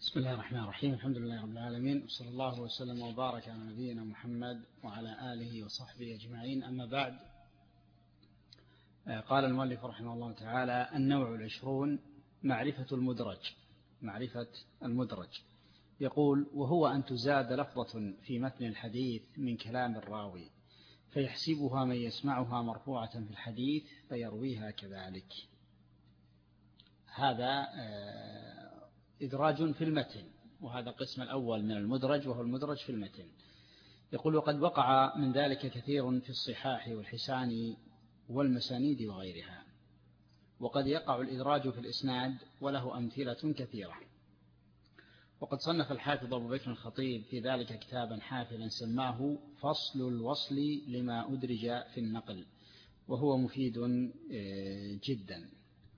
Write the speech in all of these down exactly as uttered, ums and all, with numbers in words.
بسم الله الرحمن الرحيم. الحمد لله رب العالمين، وصلى الله وسلم وبارك على نبينا محمد وعلى آله وصحبه أجمعين. أما بعد، قال المؤلف رحمه الله تعالى: النوع العشرون معرفة المدرج. معرفة المدرج يقول: وهو أن تزاد لفظة في متن الحديث من كلام الراوي فيحسبها من يسمعها مرفوعة في الحديث فيرويها كذلك. هذا إدراج في المتن، وهذا القسم الأول من المدرج، وهو المدرج في المتن. يقول: وقد وقع من ذلك كثير في الصحاح والحسان والمسانيد وغيرها، وقد يقع الإدراج في الإسناد وله أمثلة كثيرة. وقد صنف الحافظ أبو بكر الخطيب في ذلك كتابا حافلا سماه فصل الوصل لما أدرج في النقل، وهو مفيد جدا.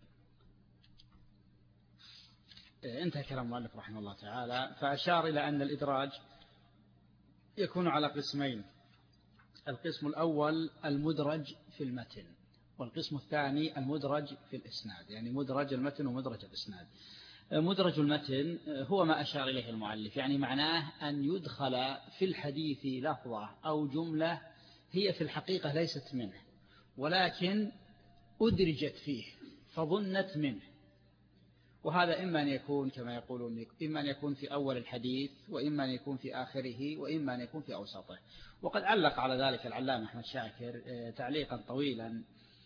انتهى كلام المؤلف رحمه الله تعالى، فأشار إلى أن الإدراج يكون على قسمين: القسم الأول المدرج في المتن، والقسم الثاني المدرج في الإسناد، يعني مدرج المتن ومدرج الإسناد. مدرج المتن هو ما أشار إليه المؤلف، يعني معناه أن يدخل في الحديث لفظة أو جملة هي في الحقيقة ليست منه، ولكن أدرجت فيه فظنت منه. وهذا إما أن يكون كما يقولون، إما أن يكون في أول الحديث، وإما أن يكون في آخره، وإما أن يكون في أوسطه. وقد علق على ذلك العلامة أحمد شاكر تعليقا طويلا،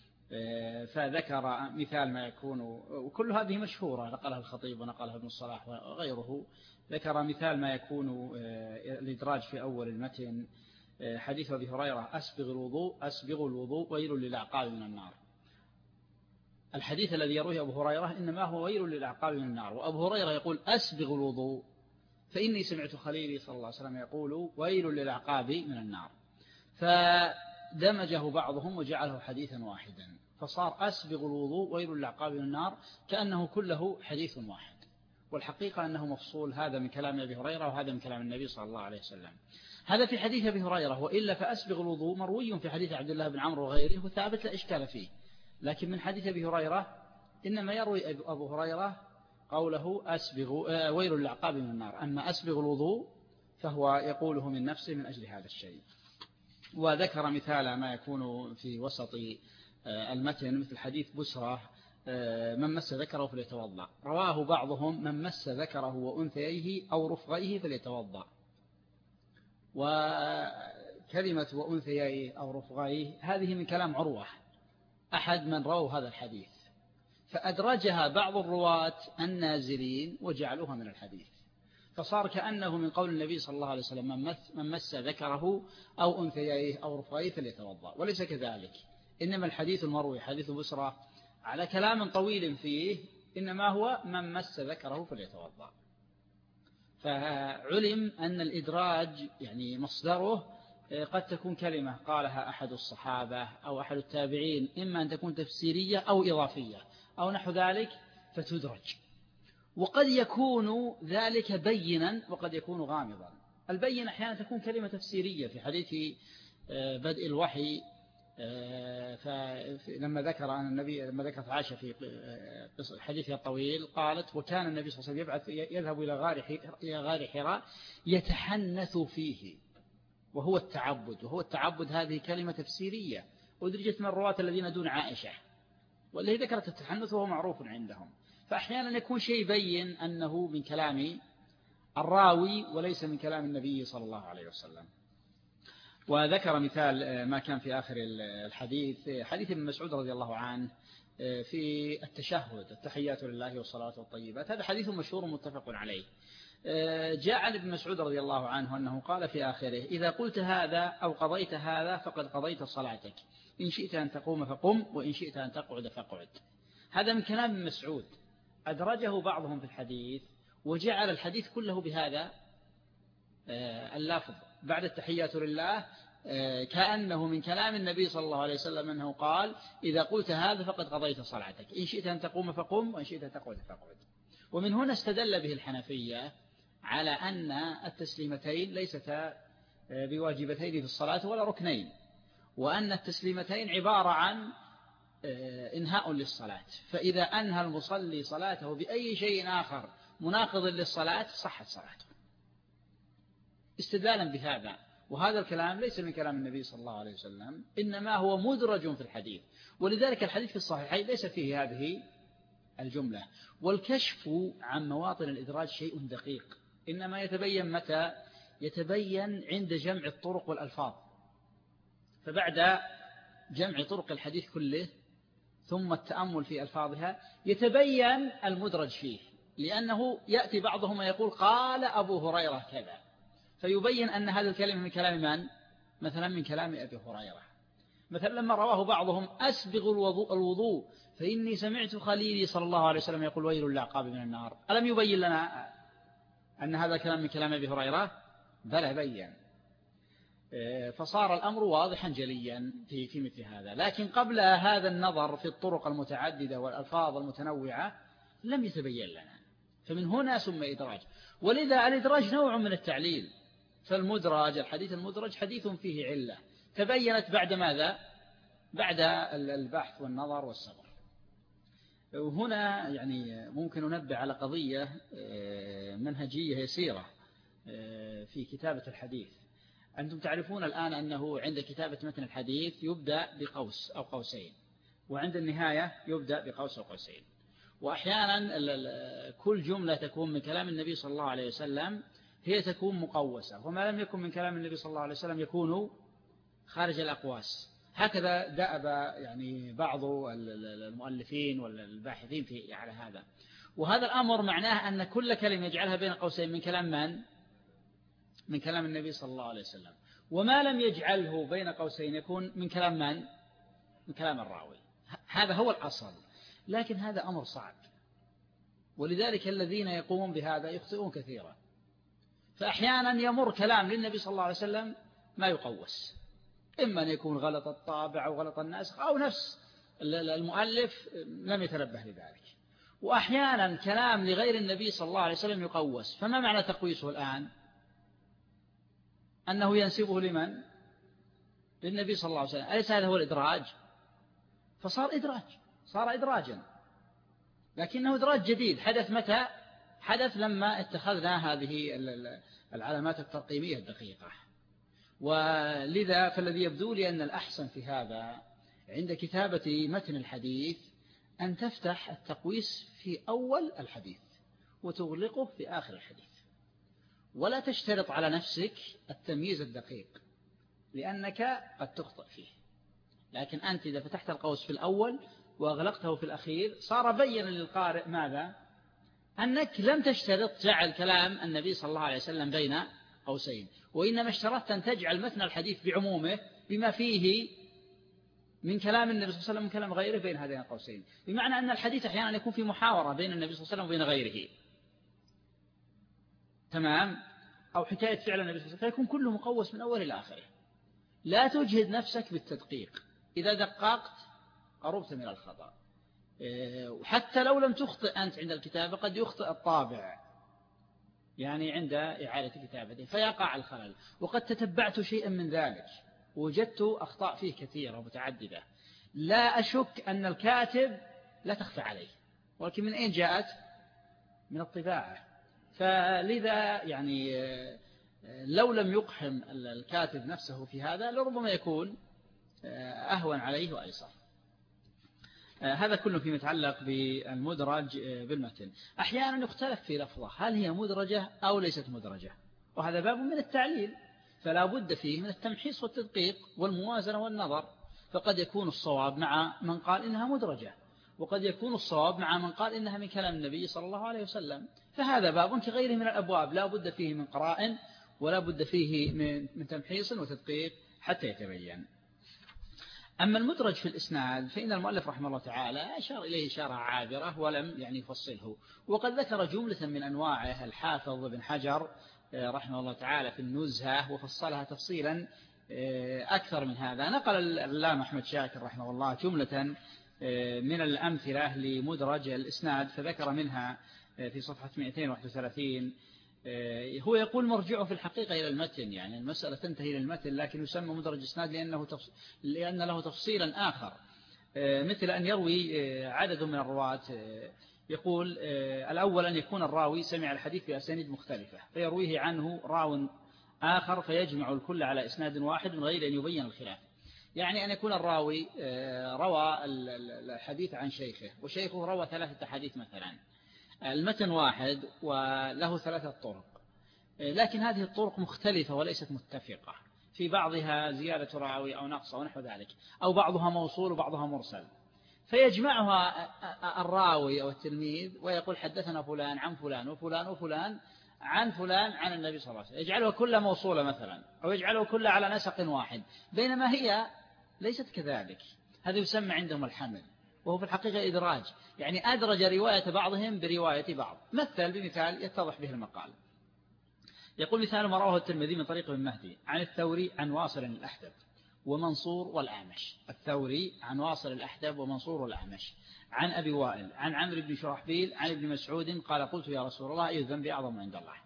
فذكر مثال ما يكون، وكل هذه مشهورة نقلها الخطيب ونقلها ابن الصلاح وغيره. ذكر مثال ما يكون الإدراج في أول المتن: حديث أبي هريرة: أسبغ الوضوء أسبغ الوضوء ويل للأعقاب من النار. الحديث الذي يرويه أبو هريرة إنما هو ويل للأعقاب من النار، وأبو هريرة يقول أسبغ الوضوء، فإني سمعت خليلي صلى الله عليه وسلم يقول ويل للأعقاب من النار. فدمجه بعضهم وجعله حديثا واحدا، فصار أسبغ الوضوء ويل للأعقاب من النار كأنه كله حديث واحد، والحقيقة أنه مفصول، هذا من كلام أبي هريرة وهذا من كلام النبي صلى الله عليه وسلم. هذا في حديث أبي هريرة، وإلا فأسبغ الوضوء مروي في حديث عبد الله بن عمرو وغيره وثابت لا إشكال فيه. لكن من حديث أبي هريرة إنما يروي أبو هريرة قوله أسبغ ويل للأعقاب من النار، أما أسبغ الوضوء فهو يقوله من نفسه من أجل هذا الشيء. وذكر مثال ما يكون في وسط المتن مثل حديث بسرة: من مس ذكره فليتوضأ. رواه بعضهم: من مس ذكره وأنثيه أو رفغيه فليتوضأ. وكلمة وأنثيه أو رفغيه هذه من كلام عروة أحد من رووا هذا الحديث، فأدرجها بعض الرواة النازلين وجعلوها من الحديث، فصار كأنه من قول النبي صلى الله عليه وسلم: من مس, من مس ذكره أو أنثيه أو رفغيه فليتوضأ. وليس كذلك، إنما الحديث المروي حديث بسرة على كلام طويل فيه إنما هو من مس ذكره فليتوضأ. فعلم أن الإدراج يعني مصدره قد تكون كلمة قالها أحد الصحابة أو أحد التابعين، إما أن تكون تفسيرية أو إضافية أو نحو ذلك فتدرج، وقد يكون ذلك بينا وقد يكون غامضا. البين أحيانا تكون كلمة تفسيرية في حديث بدء الوحي، فلما ذكر أن النبي لما ذكرت عائشة في حديثها الطويل قالت: وكان النبي صلى الله عليه وسلم يبعث يذهب إلى غار حراء يتحنث فيه، وهو التعبد. وهو التعبد هذه كلمة تفسيرية أدرجت من الرواة الذين دون عائشة، والذي ذكرت التحنث وهو معروف عندهم. فأحيانا يكون شيء بين أنه من كلام الراوي وليس من كلام النبي صلى الله عليه وسلم. وذكر مثال ما كان في آخر الحديث، حديث ابن مسعود رضي الله عنه في التشهد: التحيات لله والصلاة والطيبات. هذا حديث مشهور متفق عليه. جاء عن ابن مسعود رضي الله عنه أنه قال في آخره: إذا قلت هذا أو قضيت هذا فقد قضيت صلاتك، إن شئت أن تقوم فقم وإن شئت أن تقعد فقعد. هذا من كلام ابن مسعود، أدرجه بعضهم في الحديث وجعل الحديث كله بهذا اللفظ بعد التحيات لله، كأنه من كلام النبي صلى الله عليه وسلم أنه قال: إذا قلت هذا فقد قضيت صلاتك، إن شئت أن تقوم فقم وإن شئت أن تقعد فقعد. ومن هنا استدل به الحنفية على أن التسليمتين ليستا بواجبتين في الصلاة ولا ركنين، وأن التسليمتين عبارة عن إنهاء للصلاة. فإذا أنهى المصلي صلاته بأي شيء آخر مناقض للصلاة صحت صلاته، استدلالا بهذا. وهذا الكلام ليس من كلام النبي صلى الله عليه وسلم، إنما هو مدرج في الحديث، ولذلك الحديث في الصحيحين ليس فيه هذه الجملة. والكشف عن مواطن الإدراج شيء دقيق، إنما يتبين متى؟ يتبين عند جمع الطرق والألفاظ. فبعد جمع طرق الحديث كله ثم التأمل في ألفاظها يتبين المدرج فيه، لأنه يأتي بعضهم ويقول قال أبو هريرة كذا، فيبين أن هذا الكلمة من كلام من؟ مثلا من كلام أبي هريرة. مثلا لما رواه بعضهم أسبغ الوضوء, الوضوء فإني سمعت خليلي صلى الله عليه وسلم يقول ويل للعقاب من النار، ألم يبين لنا أن هذا الكلام من كلام أبي هريرة؟ بلى بين. فصار الأمر واضحا جليا في في مثل هذا. لكن قبل هذا النظر في الطرق المتعددة والألفاظ المتنوعة لم يتبين لنا، فمن هنا سمى إدراج. ولذا الإدراج نوع من التعليل، فالمدرج الحديث المدرج حديث فيه علة تبينت بعد ماذا؟ بعد البحث والنظر والصبر. وهنا يعني ممكن ننبه على قضية منهجية يسيرة في كتابة الحديث. أنتم تعرفون الآن أنه عند كتابة متن الحديث يبدأ بقوس أو قوسين، وعند النهاية يبدأ بقوس أو قوسين. وأحيانا كل جملة تكون من كلام النبي صلى الله عليه وسلم هي تكون مقوسة، وما لم يكن من كلام النبي صلى الله عليه وسلم يكون خارج الأقواس. هكذا دأب يعني بعض المؤلفين والباحثين في على هذا. وهذا الأمر معناه أن كل كلمة يجعلها بين قوسين من كلام من؟ من كلام النبي صلى الله عليه وسلم. وما لم يجعله بين قوسين يكون من كلام من؟ من كلام الراوي. هذا هو الأصل، لكن هذا أمر صعب، ولذلك الذين يقومون بهذا يخطئون كثيرا. فأحيانا يمر كلام للنبي صلى الله عليه وسلم ما يقوس، إما أن يكون غلط الطابع أو غلط الناسخ أو نفس المؤلف لم يتنبه لذلك. وأحيانا كلام لغير النبي صلى الله عليه وسلم يقوس. فما معنى تقويسه الآن؟ أنه ينسبه لمن؟ للنبي صلى الله عليه وسلم. أليس هذا هو الإدراج؟ فصار إدراج، صار إدراجا، لكنه إدراج جديد. حدث متى؟ حدث لما اتخذنا هذه العلامات الترقيمية الدقيقة. ولذا فالذي يبدو لي أن الأحسن في هذا عند كتابة متن الحديث أن تفتح التقويس في أول الحديث وتغلقه في آخر الحديث، ولا تشترط على نفسك التمييز الدقيق، لأنك قد تخطئ فيه. لكن أنت إذا فتحت القوس في الأول وأغلقته في الأخير صار بيّن للقارئ ماذا؟ أنك لم تشترط جعل كلام النبي صلى الله عليه وسلم بين قوسين، وإنما اشترطت أن تجعل متن الحديث بعمومه بما فيه من كلام النبي صلى الله عليه وسلم ومن كلام غيره بين هذين القوسين. بمعنى أن الحديث أحيانا يكون في محاورة بين النبي صلى الله عليه وسلم وبين غيره، تمام؟ أو حكاية فعل النبي صلى الله عليه وسلم، فيكون كله مقوس من أول إلى آخره. لا تجهد نفسك بالتدقيق، إذا دققت قربت من الخطأ. وحتى لو لم تخطئ أنت عند الكتابة قد يخطئ الطابع، يعني عند إعادة كتابته فيقع الخلل. وقد تتبعت شيئا من ذلك وجدت أخطاء فيه كثيرة ومتعددة، لا أشك أن الكاتب لا تخفى عليه، ولكن من أين جاءت؟ من الطباعة. فلذا يعني لو لم يقحم الكاتب نفسه في هذا لربما يكون أهون عليه وأيسر. هذا كله فيما يتعلق بالمدرج بالمتن. أحيانا يختلف في لفظة هل هي مدرجة أو ليست مدرجة، وهذا باب من التعليل، فلا بد فيه من التمحيص والتدقيق والموازنة والنظر. فقد يكون الصواب مع من قال إنها مدرجة، وقد يكون الصواب مع من قال إنها من كلام النبي صلى الله عليه وسلم. فهذا باب كغيره من الأبواب لا بد فيه من قرائن ولا بد فيه من تمحيص وتدقيق حتى يتبين. أما المدرج في الإسناد فإن المؤلف رحمه الله تعالى أشار إليه إشارة عابرة ولم يعني يفصله، وقد ذكر جملة من أنواعه الحافظ بن حجر رحمه الله تعالى في النزهة وفصلها تفصيلا أكثر من هذا. نقل العلامة أحمد شاكر رحمه الله جملة من الأمثلة لمدرج الإسناد فذكر منها في صفحة مئتين وواحد وثلاثين. هو يقول مرجعه في الحقيقة إلى المتن، يعني المسألة تنتهي إلى المتن، لكن يسمى مدرج إسناد لأنه تفص... لأن له تفصيلا آخر، مثل أن يروي عدد من الرواة يقول الأول أن يكون الراوي سمع الحديث بأسانيد مختلفة فيرويه عنه راو آخر فيجمع الكل على إسناد واحد من غير أن يبين الخلاف. يعني أن يكون الراوي روى الحديث عن شيخه وشيخه روى ثلاثة حديث مثلا، المتن واحد وله ثلاثة طرق، لكن هذه الطرق مختلفة وليست متفقة، في بعضها زيادة راوي أو نقص ونحو ذلك، أو بعضها موصول وبعضها مرسل، فيجمعها الراوي أو التلميذ ويقول حدثنا فلان عن فلان وفلان وفلان عن فلان عن النبي صلى الله عليه وسلم، يجعله كلها موصولة مثلا أو يجعله كلها على نسق واحد، بينما هي ليست كذلك. هذا يسمى عندهم الحمل، وهو في الحقيقة إدراج، يعني أدرج رواية بعضهم برواية بعض. مثل بمثال يتضح به المقال. يقول مثال ما رواه الترمذي من طريق ابن مهدي عن الثوري عن واصل الأحدب ومنصور والأعمش، الثوري عن واصل الأحدب ومنصور والأعمش عن أبي وائل عن عمرو بن شرحبيل عن ابن مسعود قال قلت يا رسول الله أي الذنب أعظم عند الله.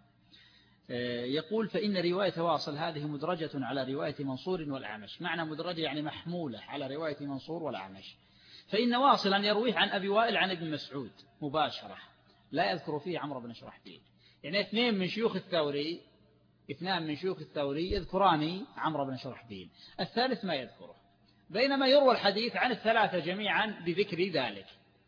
يقول فإن رواية واصل هذه مدرجة على رواية منصور والأعمش. معنى مدرجة يعني محمولة على رواية منصور والأعمش. فإن واصلا يرويه عن أبي وائل عن ابن مسعود مباشرة لا يذكر فيه عمرو بن شرحبيل، يعني اثنين من شيوخ الثوري اثنان من شيوخ الثوري يذكران عمرو بن شرحبيل، الثالث ما يذكره، بينما يروى الحديث عن الثلاثة جميعا بذكر ذلك،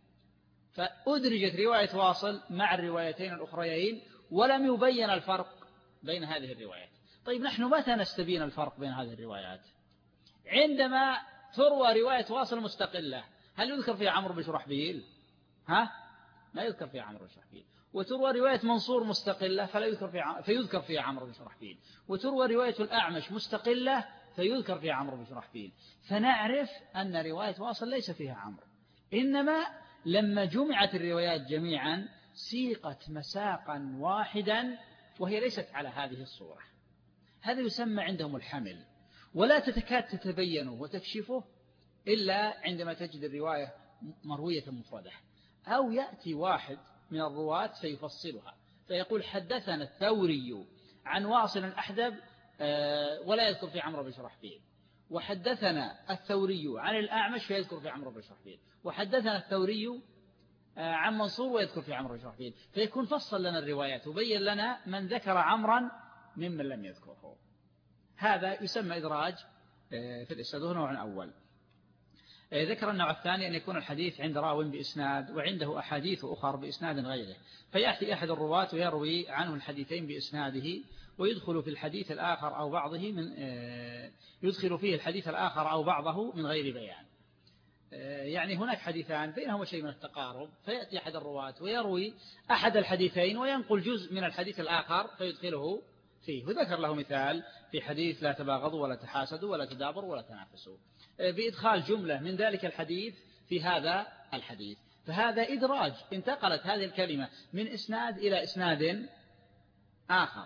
فأدرجت رواية واصل مع الروايتين الأخريين ولم يبين الفرق بين هذه الروايات. طيب نحن متى نستبين الفرق بين هذه الروايات؟ عندما تروى رواية واصل مستقلة، هل يذكر فيها عمرو بن شرحبيل؟ ها؟ ما يذكر فيها عمرو بن شرحبيل. وتروى رواية منصور مستقلة فلا يذكر فيها فيذكر فيها عمرو بن شرحبيل. وتروى رواية الأعمش مستقلة فيذكر فيها عمرو بن شرحبيل. فنعرف أن رواية واصل ليس فيها عمرو، إنما لما جمعت الروايات جميعا سيقت مساقا واحدا وهي ليست على هذه الصورة. هذا يسمى عندهم الحمل، ولا تتكاد تتبينه وتكشفه إلا عندما تجد الرواية مروية مفردة، أو يأتي واحد من الرواة فيفصلها فيقول حدثنا الثوري عن واصل الأحدب ولا يذكر في عمرو بن شرحبيل، وحدثنا الثوري عن الأعمش فيذكر في عمرو بن شرحبيل، وحدثنا الثوري عن منصور ويذكر في عمرو بن شرحبيل، فيكون فصل لنا الروايات وبين لنا من ذكر عمرا ممن لم يذكره. هذا يسمى إدراج في الإسناد، وهو نوع أول. ذكر النوع الثاني أن يكون الحديث عند راو بإسناد وعنده أحاديث أخر بإسناد غيره، فيأتي أحد الرواة ويروي عنه الحديثين بإسناده ويدخل في الحديث الآخر أو بعضه من يدخل فيه الحديث الآخر أو بعضه من غير بيان. يعني هناك حديثان بينهما شيء من التقارب، فيأتي أحد الرواة ويروي أحد الحديثين وينقل جزء من الحديث الآخر فيدخله فيه. وذكر له مثال في حديث لا تباغضوا ولا تحاسدوا ولا تدابروا ولا تنافسوا، بإدخال جملة من ذلك الحديث في هذا الحديث. فهذا إدراج، انتقلت هذه الكلمة من إسناد إلى إسناد آخر،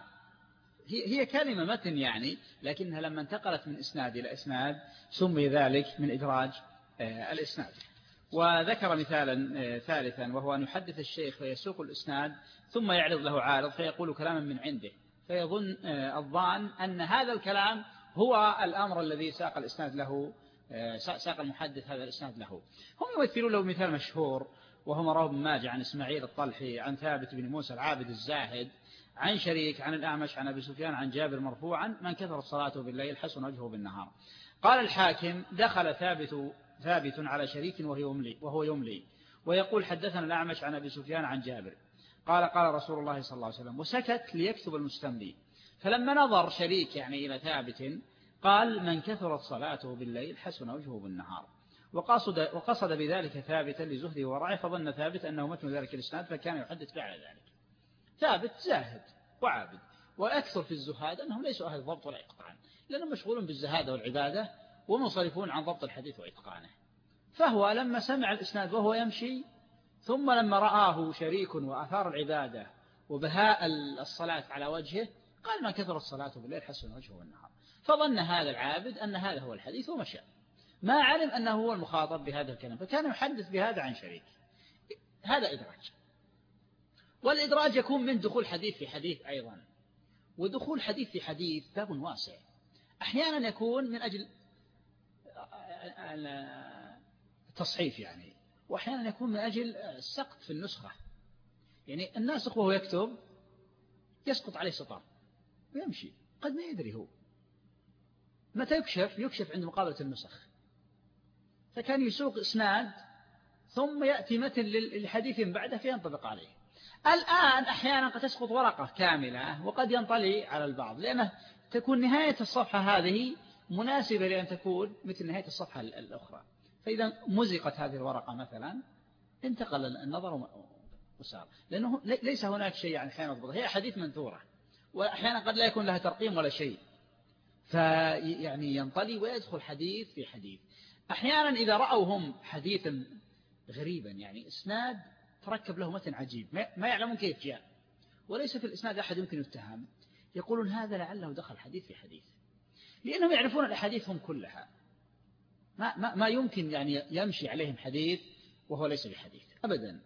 هي كلمة متن يعني، لكنها لما انتقلت من إسناد إلى إسناد سمي ذلك من إدراج الإسناد. وذكر مثالا ثالثا وهو أن يحدث الشيخ فيسوق الإسناد ثم يعرض له عارض فيقول كلاما من عنده، فيظن الظان أن هذا الكلام هو الأمر الذي ساق الإسناد له، ساق المحدث هذا الإسناد له. هم يمثلون له مثال مشهور وهو ما رواه ابن ماجه عن إسماعيل الطلحي عن ثابت بن موسى العابد الزاهد عن شريك عن الأعمش عن أبي سفيان عن جابر مرفوعا من كثرت صلاته بالليل حسن وجهه بالنهار. قال الحاكم دخل ثابت ثابت على شريك وهو يملي, وهو يملي ويقول حدثنا الأعمش عن أبي سفيان عن جابر قال قال رسول الله صلى الله عليه وسلم، وسكت ليكتب المستملي. فلما نظر شريك يعني إلى ثابت قال من كثرت صلاته بالليل حسن وجهه بالنهار، وقصد, وقصد بذلك ثابتا لزهده ورعه، فظن ثابت أنه متن ذلك الإسناد فكان يحدث فعل ذلك. ثابت زاهد وعابد، وأكثر في الزهاد أنهم ليسوا أهل ضبط ولا إتقان، لأنهم مشغولون بالزهادة والعبادة ومنصرفون عن ضبط الحديث وإتقانه. فهو لما سمع الإسناد وهو يمشي ثم لما رآه شريك وأثار العبادة وبهاء الصلاة على وجهه قال من كثرت صلاته بالليل حسن وجهه بالنهار، فظن هذا العابد أن هذا هو الحديث ومشى، ما علم أنه هو المخاطب بهذا الكلام، فكان يحدث بهذا عن شريك. هذا إدراج. والإدراج يكون من دخول حديث في حديث أيضا، ودخول حديث في حديث باب واسع. أحيانا يكون من أجل التصحيف يعني، وأحيانا يكون من أجل السقط في النسخة، يعني الناسخ وهو يكتب يسقط عليه سطر ويمشي، قد ما يدري هو متى يكشف يكشف عند مقابلة النسخ، فكان يسوق إسناد ثم يأتي متن للحديث بعده فينطبق عليه. الآن أحيانا قد تسقط ورقة كاملة وقد ينطلي على البعض، لأنه تكون نهاية الصفحة هذه مناسبة لأن تكون مثل نهاية الصفحة الأخرى، فإذا مزقت هذه الورقة مثلا انتقل النظر وسار، لأنه ليس هناك شيء يعني أحيانا يضبط، هي أحاديث منثورة وأحيانا قد لا يكون لها ترقيم ولا شيء، فيعني ينطلي ويدخل حديث في حديث. أحيانا إذا رأوا هم حديثا غريبا، يعني إسناد تركب له متن عجيب ما يعلمون كيف جاء وليس في الإسناد أحد يمكن يتهم، يقولون هذا لعله دخل حديث في حديث، لأنهم يعرفون الأحاديث هم كلها، ما, ما, ما يمكن يعني يمشي عليهم حديث وهو ليس بحديث أبدا.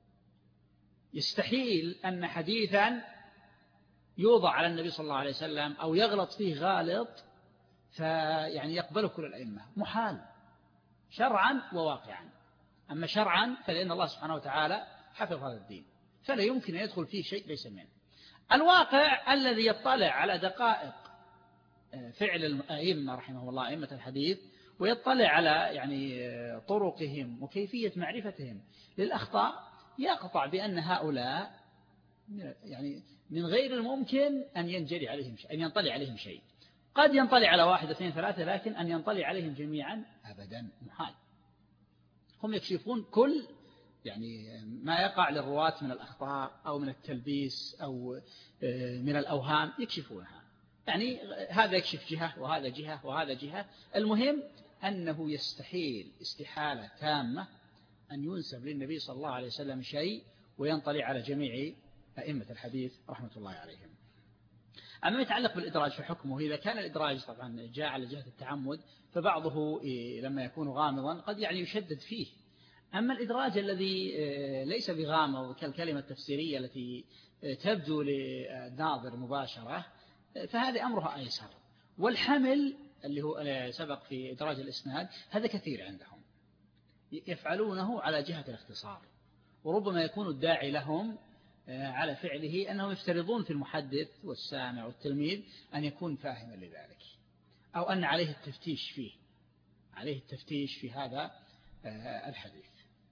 يستحيل أن حديثا يوضع على النبي صلى الله عليه وسلم أو يغلط فيه غالط فيعني يقبله كل الأئمة، محال شرعا وواقعا. أما شرعا فلأن الله سبحانه وتعالى حفظ هذا الدين فلا يمكن أن يدخل فيه شيء ليس منه. الواقع الذي يطلع على دقائق فعل الأئمة رحمه الله أئمة الحديث ويطلع على يعني طرقهم وكيفية معرفتهم للأخطاء يقطع بأن هؤلاء يعني من غير الممكن أن ينجلي عليهم شيء، أن ينطلع عليهم شيء. قد ينطلع على واحد اثنين ثلاثة، لكن أن ينطلع عليهم جميعا أبدا محال. هم يكشفون كل يعني ما يقع للرواة من الأخطاء أو من التلبيس أو من الأوهام يكشفونها، يعني هذا يكشف جهة وهذا جهة وهذا جهة. المهم أنه يستحيل استحالة تامة أن ينسب للنبي صلى الله عليه وسلم شيء وينطلع على جميع أئمة الحديث رحمة الله عليهم. أما يتعلق بالإدراج فحكمه إذا كان الإدراج طبعا جاء على جهة التعمد فبعضه لما يكون غامضا قد يعني يشدد فيه. أما الإدراج الذي ليس بغامض كالكلمة التفسيرية التي تبدو للناظر مباشرة فهذا أمرها أيسر. والحمل اللي هو سبق في إدراج الإسناد هذا كثير عندهم يفعلونه على جهة الاختصار، وربما يكون الداعي لهم على فعله أنهم يفترضون في المحدث والسامع والتلميذ أن يكون فاهما لذلك أو أن عليه التفتيش فيه عليه التفتيش في هذا الحديث.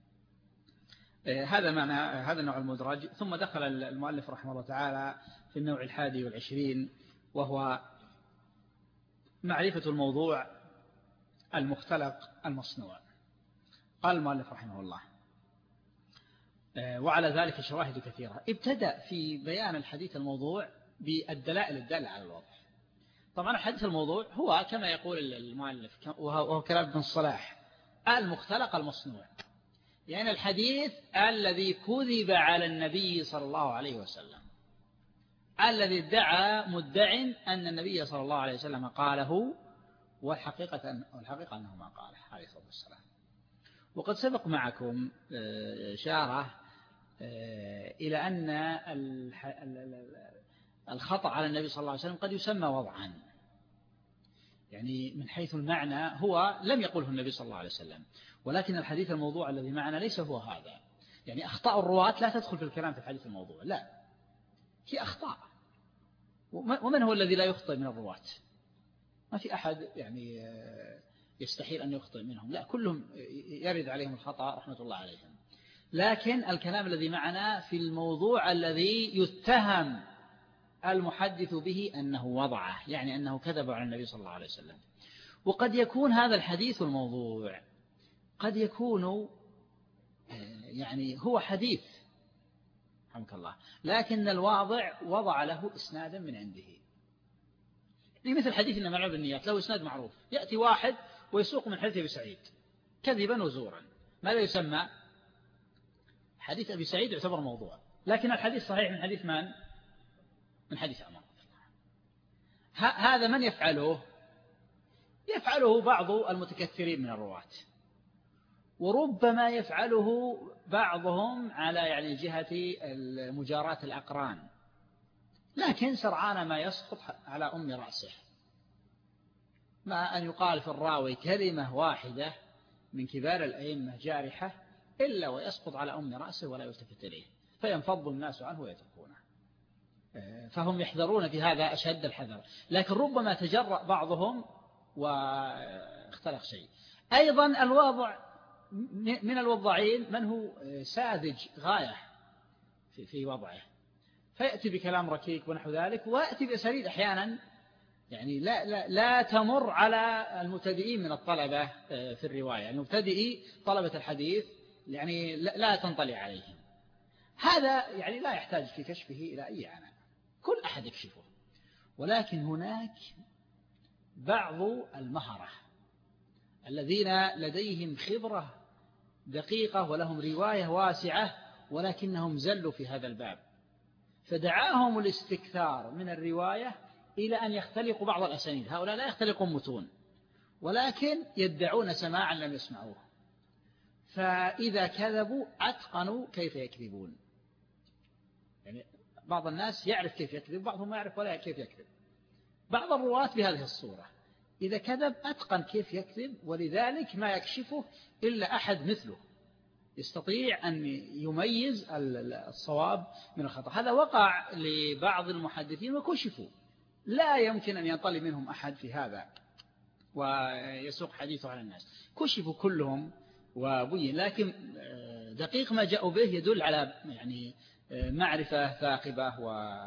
هذا معنى هذا النوع المدرج. ثم دخل المؤلف رحمه الله تعالى في النوع الحادي والعشرين وهو معرفة الموضوع المختلق المصنوع. قال المؤلف رحمه الله وعلى ذلك شواهد كثيرة. ابتدأ في بيان الحديث الموضوع بالدلائل الدالة على الوضع. طبعا الحديث الموضوع هو كما يقول المؤلف وهو كلام ابن الصلاح المختلق المصنوع، يعني الحديث الذي كذب على النبي صلى الله عليه وسلم، الذي ادعى مدع أن النبي صلى الله عليه وسلم قاله والحقيقة والحقيقة أنه ما قاله عليه الصلاة والسلام. وقد سبق معكم إشارة إلى أن الخطأ على النبي صلى الله عليه وسلم قد يسمى وضعا، يعني من حيث المعنى هو لم يقله النبي صلى الله عليه وسلم، ولكن الحديث الموضوع الذي معنا ليس هو هذا. يعني أخطاء الرواة لا تدخل في الكلام في الحديث الموضوع، لا هي أخطاء. ومن هو الذي لا يخطئ من الرواة؟ ما في أحد يعني يستحيل أن يخطئ منهم، لا كلهم يرد عليهم الخطأ رحمة الله عليهم. لكن الكلام الذي معنا في الموضوع الذي يتهم المحدث به أنه وضعه، يعني أنه كذب على النبي صلى الله عليه وسلم. وقد يكون هذا الحديث الموضوع قد يكون يعني هو حديث رحمك الله، لكن الواضع وضع له إسنادا من عنده، مثل حديث إنما الأعمال بالنيات له إسناد معروف، يأتي واحد ويسوق من حديث أبي سعيد كذبا وزورا، ماذا يسمى؟ حديث أبي سعيد يعتبر موضوع، لكن الحديث صحيح من حديث من؟ من حديث عمر. هذا من يفعله؟ يفعله بعض المتكثرين من الرواة، وربما يفعله بعضهم على يعني جهة مجاراة الأقران، لكن سرعان ما يسقط على أم رأسه، ما أن يقال في الراوي كلمة واحدة من كبار الأئمة جارحة إلا ويسقط على أم رأسه ولا يلتفت إليه، فينفض الناس عنه ويتركونه. فهم يحذرون في هذا أشد الحذر، لكن ربما تجرأ بعضهم واختلق شيء. أيضا الواضع من الوضاعين من هو ساذج غاية في وضعه، فيأتي بكلام ركيك ونحو ذلك، ويأتي بأساليب أحيانا يعني لا, لا, لا تمر على المبتدئين من الطلبة في الرواية، يعني مبتدئي طلبة الحديث يعني لا تنطلي عليهم. هذا يعني لا يحتاج في كشفه إلى أي عناء، كل أحد يكشفه. ولكن هناك بعض المهرة الذين لديهم خبرة دقيقة ولهم رواية واسعة، ولكنهم زلوا في هذا الباب، فدعاهم الاستكثار من الرواية إلى أن يختلقوا بعض الأسانيد. هؤلاء لا يختلقون متون، ولكن يدعون سماعا لم يسمعوه، فإذا كذبوا أتقنوا كيف يكذبون. يعني بعض الناس يعرف كيف يكذب، بعضهم ما يعرف ولا كيف يكذب. بعض الرواة بهذه الصورة إذا كذب أتقن كيف يكذب، ولذلك ما يكشفه إلا أحد مثله يستطيع أن يميز الصواب من الخطأ. هذا وقع لبعض المحدثين وكشفوا، لا يمكن أن ينطلي منهم أحد في هذا ويسوق حديثه على الناس، كشفوا كلهم وبين. لكن دقيق ما جاءوا به يدل على يعني معرفة ثاقبة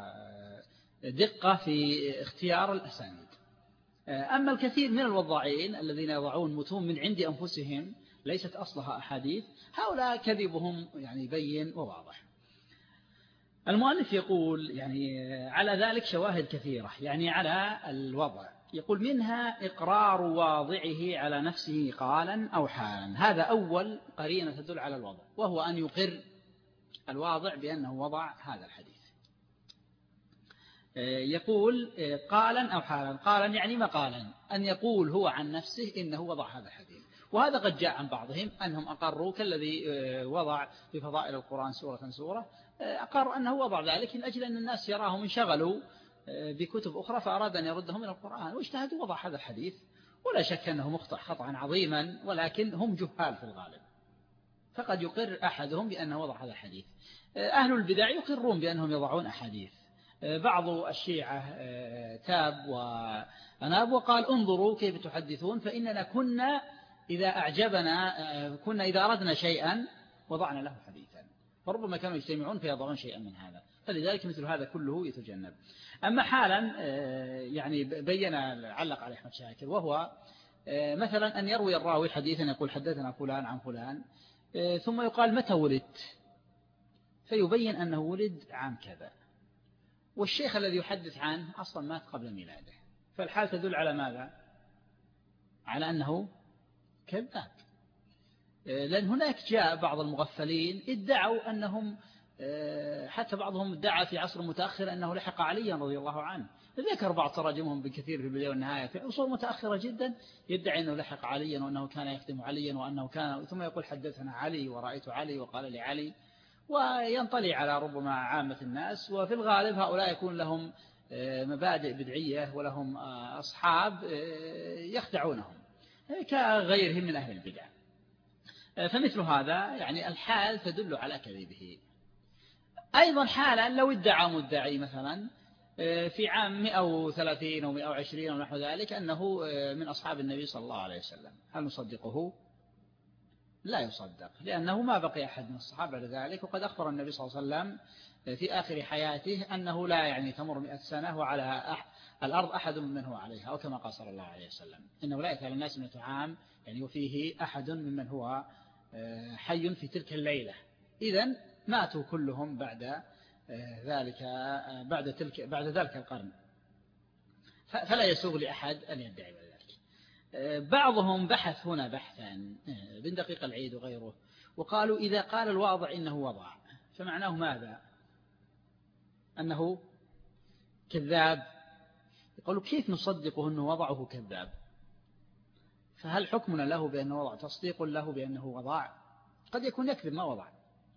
ودقة في اختيار الأسانيد. أما الكثير من الوضاعين الذين يضعون متون من عند أنفسهم ليست أصلها أحاديث، هؤلاء كذبهم يعني بين وواضح. المؤلف يقول يعني على ذلك شواهد كثيرة، يعني على الوضع، يقول منها إقرار واضعه على نفسه قالا أو حالا. هذا أول قرينة تدل على الوضع، وهو أن يقر الواضع بأنه وضع هذا الحديث. يقول قالا أو حالا. قالا يعني مقالا، أن يقول هو عن نفسه إنه وضع هذا الحديث. وهذا قد جاء عن بعضهم أنهم أقروا كالذي وضع في فضائل القرآن سورة سورة، أقر أنه وضع ذلك من أجل أن الناس يراهم انشغلوا بكتب أخرى فأراد أن يردهم من القرآن، واجتهدوا وضع هذا الحديث. ولا شك أنه مخطئ خطأ عظيما، ولكن هم جهال في الغالب، فقد يقر أحدهم بأنه وضع هذا الحديث. أهل البدع يقرون بأنهم يضعون أحاديث. بعض الشيعة تاب وأناب وقال انظروا كيف تحدثون، فإننا كنا إذا أعجبنا كنا إذا أردنا شيئا وضعنا له حديثا، فربما كانوا يجتمعون فيضعون شيئا من هذا، فلذلك مثل هذا كله يتجنب. أما حالا يعني بين علق عليه أحمد شاكر، وهو مثلا أن يروي الراوي حديثا يقول حدثنا فلان عن فلان، ثم يقال متى ولدت، فيبين أنه ولد عام كذا، والشيخ الذي يحدث عنه أصلا مات قبل ميلاده، فالحال تدل على ماذا؟ على أنه كذاب. لأن هناك جاء بعض المغفلين ادعوا أنهم، حتى بعضهم ادعى في عصر متأخر أنه لحق عليا رضي الله عنه، ذكر بعض تراجمهم بكثير في البداية والنهاية في عصور متأخرة جدا، يدعي أنه لحق عليا وأنه كان يخدم عليا وأنه كان، ثم يقول حدثنا علي ورأيت علي وقال لي علي، وينطلي على ربما عامة الناس. وفي الغالب هؤلاء يكون لهم مبادئ بدعية ولهم أصحاب يخدعونهم كغيرهم من أهل البدع، فمثل هذا يعني الحال تدل على كذبه. أيضا حالا لو ادعى مدعي مثلا في عام مئة وثلاثين أو مئة وعشرين أو نحو ذلك أنه من أصحاب النبي صلى الله عليه وسلم، هل نصدقه؟ لا يصدق، لأنه ما بقي أحد من الصحابة لذلك، وقد أخبر النبي صلى الله عليه وسلم في آخر حياته أنه لا يعني تمر مئة سنة وعلى الأرض أحد ممن هو عليها، أو كما قال صلى الله عليه وسلم إنه لا يأتي الناس مئة عام يعني وفيه أحد ممن هو حي في تلك الليلة. إذن ماتوا كلهم بعد ذلك بعد تلك بعد ذلك القرن، فلا يسوغ لأحد أن يدعي ذلك. بعضهم بحث هنا بحثا بن دقيق العيد وغيره، وقالوا إذا قال الواضع إنه وضع فمعناه ماذا؟ أنه كذاب. يقولوا كيف نصدقه أنه وضعه كذاب؟ فهل حكمنا له بأنه وضع تصديق له بأنه وضع؟ قد يكون يكذب ما وضع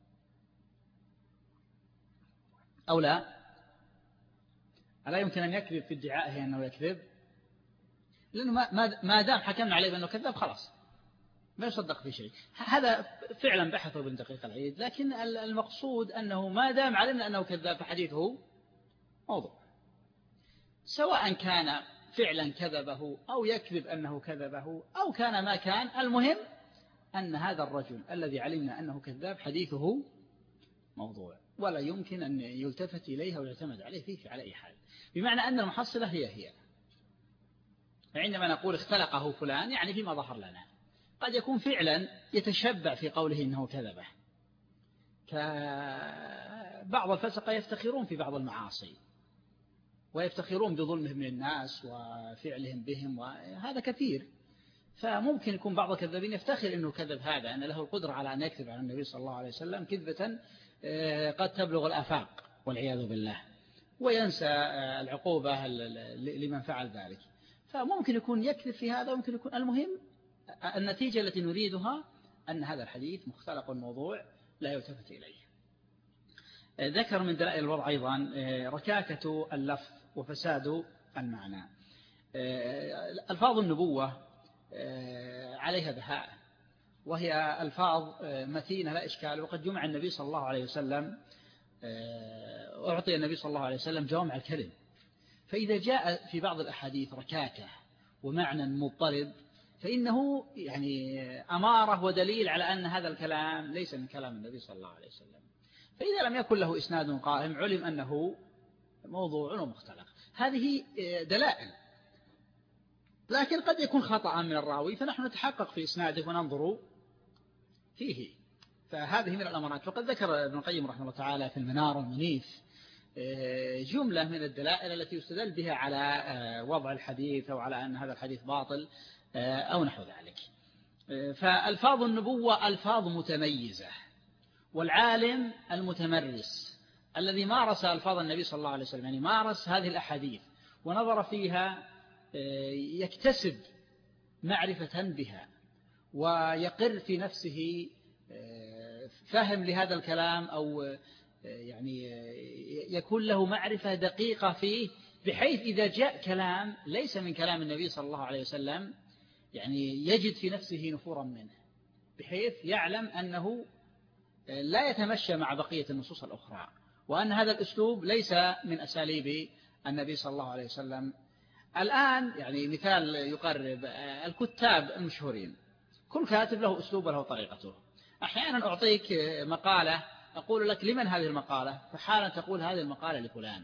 أو لا، ألا يمكن أن يكذب في ادعائه أنه يكذب، لأنه ما دام حكمنا عليه بأنه كذاب خلاص ما يصدق في شيء. هذا فعلا بحثه ابن دقيق العيد، لكن المقصود أنه ما دام علمنا أنه كذاب فحديثه موضوع، سواء كان فعلا كذبه أو يكذب أنه كذبه أو كان ما كان، المهم أن هذا الرجل الذي علمنا أنه كذاب حديثه موضوع، ولا يمكن أن يلتفت إليها ويعتمد عليه فيه على أي حال. بمعنى أن المحصلة هي هي. عندما نقول اختلقه فلان يعني فيما ظهر لنا، قد يكون فعلا يتشبع في قوله إنه كذبه، كبعض الفسقة يفتخرون في بعض المعاصي ويفتخرون بظلمهم من الناس وفعلهم بهم، وهذا كثير. فممكن يكون بعض الكذابين يفتخر أنه كذب هذا، أن له القدرة على أن يكذب على النبي صلى الله عليه وسلم كذبة قد تبلغ الآفاق والعياذ بالله، وينسى العقوبة لمن فعل ذلك. فممكن يكون يكذب في هذا، وممكن يكون، المهم النتيجة التي نريدها أن هذا الحديث مختلق الموضوع لا يلتفت إليه. ذكر من دلائل الوضع أيضا ركاكة اللفظ وفساد المعنى. ألفاظ النبوة عليها بهاء، وهي ألفاظ متينة لا إشكال، وقد جمع النبي صلى الله عليه وسلم أعطي النبي صلى الله عليه وسلم جوامع الكلم، فإذا جاء في بعض الأحاديث ركاكة ومعنى مضطرب فإنه يعني أمارة ودليل على أن هذا الكلام ليس من كلام النبي صلى الله عليه وسلم. فإذا لم يكن له إسناد قائم علم أنه موضوع ومختلق. هذه دلائل، لكن قد يكون خطأ من الراوي، فنحن نتحقق في إسناده وننظر فيه. فهذه من الأمارات. وقد ذكر ابن القيم رحمه الله تعالى في المنار المنيف جملة من الدلائل التي يستدل بها على وضع الحديث أو على أن هذا الحديث باطل أو نحو ذلك. فألفاظ النبوة ألفاظ متميزة، والعالم المتمرس الذي مارس ألفاظ النبي صلى الله عليه وسلم، يعني مارس هذه الأحاديث ونظر فيها، يكتسب معرفة بها ويقر في نفسه فهم لهذا الكلام، أو يعني يكون له معرفة دقيقة فيه، بحيث إذا جاء كلام ليس من كلام النبي صلى الله عليه وسلم يعني يجد في نفسه نفورا منه، بحيث يعلم أنه لا يتمشى مع بقية النصوص الأخرى، وأن هذا الأسلوب ليس من أساليب النبي صلى الله عليه وسلم. الآن يعني مثال يقرب، الكتاب المشهورين كل كاتب له أسلوب وله طريقته. أحيانا أعطيك مقالة أقول لك لمن هذه المقالة، فحالا تقول هذه المقالة لفلان.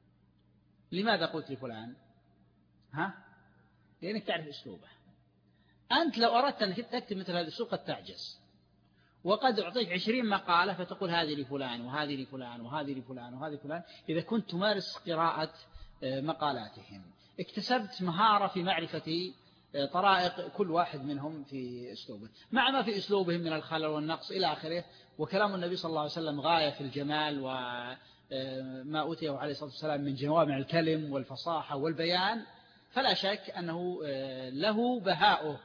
لماذا قلت لفلان؟ ها؟ لأنك تعرف أسلوبه. أنت لو أردت أن تكتب مثل هذا الأسلوب قد تعجز، وقد أعطيك عشرين مقالة فتقول هذه لفلان وهذه لفلان وهذه لفلان وهذه لفلان. إذا كنت تمارس قراءة مقالاتهم اكتسبت مهارة في معرفة طرائق كل واحد منهم في أسلوبه، مع ما في أسلوبهم من الخلل والنقص إلى آخره. وكلام النبي صلى الله عليه وسلم غاية في الجمال، وما أوتيه عليه الصلاة والسلام من جوامع الكلم والفصاحة والبيان، فلا شك أنه له بهاؤه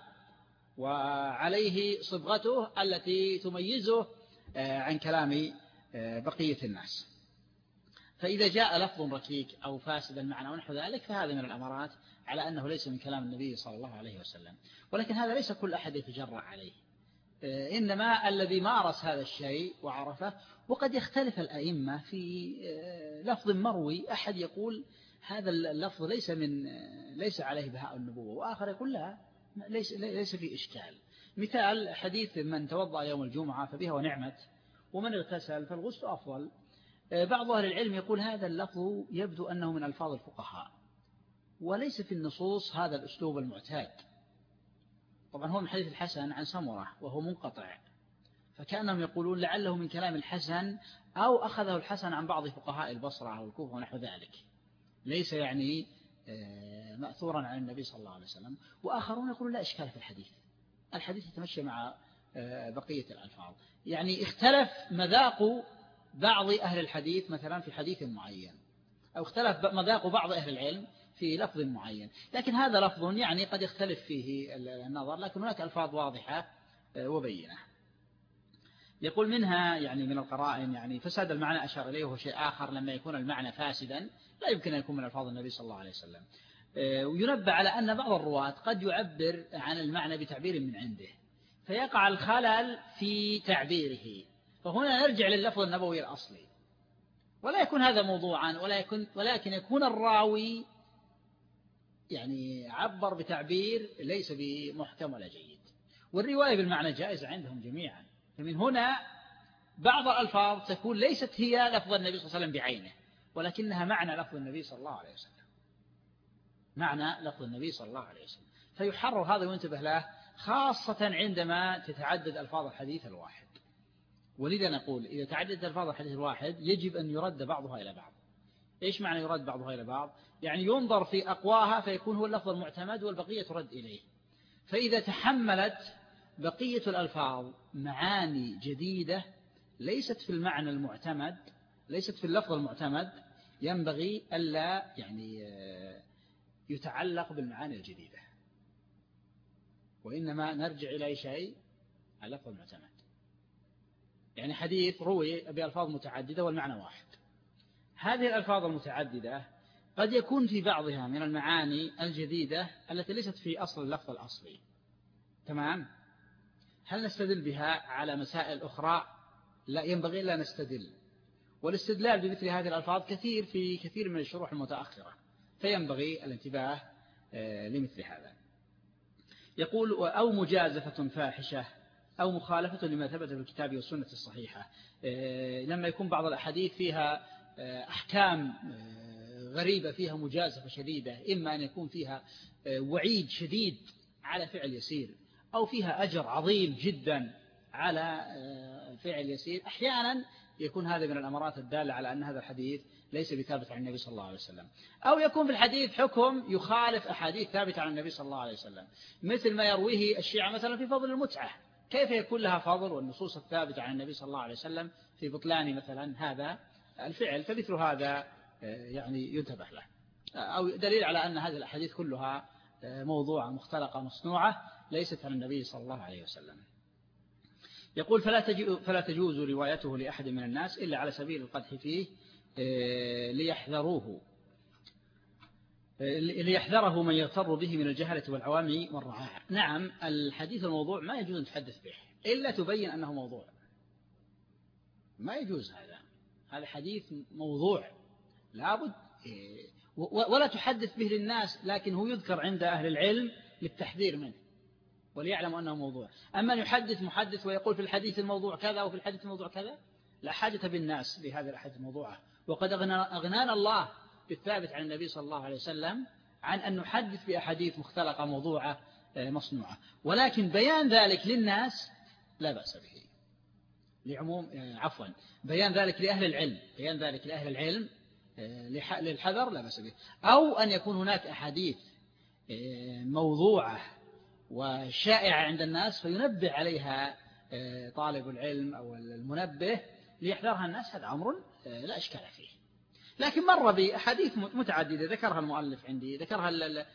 وعليه صبغته التي تميزه عن كلام بقية الناس. فإذا جاء لفظ ركيك أو فاسد المعنى ونحو ذلك فهذا من الأمارات على أنه ليس من كلام النبي صلى الله عليه وسلم. ولكن هذا ليس كل أحد يتجرأ عليه، إنما الذي مارس هذا الشيء وعرفه. وقد يختلف الأئمة في لفظ مروي، أحد يقول هذا اللفظ ليس من ليس عليه بهاء النبوة، وآخر يقول لا ليس ليس في إشكال. مثال حديث من توضأ يوم الجمعة فبها ونعمت، ومن اغتسل فالغسل أفضل. بعض أهل العلم يقول هذا اللفظ يبدو أنه من ألفاظ الفقهاء، وليس في النصوص هذا الأسلوب المعتاد. طبعا هو من حديث الحسن عن سمرة وهو منقطع، فكأنهم يقولون لعله من كلام الحسن أو أخذه الحسن عن بعض فقهاء البصرة أو الكوفة ونحو ذلك، ليس يعني مأثورا عن النبي صلى الله عليه وسلم. وآخرون يقولون لا إشكال في الحديث، الحديث يتمشى مع بقية الألفاظ. يعني اختلف مذاق بعض أهل الحديث مثلا في حديث معين، أو اختلف مذاق بعض أهل العلم في لفظ معين، لكن هذا لفظ يعني قد يختلف فيه النظر، لكن هناك ألفاظ واضحة وبينة. يقول منها يعني من القرائن يعني فساد المعنى أشار إليه، وهو شيء آخر لما يكون المعنى فاسدا لا يمكن أن يكون من ألفاظ النبي صلى الله عليه وسلم. وينبه على أن بعض الرواة قد يعبر عن المعنى بتعبير من عنده، فيقع الخلل في تعبيره، فهنا نرجع لللفظ النبوي الأصلي، ولا يكون هذا موضوعا، ولا يكون ولكن يكون الراوي يعني عبر بتعبير ليس بمحكم ولا جيد. والرواية بالمعنى جائزة عندهم جميعا، فمن هنا بعض الألفاظ تكون ليست هي لفظ النبي صلى الله عليه وسلم بعينه، ولكنها معنى لفظ النبي صلى الله عليه وسلم، معنى لفظ النبي صلى الله عليه وسلم، فيحرر هذا وينتبه له، خاصة عندما تتعدد ألفاظ الحديث الواحد. ولذا نقول إذا تعددت ألفاظ الحديث الواحد يجب أن يرد بعضها إلى بعض. إيش معنى يرد بعضها إلى بعض؟ يعني ينظر في أقواها فيكون هو اللفظ المعتمد والبقية ترد إليه. فإذا تحملت بقية الألفاظ معاني جديدة ليست في المعنى المعتمد، ليست في اللفظ المعتمد، ينبغي ألا يعني يتعلق بالمعاني الجديدة، وإنما نرجع إلى شيء اللفظ المعتمد. يعني حديث روي بألفاظ متعددة والمعنى واحد، هذه الألفاظ المتعددة قد يكون في بعضها من المعاني الجديدة التي ليست في أصل اللفظ الأصلي، تمام؟ هل نستدل بها على مسائل أخرى؟ لا، ينبغي لا نستدل، والاستدلال بمثل هذه الألفاظ كثير في كثير من الشروح المتأخرة، فينبغي الانتباه لمثل هذا. يقول أو مجازفة فاحشة أو مخالفة لما ثبت في الكتاب والسنة الصحيحة، لما يكون بعض الأحاديث فيها أحكام غريبة، فيها مجازفة شديدة، إما أن يكون فيها وعيد شديد على فعل يسير، أو فيها أجر عظيم جدا على فعل يسير، أحيانا يكون هذا من الأمارات الدالة على أن هذا الحديث ليس بثابت عن النبي صلى الله عليه وسلم. أو يكون في الحديث حكم يخالف أحاديث ثابتة عن النبي صلى الله عليه وسلم، مثل ما يرويه الشيعة مثلا في فضل المتعة، كيف يكون لها فضل والنصوص الثابتة عن النبي صلى الله عليه وسلم في بطلان مثلا هذا الفعل؟ فمثل هذا يعني ينتبه له، أو دليل على أن هذه الأحاديث كلها موضوعة مختلقة مصنوعة ليست عن النبي صلى الله عليه وسلم. يقول فلا فلا تجوز روايته لأحد من الناس إلا على سبيل القدح فيه ليحذروه ليحذره من يغتر به من الجهلة والعوام والرعاع. نعم، الحديث الموضوع ما يجوز أن تحدث به إلا تبين أنه موضوع، ما يجوز هذا، هذا حديث موضوع لابد، ولا تحدث به للناس، لكن هو يذكر عند أهل العلم للتحذير منه وليعلم أنه موضوع. أما أن يحدث محدث ويقول في الحديث الموضوع كذا وفي الحديث الموضوع كذا، لا حاجة بالناس لهذه الأحاديث الموضوعة، وقد أغنانا الله بالثابت عن النبي صلى الله عليه وسلم عن أن نحدث بأحاديث مختلقة موضوعة مصنوعة، ولكن بيان ذلك للناس لا بأس به، لعموم عفوا بيان ذلك لأهل العلم، بيان ذلك لأهل العلم للحذر لا بأس به. أو أن يكون هناك أحاديث موضوعة وشائعة عند الناس فينبه عليها طالب العلم أو المنبه ليحذرها الناس، هذا أمر لا إشكال فيه. لكن مر بأحاديث متعددة ذكرها المؤلف عندي، ذكرها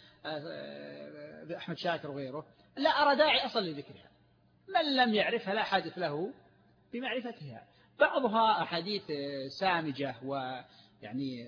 أحمد شاكر وغيره، لا أرى داعي أصل لذكرها، من لم يعرفها لا حادث له بمعرفتها. بعضها أحاديث سامجة ويعني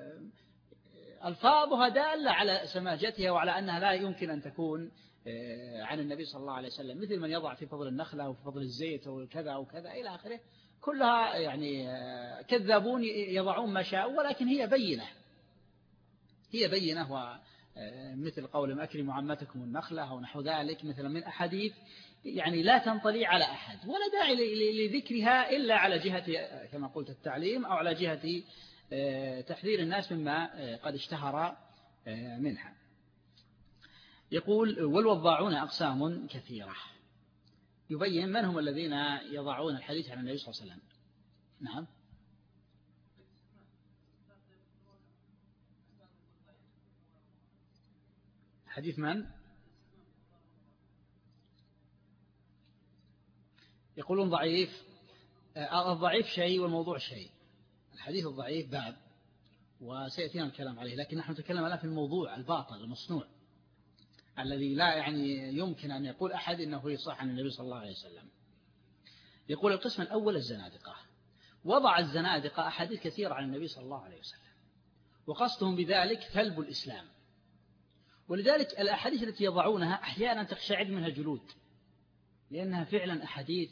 ألفاظها دالة على سماجتها وعلى أنها لا يمكن أن تكون عن النبي صلى الله عليه وسلم، مثل من يضع في فضل النخلة وفي فضل الزيت وكذا وكذا إلى آخره، كلها يعني كذابون يضعون ما شاءوا، ولكن هي بينة، هي بينة، ومثل قول أكرموا عمتكم النخلة أو نحو ذلك، مثلا من أحاديث يعني لا تنطلي على أحد، ولا داعي لذكرها إلا على جهة كما قلت التعليم أو على جهة تحذير الناس مما قد اشتهر منها. يقول والوضاعون أقسام كثيرة، يبين من هم الذين يضعون الحديث عن النبي صلى الله عليه وسلم. نعم، حديث من؟ يقولون ضعيف، الضعيف شيء والموضوع شيء. الحديث الضعيف باب وسيأتينا الكلام عليه، لكن نحن نتكلم الآن في الموضوع الباطل المصنوع الذي لا يعني يمكن أن يقول أحد إنه يصح عن النبي صلى الله عليه وسلم. يقول القسم الأول الزنادقة، وضع الزنادقة أحاديث كثيرة عن النبي صلى الله عليه وسلم، وقصدهم بذلك ثلب الإسلام، ولذلك الأحاديث التي يضعونها أحيانا تقشعر منها جلود، لأنها فعلا أحاديث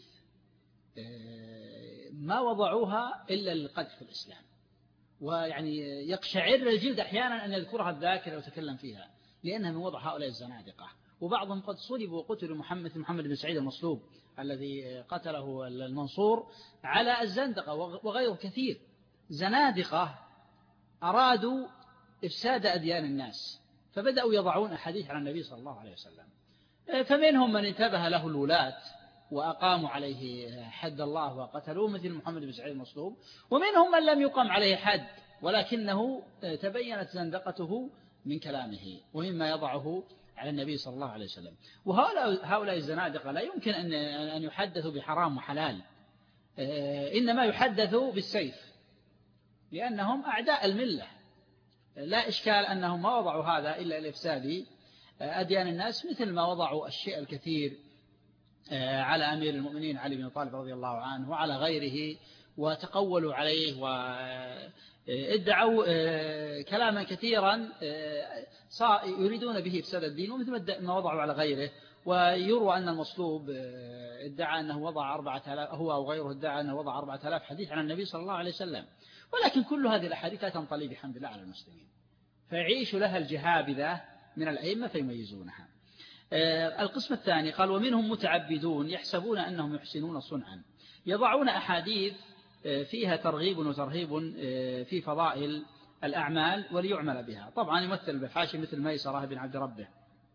ما وضعوها إلا للقدح في الإسلام، ويعني يقشعر الجلد أحيانا أن يذكرها الذاكر ويتكلم فيها، لأنها من وضع هؤلاء الزنادقة. وبعضهم قد صلبوا وقتلوا، محمد محمد بن سعيد المصلوب الذي قتله المنصور على الزندقة، وغيره كثير زنادقة أرادوا إفساد أديان الناس، فبدأوا يضعون أحاديث عن النبي صلى الله عليه وسلم. فمنهم من انتبه له الولاة وأقاموا عليه حد الله وقتلوه مثل محمد بن سعيد المصلوب، ومنهم من لم يقم عليه حد ولكنه تبينت زندقته من كلامه ومما يضعه على النبي صلى الله عليه وسلم. وهؤلاء الزنادقة لا يمكن أن يحدثوا بحرام وحلال، إنما يحدثوا بالسيف لأنهم أعداء الملة. لا إشكال أنهم ما وضعوا هذا إلا لإفساد أديان الناس، مثل ما وضعوا الشيء الكثير على أمير المؤمنين علي بن طالب رضي الله عنه وعلى غيره، وتقولوا عليه وادعوا كلاما كثيرا يريدون به إفساد الدين، ومثل ما وضعوا على غيره. ويروى أن المصلوب ادعى أنه وضع أربعة آلاف، هو أو غيره ادعى أنه وضع أربعة آلاف حديث عن النبي صلى الله عليه وسلم. ولكن كل هذه الأحاديث لا تنطلي بحمد الله على المسلمين، فيعيش لها الجهابذة من الأئمة فيميزونها. القسم الثاني قال: ومنهم متعبدون يحسبون أنهم يحسنون صنعا، يضعون أحاديث فيها ترغيب وترهيب في فضائل الأعمال وليعمل بها. طبعا يمثل بحاشي مثل ميسرة بن عبد ربه.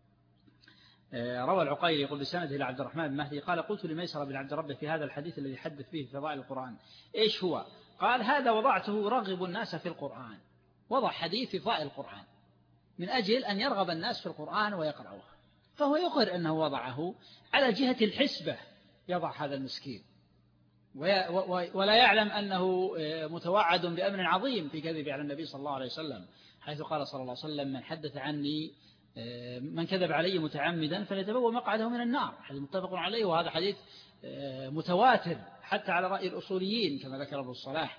روى العقيلي يقول بسنده إلى عبد الرحمن بن مهدي قال: قلت لميسرة بن عبد ربه في هذا الحديث الذي حدث فيه في فضائل القرآن إيش هو؟ قال: هذا وضعته رغب الناس في القرآن. وضع حديث في فضائل القرآن من أجل أن يرغب الناس في القرآن ويقرأوه، فهو يقر أنه وضعه على جهة الحسبة، يضع هذا المسكين ولا يعلم أنه متوعد بأمر عظيم في كذب على النبي صلى الله عليه وسلم، حيث قال صلى الله عليه وسلم: من حدث عني من كذب علي متعمدا فليتبوأ مقعده من النار. حديث متفق عليه، وهذا حديث متواتر حتى على رأي الأصوليين كما ذكر ابن الصلاح.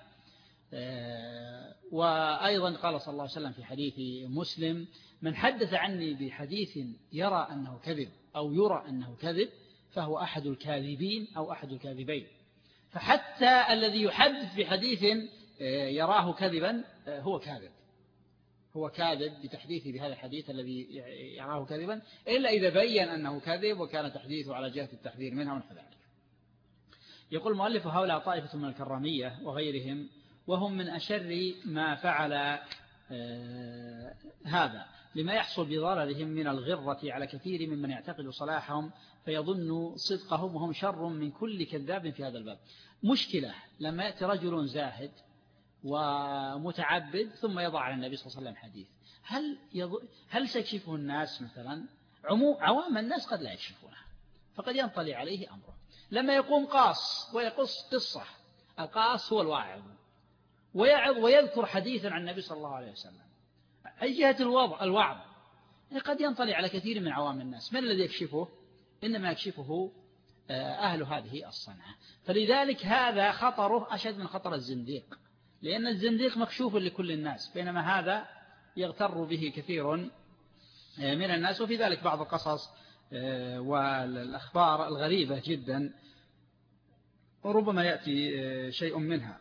وأيضا قال صلى الله عليه وسلم في حديث مسلم: من حدث عني بحديث يرى أنه كذب أو يرى أنه كذب فهو أحد الكاذبين أو أحد الكاذبين. فحتى الذي يحدث بحديث يراه كذبا هو كاذب، هو كاذب بتحديثه بهذا الحديث الذي يراه كذبا، إلا إذا بين أنه كذب وكان تحديثه على جهة التحذير منها ونحو ذلك. يقول المؤلف: هؤلاء طائفة من الكرامية وغيرهم، وهم من أشر ما فعل آه هذا لما يحصل بضررهم من الغرة على كثير ممن يعتقد صلاحهم فيظن صدقهم، وهم شر من كل كذاب في هذا الباب. مشكلة لما يأتي رجل زاهد ومتعبد ثم يضع على النبي صلى الله عليه وسلم حديث، هل يض... هل سيكشفه الناس مثلا؟ عمو... عوام الناس قد لا يكشفونه، فقد ينطلي عليه أمره. لما يقوم قاص ويقص قصة، القاص هو الواعظ ويعظ ويذكر حديثا عن النبي صلى الله عليه وسلم، أي جهة الوضع الوعظ قد ينطلي على كثير من عوام الناس. من الذي يكشفه؟ إنما يكشفه أهل هذه الصنعة. فلذلك هذا خطره أشد من خطر الزنديق، لأن الزنديق مكشوف لكل الناس، بينما هذا يغتر به كثير من الناس. وفي ذلك بعض القصص والأخبار الغريبة جدا، وربما يأتي شيء منها.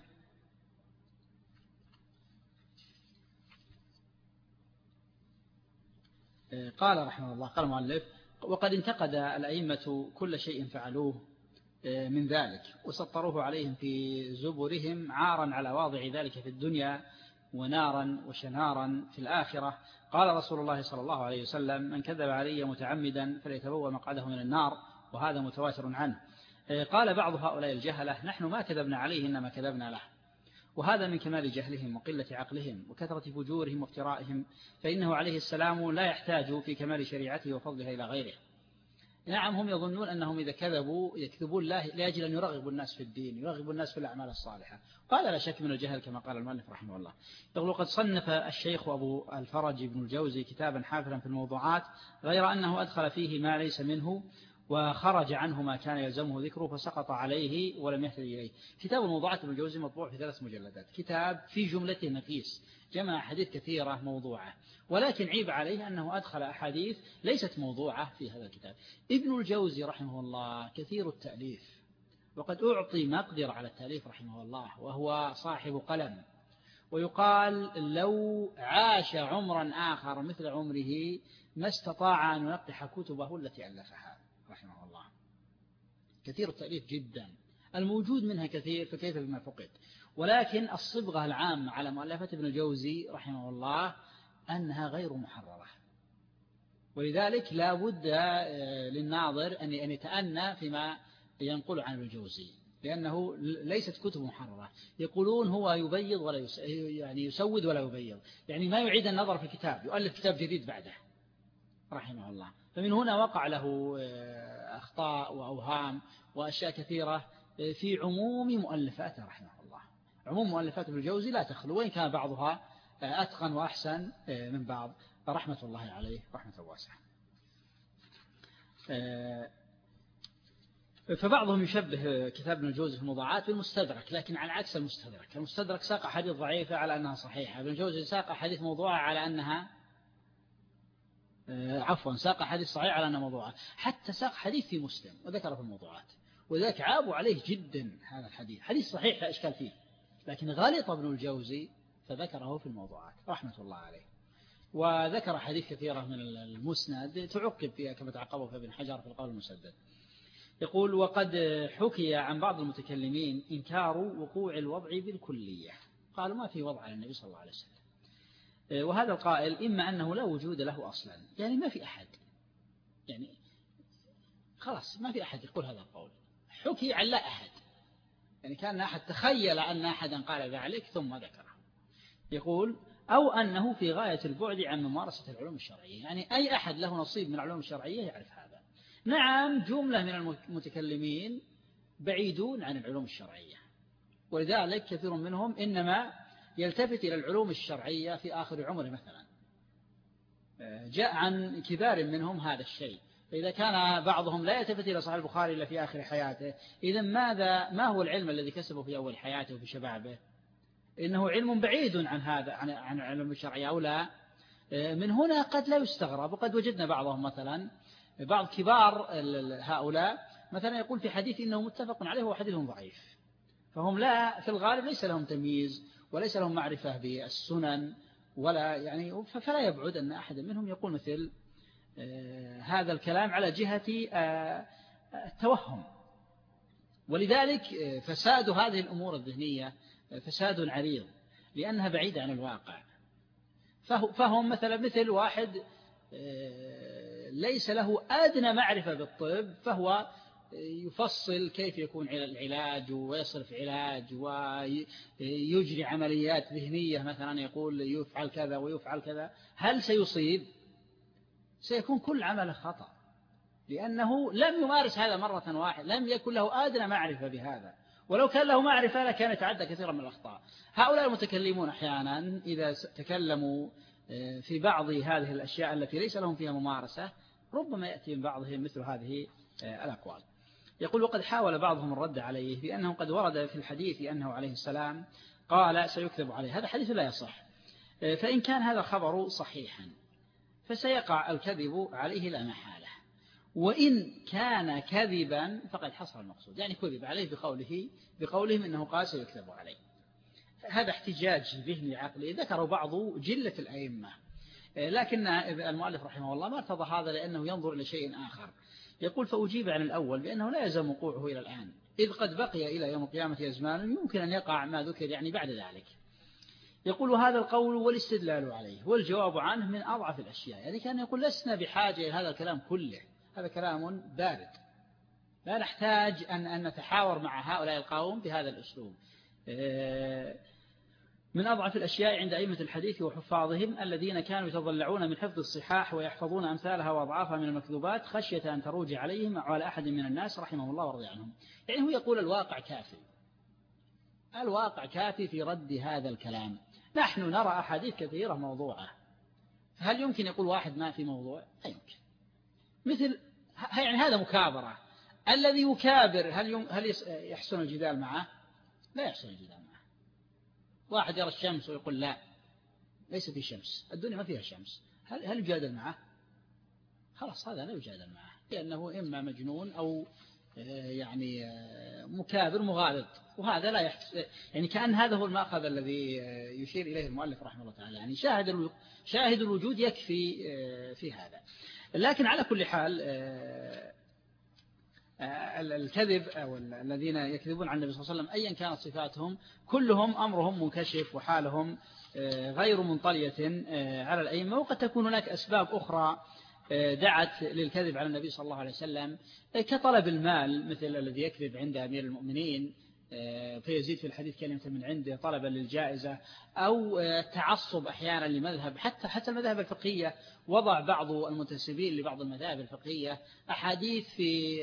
قال رحمه الله، قال المؤلف: وقد انتقد الأئمة كل شيء فعلوه من ذلك وسطروه عليهم في زبرهم، عارا على واضع ذلك في الدنيا ونارا وشنارا في الآخرة. قال رسول الله صلى الله عليه وسلم: من كذب علي متعمدا فليتبوأ مقعده من النار، وهذا متواتر عنه. قال بعض هؤلاء الجهلة: نحن ما كذبنا عليه إنما كذبنا له، وهذا من كمال جهلهم وقلة عقلهم وكثرة فجورهم وافترائهم، فإنه عليه السلام لا يحتاج في كمال شريعته وفضلها إلى غيره. نعم، هم يظنون أنهم إذا كذبوا يكذبون الله لأجل أن يرغبوا الناس في الدين، يرغبوا الناس في الأعمال الصالحة. قال: لا شك من الجهل كما قال المؤلف رحمه الله. يقول: قد صنف الشيخ أبو الفرج بن الجوزي كتابا حافلا في الموضوعات، غير أنه أدخل فيه ما ليس منه، وخرج عنه ما كان يلزمه ذكره فسقط عليه ولم يهتد إليه. كتاب الموضوعات ابن الجوزي مطبوع في ثلاث مجلدات، كتاب في جملته نفيس، جمع أحاديث كثيرة موضوعة، ولكن عيب عليه أنه أدخل أحاديث ليست موضوعة في هذا الكتاب. ابن الجوزي رحمه الله كثير التأليف، وقد أعطي مقدر على التأليف رحمه الله، وهو صاحب قلم، ويقال لو عاش عمرا آخر مثل عمره ما استطاع أن ينقح كتبه التي ألفها رحمه الله. كثير التأليف جدا، الموجود منها كثير فكيف بما فقد. ولكن الصبغة العامة على مؤلفات ابن الجوزي رحمه الله أنها غير محررة، ولذلك لا بد للناظر أن يتأنى فيما ينقل عن ابن الجوزي، لأنه ليست كتب محررة. يقولون هو يبيض ولا يس... يعني يسود ولا يبيض، يعني ما يعيد النظر في كتاب، يؤلف كتاب جديد بعده رحمه الله. فمن هنا وقع له أخطاء وأوهام وأشياء كثيرة في عموم مؤلفاته رحمه الله. عموم مؤلفات ابن الجوزي لا تخلو، وإن كان بعضها أتقن وأحسن من بعض رحمة الله عليه رحمة واسعة. فبعضهم يشبه كتاب ابن الجوزي في الموضوعات بالمستدرك، لكن على عكس المستدرك. المستدرك ساق حديث ضعيفة على أنها صحيحة، ابن الجوزي ساق حديث موضوعة على أنها عفوا ساق حديث صحيح على أنها موضوعة، حتى ساق حديث في مسلم وذكر في الموضوعات، وذلك عابوا عليه جدا. هذا الحديث حديث صحيح لا إشكال فيه، لكن غلط ابن الجوزي فذكره في الموضوعات رحمة الله عليه. وذكر حديث كثيرة من المسند تعقب فيها كما تعقبه في ابن حجر في القول المسدد. يقول: وقد حكي عن بعض المتكلمين إنكار وقوع الوضع بالكلية، قالوا ما في وضع على النبي صلى الله عليه وسلم. وهذا القائل إما أنه لا وجود له أصلا، يعني ما في أحد، يعني خلاص ما في أحد يقول هذا القول، حكي عن لا أحد، يعني كان أحد تخيل أن أحدا قال ذلك ثم ذكره. يقول: أو أنه في غاية البعد عن ممارسة العلوم الشرعية، يعني أي أحد له نصيب من العلوم الشرعية يعرف هذا. نعم، جملة من المتكلمين بعيدون عن العلوم الشرعية، ولذلك كثير منهم إنما يلتفت إلى العلوم الشرعية في آخر عمره مثلا. جاء عن كبار منهم هذا الشيء. فإذا كان بعضهم لا يلتفت إلى صحيح البخاري إلا في آخر حياته، إذا ماذا ما هو العلم الذي كسبه في أول حياته وفي شبابه؟ إنه علم بعيد عن هذا عن عن العلوم الشرعية أو لا. من هنا قد لا يستغرب، وقد وجدنا بعضهم مثلا بعض كبار هؤلاء مثلا يقول في حديث إنه متفق عليه وهو حديث ضعيف، فهم لا في الغالب ليس لهم تمييز وليس لهم معرفة بالسنن ولا يعني، فلا يبعد أن أحد منهم يقول مثل هذا الكلام على جهة التوهم. ولذلك فساد هذه الأمور الذهنية فساد عريض، لأنها بعيدة عن الواقع. فهم مثلا مثل واحد ليس له أدنى معرفة بالطب، فهو يفصل كيف يكون العلاج ويصرف علاج ويجري عمليات ذهنية، مثلا يقول يفعل كذا ويفعل كذا. هل سيصيب؟ سيكون كل عمله خطأ، لأنه لم يمارس هذا مرة واحدة، لم يكن له أدنى معرفة بهذا، ولو كان له معرفة لكان يتعدى كثيرا من الأخطاء. هؤلاء المتكلمون أحيانا إذا تكلموا في بعض هذه الأشياء التي ليس لهم فيها ممارسة ربما يأتي من بعضهم مثل هذه الأقوال. يقول: وقد حاول بعضهم الرد عليه بأنه قد ورد في الحديث أنه عليه السلام قال سيكذب عليه. هذا حديث لا يصح، فإن كان هذا الخبر صحيحا فسيقع الكذب عليه لا محالة، وإن كان كذبا فقد حصل المقصود، يعني كذب عليه بقوله بقولهم إنه قال سيكذب عليه. هذا احتجاج ذهني عقلي ذكره بعض جلة الأئمة، لكن المؤلف رحمه الله ما ارتضى هذا لأنه ينظر إلى شيء آخر. يقول: فأجيب عن الأول بأنه لا يلزم وقوعه إلى الآن، إذ قد بقي إلى يوم القيامة أزمان يمكن أن يقع ما ذكر يعني بعد ذلك. يقول: هذا القول والاستدلال عليه والجواب عنه من أضعف الأشياء، يعني كان يقول لسنا بحاجة إلى هذا الكلام كله، هذا كلام بارد، لا نحتاج أن أن نتحاور مع هؤلاء القوم بهذا الأسلوب. من أضعف الأشياء عند أئمة الحديث وحفاظهم الذين كانوا يتضلعون من حفظ الصحاح ويحفظون أمثالها وأضعافها من المكذوبات خشية أن تروج عليهم أو على أحد من الناس رحمه الله ورضي عنهم. يعني هو يقول الواقع كافي، الواقع كافي في رد هذا الكلام. نحن نرى أحاديث كثيرة موضوعة، هل يمكن يقول واحد ما في موضوع؟ لا يمكن. مثل يعني هذا مكابرة. الذي يكابر هل هل يحسن الجدال معه؟ لا يحسن الجدال معه. واحد يرى الشمس ويقول لا ليس في شمس، الدنيا ما فيها شمس، هل هل يجادل معه؟ خلاص هذا لا يجادل معه، لأنه إما مجنون أو يعني مكابر مغالط، وهذا لا يحس. يعني كأن هذا هو المأخذ الذي يشير إليه المؤلف رحمه الله تعالى، يعني شاهد شاهد الوجود يكفي في هذا. لكن على كل حال الكذب أو الذين يكذبون عن النبي صلى الله عليه وسلم أيا كانت صفاتهم كلهم أمرهم منكشف وحالهم غير منطلية على الأئمة. وقد تكون هناك أسباب أخرى دعت للكذب على النبي صلى الله عليه وسلم كطلب المال، مثل الذي يكذب عند أمير المؤمنين فيزيد في الحديث كلمة من عنده طلبا للجائزة، أو تعصب أحيانا لمذهب، حتى حتى المذاهب الفقهية وضع بعض المنتسبين لبعض المذاهب الفقهية أحاديث في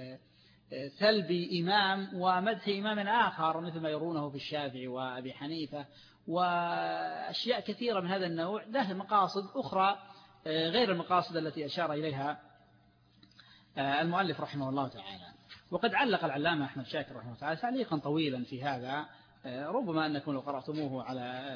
ثلب إمام ومدح إمام آخر مثل ما يرونه في الشافعي وأبي حنيفة، وأشياء كثيرة من هذا النوع له مقاصد أخرى غير المقاصد التي أشار إليها المؤلف رحمه الله تعالى. وقد علق العلامة أحمد شاكر رحمه الله تعالى تعليقا طويلا في هذا، ربما أنكم لو قرأتموه على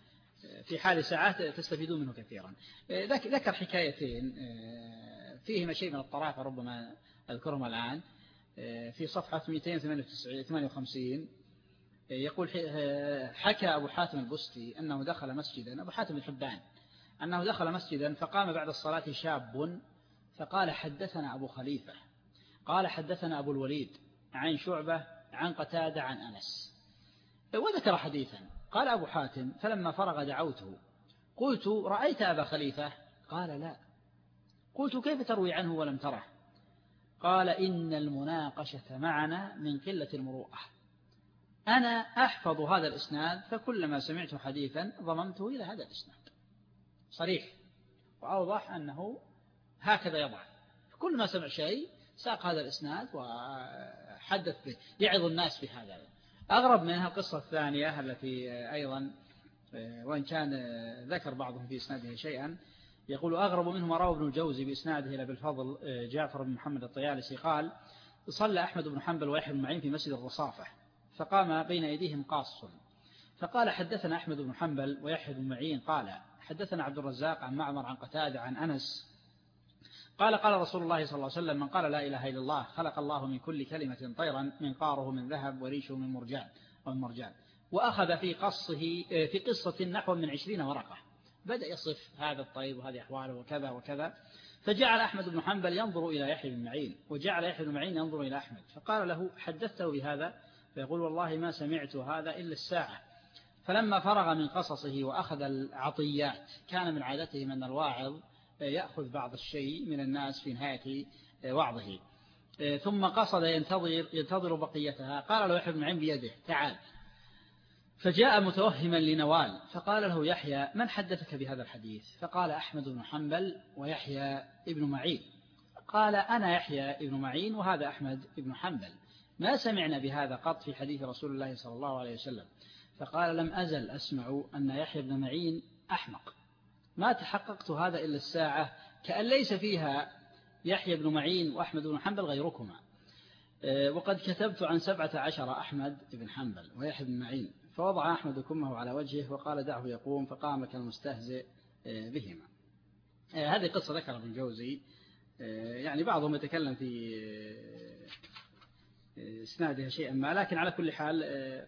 في حال ساعات تستفيدون منه كثيرا. ذكر حكايتين فيهما شيء من الطرافة ربما أذكرهم الآن. في صفحة مئتين وثمانية وخمسين يقول حكى أبو حاتم البستي أنه دخل مسجدا، أبو حاتم الحبان، أنه دخل مسجدا فقام بعد الصلاة شاب فقال حدثنا أبو خليفة قال حدثنا أبو الوليد عن شعبة عن قتادة عن أنس، وذكر حديثا. قال أبو حاتم فلما فرغ دعوته قلت رأيت أبا خليفة؟ قال لا. قلت كيف تروي عنه ولم تره؟ قال إن المناقشة معنا من قلة المروءة، أنا أحفظ هذا الإسناد فكلما سمعت حديثا ضممته إلى هذا الإسناد. صريح وأوضح أنه هكذا يضع، كل ما سمع شيء ساق هذا الإسناد وحدث به يعظ الناس بهذا. أغرب منها القصة الثانية التي أيضا وإن كان ذكر بعضهم في إسناده شيئا، يقول أغرب منه ما روى ابن الجوزي بإسناده إلى بالفضل جعفر بن محمد الطيالسي قال صلى أحمد بن حنبل ويحيى بن معين في مسجد الرصافة فقام بين أيديهم قاص فقال حدثنا أحمد بن حنبل ويحيى بن معين قال حدثنا عبد الرزاق عن معمر عن قتادة عن أنس قال قال رسول الله صلى الله عليه وسلم من قال لا إله إلا الله خلق الله من كل كلمة طيرا منقاره من ذهب وريشه من مرجان ومن مرجان، وأخذ في قصه في قصة نحو من عشرين ورقة، بدأ يصف هذا الطيب وهذه أحواله وكذا وكذا، فجعل أحمد بن حنبل ينظر إلى يحيى بن معين وجعل يحيى بن معين ينظر إلى أحمد، فقال له حدثته بهذا؟ فيقول والله ما سمعت هذا إلا الساعة. فلما فرغ من قصصه وأخذ العطيات، كان من عادته من الواعظ يأخذ بعض الشيء من الناس في نهاية وعظه، ثم قصد ينتظر, ينتظر بقيتها، قال له يحيى بن معين بيده تعال، فجاء متوهما لنوال فقال له يحيى من حدثك بهذا الحديث؟ فقال أحمد بن حنبل ويحيى ابن معين. قال أنا يحيى ابن معين وهذا أحمد بن حنبل، ما سمعنا بهذا قط في حديث رسول الله صلى الله عليه وسلم. فقال لم أزل أسمع أن يحيى بن معين أحمق، ما تحققت هذا إلا الساعة، كأن ليس فيها يحيى بن معين وأحمد بن حنبل غيركما، وقد كتبت عن سبعة عشر أحمد بن حنبل ويحيى بن معين. فوضع أحمد كمه على وجهه وقال دعه يقوم، فقام كالمستهزئ بهما. هذه قصة ذكر ابن جوزي، يعني بعضهم يتكلم في إسنادها شيئا ما، لكن على كل حال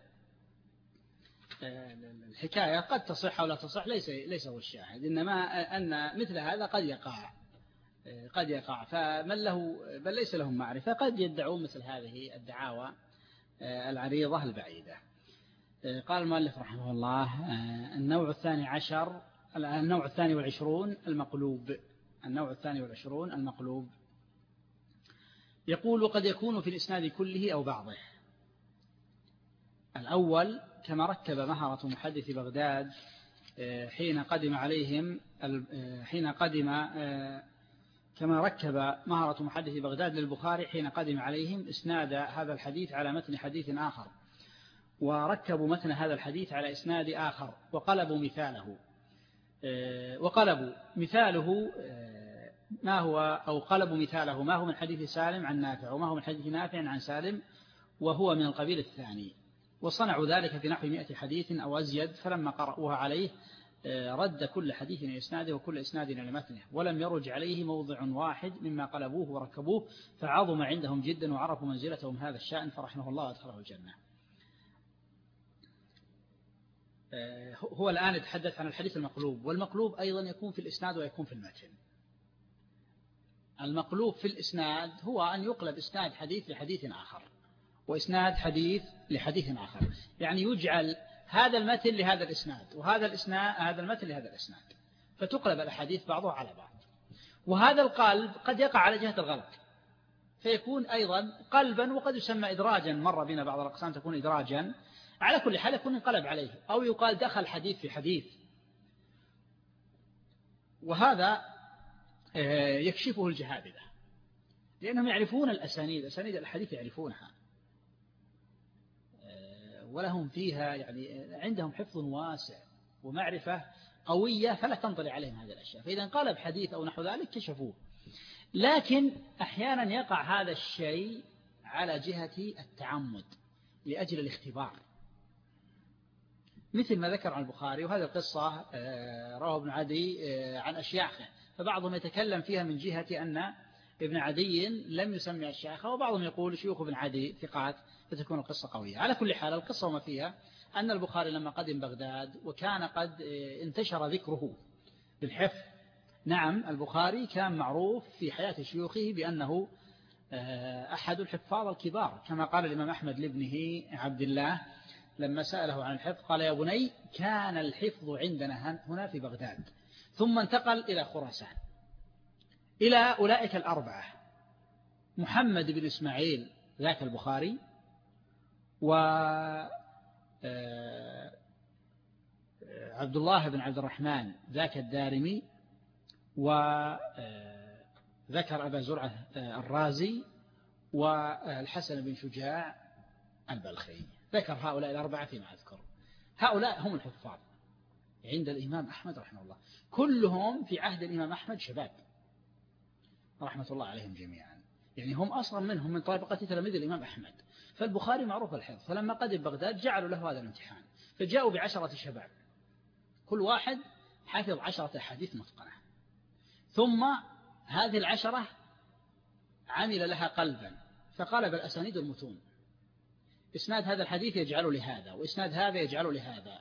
الحكاية قد تصح أو لا تصح ليس ليس هو الشاهد، إنما أن مثل هذا قد يقع قد يقع فمن له بل ليس لهم معرفة قد يدعون مثل هذه الدعاوى العريضة البعيدة. قال المؤلف رحمه الله النوع الثاني عشر النوع الثاني والعشرون المقلوب النوع الثاني والعشرون المقلوب يقول وقد يكون في الإسناد كله أو بعضه. الأول كما ركب مهرة محدث بغداد حين قدم عليهم حين قدم كما ركب مهرة محدث بغداد للبخاري حين قدم عليهم إسناد هذا الحديث على متن حديث آخر، وركبوا متن هذا الحديث على إسناد آخر وقلبوا مثاله وقلبوا مثاله ما هو أو قلبوا مثاله ما هو من حديث سالم عن نافع وما هو من حديث نافع عن سالم وهو من القبيل الثاني، وصنعوا ذلك في نحو مئة حديث أو أزيد، فلما قرأوها عليه رد كل حديث إلى إسناده وكل إسناد إلى متنه، ولم يرج عليه موضع واحد مما قلبوه وركبوه، فعظم عندهم جدا وعرفوا منزلتهم هذا الشأن، فرحمه الله وادخله الجنة. هو الآن يتحدث عن الحديث المقلوب، والمقلوب أيضا يكون في الإسناد ويكون في المتن. المقلوب في الإسناد هو أن يقلب إسناد حديث لحديث آخر، وإسناد حديث لحديث آخر، يعني يجعل هذا المتن لهذا الإسناد وهذا الإسناد هذا المتن لهذا الإسناد، فتقلب الأحاديث بعضها على بعض. وهذا القلب قد يقع على جهة الغلط، فيكون أيضا قلبا، وقد يسمى إدراجا، مر بنا بعض الأقسام تكون إدراجا. على كل حال يكون انقلب عليه، أو يقال دخل حديث في حديث، وهذا يكشفه الجهابذة، لأنهم يعرفون الأسانيد، أسانيد الحديث يعرفونها، ولهم فيها يعني عندهم حفظ واسع ومعرفة قوية، فلا تنطلي عليهم هذه الأشياء، فإذا انقلب حديث أو نحو ذلك كشفوه. لكن أحيانا يقع هذا الشيء على جهة التعمد لأجل الاختبار، مثل ما ذكر عن البخاري، وهذه القصة رواه ابن عدي عن أشياخه، فبعضهم يتكلم فيها من جهة أن ابن عدي لم يسمي الشيخة، وبعضهم يقول شيوخ ابن عدي ثقات، فتكون القصة قوية. على كل حال القصة وما فيها أن البخاري لما قدم بغداد وكان قد انتشر ذكره بالحفظ، نعم البخاري كان معروف في حياة شيوخه بأنه أحد الحفاظ الكبار، كما قال الإمام أحمد لابنه عبد الله لما سأله عن الحفظ قال: يا بني كان الحفظ عندنا هنا في بغداد، ثم انتقل إلى خراسان إلى أولئك الأربعة: محمد بن إسماعيل ذاك البخاري، وعبد الله بن عبد الرحمن ذاك الدارمي، وذكر أبا زرعة الرازي، والحسن بن شجاع البلخي، ذكر هؤلاء الأربعة فيما أذكر. هؤلاء هم الحفاظ عند الإمام أحمد رحمه الله، كلهم في عهد الإمام أحمد شباب رحمة الله عليهم جميعا، يعني هم أصلا منهم من طبقة تلاميذ الإمام أحمد. فالبخاري معروف الحفظ، فلما قدم بغداد جعلوا له هذا الامتحان، فجاءوا بعشرة شباب كل واحد حفظ عشرة أحاديث متقنة، ثم هذه العشرة عمل لها قلبا، فقلب الأسانيد المتون، إسناد هذا الحديث يجعله لهذا، وإسناد هذا يجعله لهذا،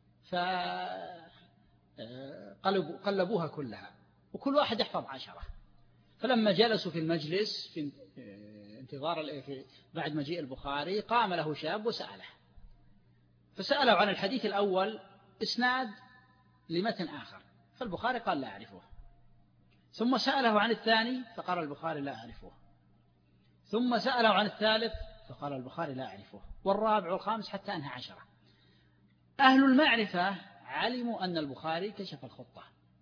فقلبوها كلها، وكل واحد يحفظ عشرة. فلما جلسوا في المجلس في انتظار بعد مجيء البخاري، قام له شاب وسأله، فسأله عن الحديث الأول إسناد لمتن آخر، فالبخاري قال: لا أعرفه. ثم سأله عن الثاني، فقال البخاري: لا أعرفه. ثم سأله عن الثالث، فقال البخاري: لا أعرفه. والرابع والخامس حتى أنهى عشرة. أهل المعرفة علموا أن البخاري كشف الخطة،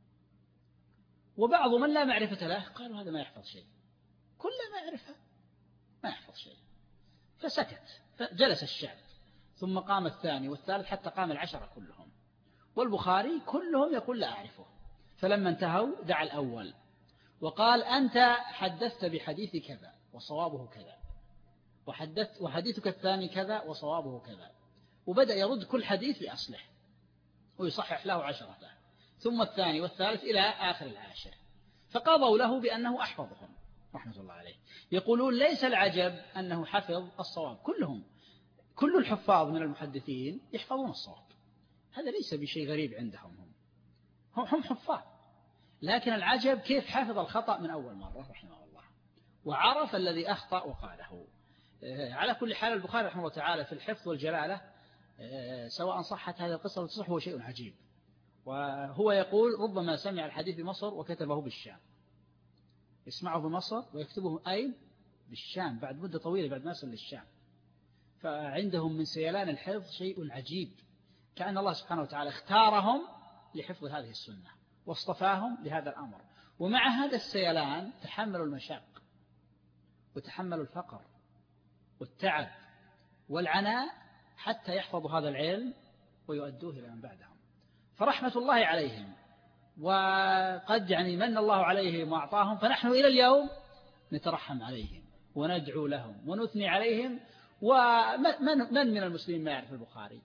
وبعض من لا معرفة له قالوا: هذا ما يحفظ شيء، كل معرفة ما يحفظ شيء. فسكت، فجلس الشعب، ثم قام الثاني والثالث حتى قام العشرة كلهم، والبخاري كلهم يقول: لا أعرفه. فلما انتهوا دعا الأول وقال: أنت حدثت بحديث كذا وصوابه كذا، وحدثت وحديثك الثاني كذا وصوابه كذا، وبدأ يرد كل حديث بأصله ويصحح له عشرته، ثم الثاني والثالث إلى آخر العاشر، فقضوا له بأنه أحفظهم رحمة الله عليه. يقولون: ليس العجب أنه حفظ الصواب، كلهم كل الحفاظ من المحدثين يحفظون الصواب، هذا ليس بشيء غريب عندهم، هم هم حفاظ، لكن العجب كيف حفظ الخطأ من أول مرة رحمه الله، وعرف الذي أخطأ وقاله. على كل حال البخاري رحمه الله تعالى في الحفظ والجلالة، سواء صحت هذه القصة أو تصح، هو شيء عجيب. وهو يقول: ربما سمع الحديث بمصر وكتبه بالشام، يسمعه بمصر ويكتبه أين؟ بالشام، بعد مدة طويلة بعد ما يصل للشام. فعندهم من سيلان الحفظ شيء عجيب، كأن الله سبحانه وتعالى اختارهم لحفظ هذه السنة واصطفاهم لهذا الأمر، ومع هذا السيلان تحملوا المشاق وتحملوا الفقر والتعب والعناء حتى يحفظوا هذا العلم ويؤدوه إلى من بعدهم. فرحمة الله عليهم وقد يعني من الله عليهم وأعطاهم، فنحن إلى اليوم نترحم عليهم وندعو لهم ونثني عليهم. ومن من من المسلمين ما يعرف البخاري؟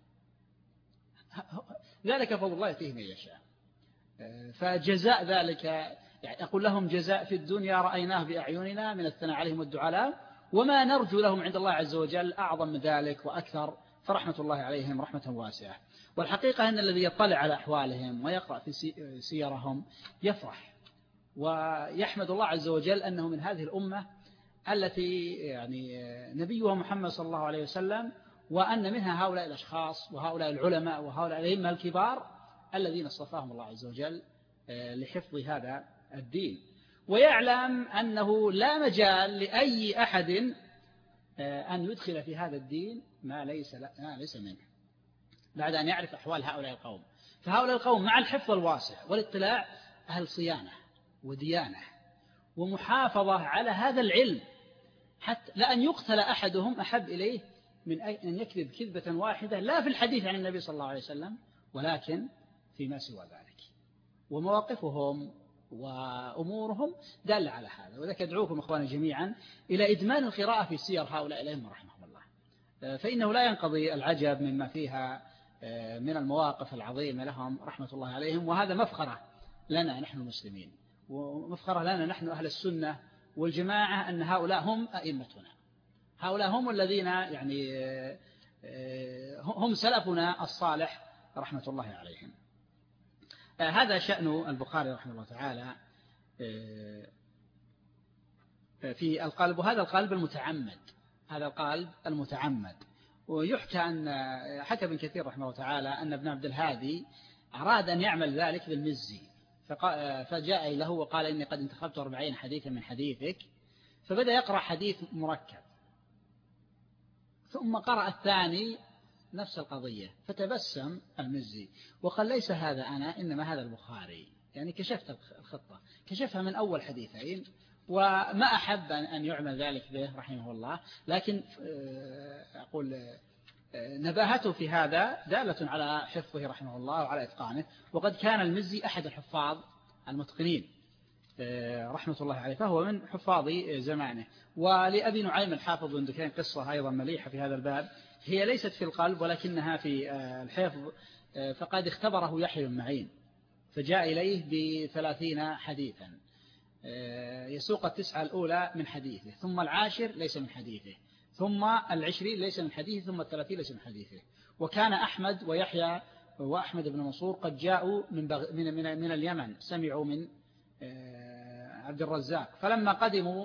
ذلك فضل الله يأتيه من يشاء. فجزاء ذلك يعني أقول لهم جزاء في الدنيا رأيناه بأعيننا من الثناء عليهم والدعاء، وما نرجو لهم عند الله عز وجل أعظم من ذلك وأكثر، فرحمة الله عليهم رحمة واسعة. والحقيقة أن الذي يطلع على أحوالهم ويقرأ في سيرهم يفرح ويحمد الله عز وجل أنه من هذه الأمة التي يعني نبيها محمد صلى الله عليه وسلم، وأن منها هؤلاء الأشخاص وهؤلاء العلماء وهؤلاء الأئمة الكبار الذين اصطفاهم الله عز وجل لحفظ هذا الدين. ويعلم أنه لا مجال لأي أحد أن يدخل في هذا الدين ما ليس ما ليس منه، بعد أن يعرف أحوال هؤلاء القوم. فهؤلاء القوم مع الحفظ الواسع والاطلاع أهل صيانة وديانة ومحافظة على هذا العلم، حتى لأن يقتل أحدهم أحب إليه من أن يكذب كذبة واحدة لا في الحديث عن النبي صلى الله عليه وسلم ولكن فيما سوى ذلك. ومواقفهم وأمورهم دل على هذا. وذلك أدعوكم إخواني جميعا إلى إدمان القراءة في سير هؤلاء الأئمة رحمهم الله، فإنه لا ينقضي العجب مما فيها من المواقف العظيمة لهم رحمة الله عليهم. وهذا مفخرة لنا نحن المسلمين، ومفخرة لنا نحن أهل السنة والجماعة، أن هؤلاء هم أئمتنا، هؤلاء هم الذين يعني هم سلفنا الصالح رحمة الله عليهم. هذا شأن البخاري رحمه الله تعالى في القلب، وهذا القلب المتعمد، هذا القلب المتعمد. ويحكى أن حكى ابن كثير رحمه الله تعالى أن ابن عبد الهادي أراد أن يعمل ذلك بالمزي، فجاء له وقال إني قد انتخبت أربعين حديثا من حديثك، فبدأ يقرأ حديث مركب، ثم قرأ الثاني نفس القضية، فتبسم المزي وقال ليس هذا أنا إنما هذا البخاري. يعني كشفت الخطة، كشفها من أول حديثين، وما أحب أن يعمل ذلك به رحمه الله. لكن أقول نباهته في هذا دالة على حفظه رحمه الله وعلى إتقانه. وقد كان المزي أحد الحفاظ المتقنين رحمة الله عليه، فهو من حفاظ زمانه. ولأبي نعيم الحافظ بن دكين قصة أيضا مليحة في هذا الباب، هي ليست في القلب ولكنها في الحفظ. فقد اختبره يحيى بن معين فجاء إليه بثلاثين حديثا، يسوق التسعة الأولى من حديثه، ثم العاشر ليس من حديثه، ثم العشرين ليس من حديثه، ثم الثلاثين ليس من حديثه. وكان أحمد ويحيى وأحمد بن منصور قد جاءوا من, بغ... من, من, من اليمن، سمعوا من عبد الرزاق، فلما قدموا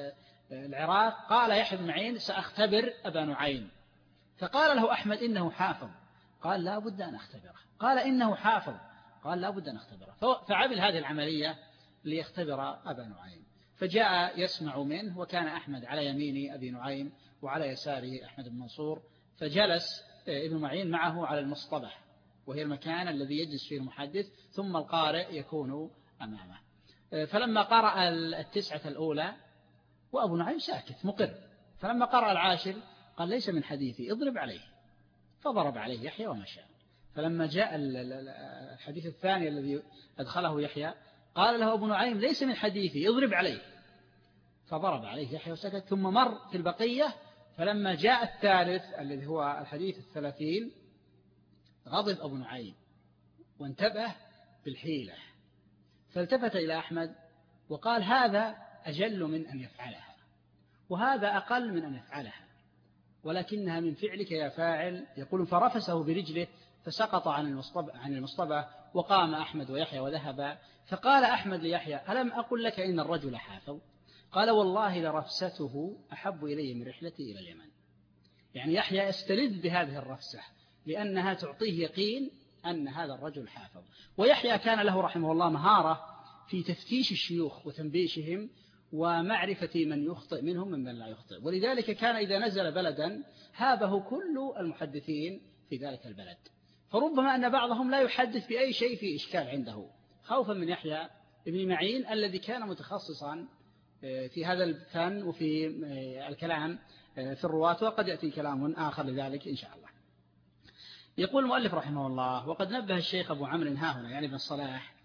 العراق قال يحيى بن معين سأختبر أبا نعيم، فقال له أحمد إنه حافظ، قال لا بد أن أختبره، قال إنه حافظ، قال لا بد أن أختبره. فعمل هذه العملية ليختبر أبا نعيم، فجاء يسمع منه، وكان أحمد على يمين أبي نعيم وعلى يساره أحمد بن منصور، فجلس ابن معين معه على المصطبح، وهي المكان الذي يجلس فيه المحدث، ثم القارئ يكون أمامه. فلما قرأ التسعة الأولى وأبو نعيم ساكت مقر، فلما قرأ العاشر قال ليس من حديثي اضرب عليه، فضرب عليه يحيى ومشى. فلما جاء الحديث الثاني الذي أدخله يحيى قال له أبو نعيم ليس من حديثي اضرب عليه، فضرب عليه يحيى وسكت. ثم مر في البقية، فلما جاء الثالث الذي هو الحديث الثلاثين غضب أبو نعيم وانتبه بالحيلة، فالتفت إلى أحمد وقال هذا أجل من أن يفعلها، وهذا أقل من أن يفعلها، ولكنها من فعلك يا فاعل. يقول فرفسه برجله فسقط عن المصطبة, عن المصطبة وقام أحمد ويحيى وذهب. فقال أحمد ليحيى ألم أقل لك إن الرجل حافظ؟ قال والله لرفسته أحب إلي من رحلتي إلى اليمن. يعني يحيى يستلذ بهذه الرفسة لأنها تعطيه يقين أن هذا الرجل حافظ. ويحيى كان له رحمه الله مهارة في تفتيش الشيوخ وتنبيشهم ومعرفة من يخطئ منهم ممن لا يخطئ، ولذلك كان إذا نزل بلدا هابه كل المحدثين في ذلك البلد، فربما أن بعضهم لا يحدث بأي شيء في إشكال عنده، خوفا من يحيى ابن معين الذي كان متخصصا في هذا الفن وفي الكلام في الرواة، وقد يأتي كلام آخر لذلك إن شاء الله. يقول المؤلف رحمه الله وقد نبه الشيخ أبو عمرو هاهنا يعني ابن الصلاح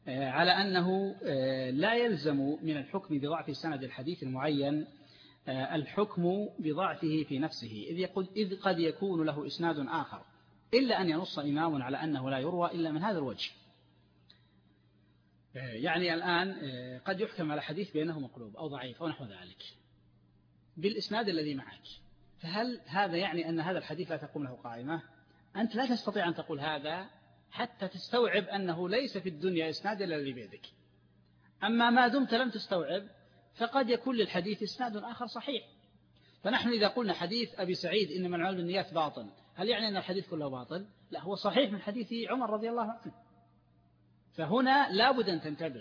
على أنه لا يلزم من الحكم بضعف سند الحديث المعين الحكم بضعفه في نفسه، إذ قد يكون له إسناد آخر، إلا أن ينص إمام على أنه لا يروى إلا من هذا الوجه. يعني الآن قد يحكم على حديث بأنه مقلوب أو ضعيف أو نحو ذلك بالإسناد الذي معك، فهل هذا يعني أن هذا الحديث لا تقوم له قائمة؟ أنت لا تستطيع أن تقول هذا حتى تستوعب أنه ليس في الدنيا إسناد إلا الذي بيدك. أما ما دمت لم تستوعب فقد يكون للحديث إسناد آخر صحيح. فنحن إذا قلنا حديث أبي سعيد إنما الأعمال بالنيات باطل، هل يعني أن الحديث كله باطل؟ لا، هو صحيح من حديث عمر رضي الله عنه. فهنا لابد أن تنتبه،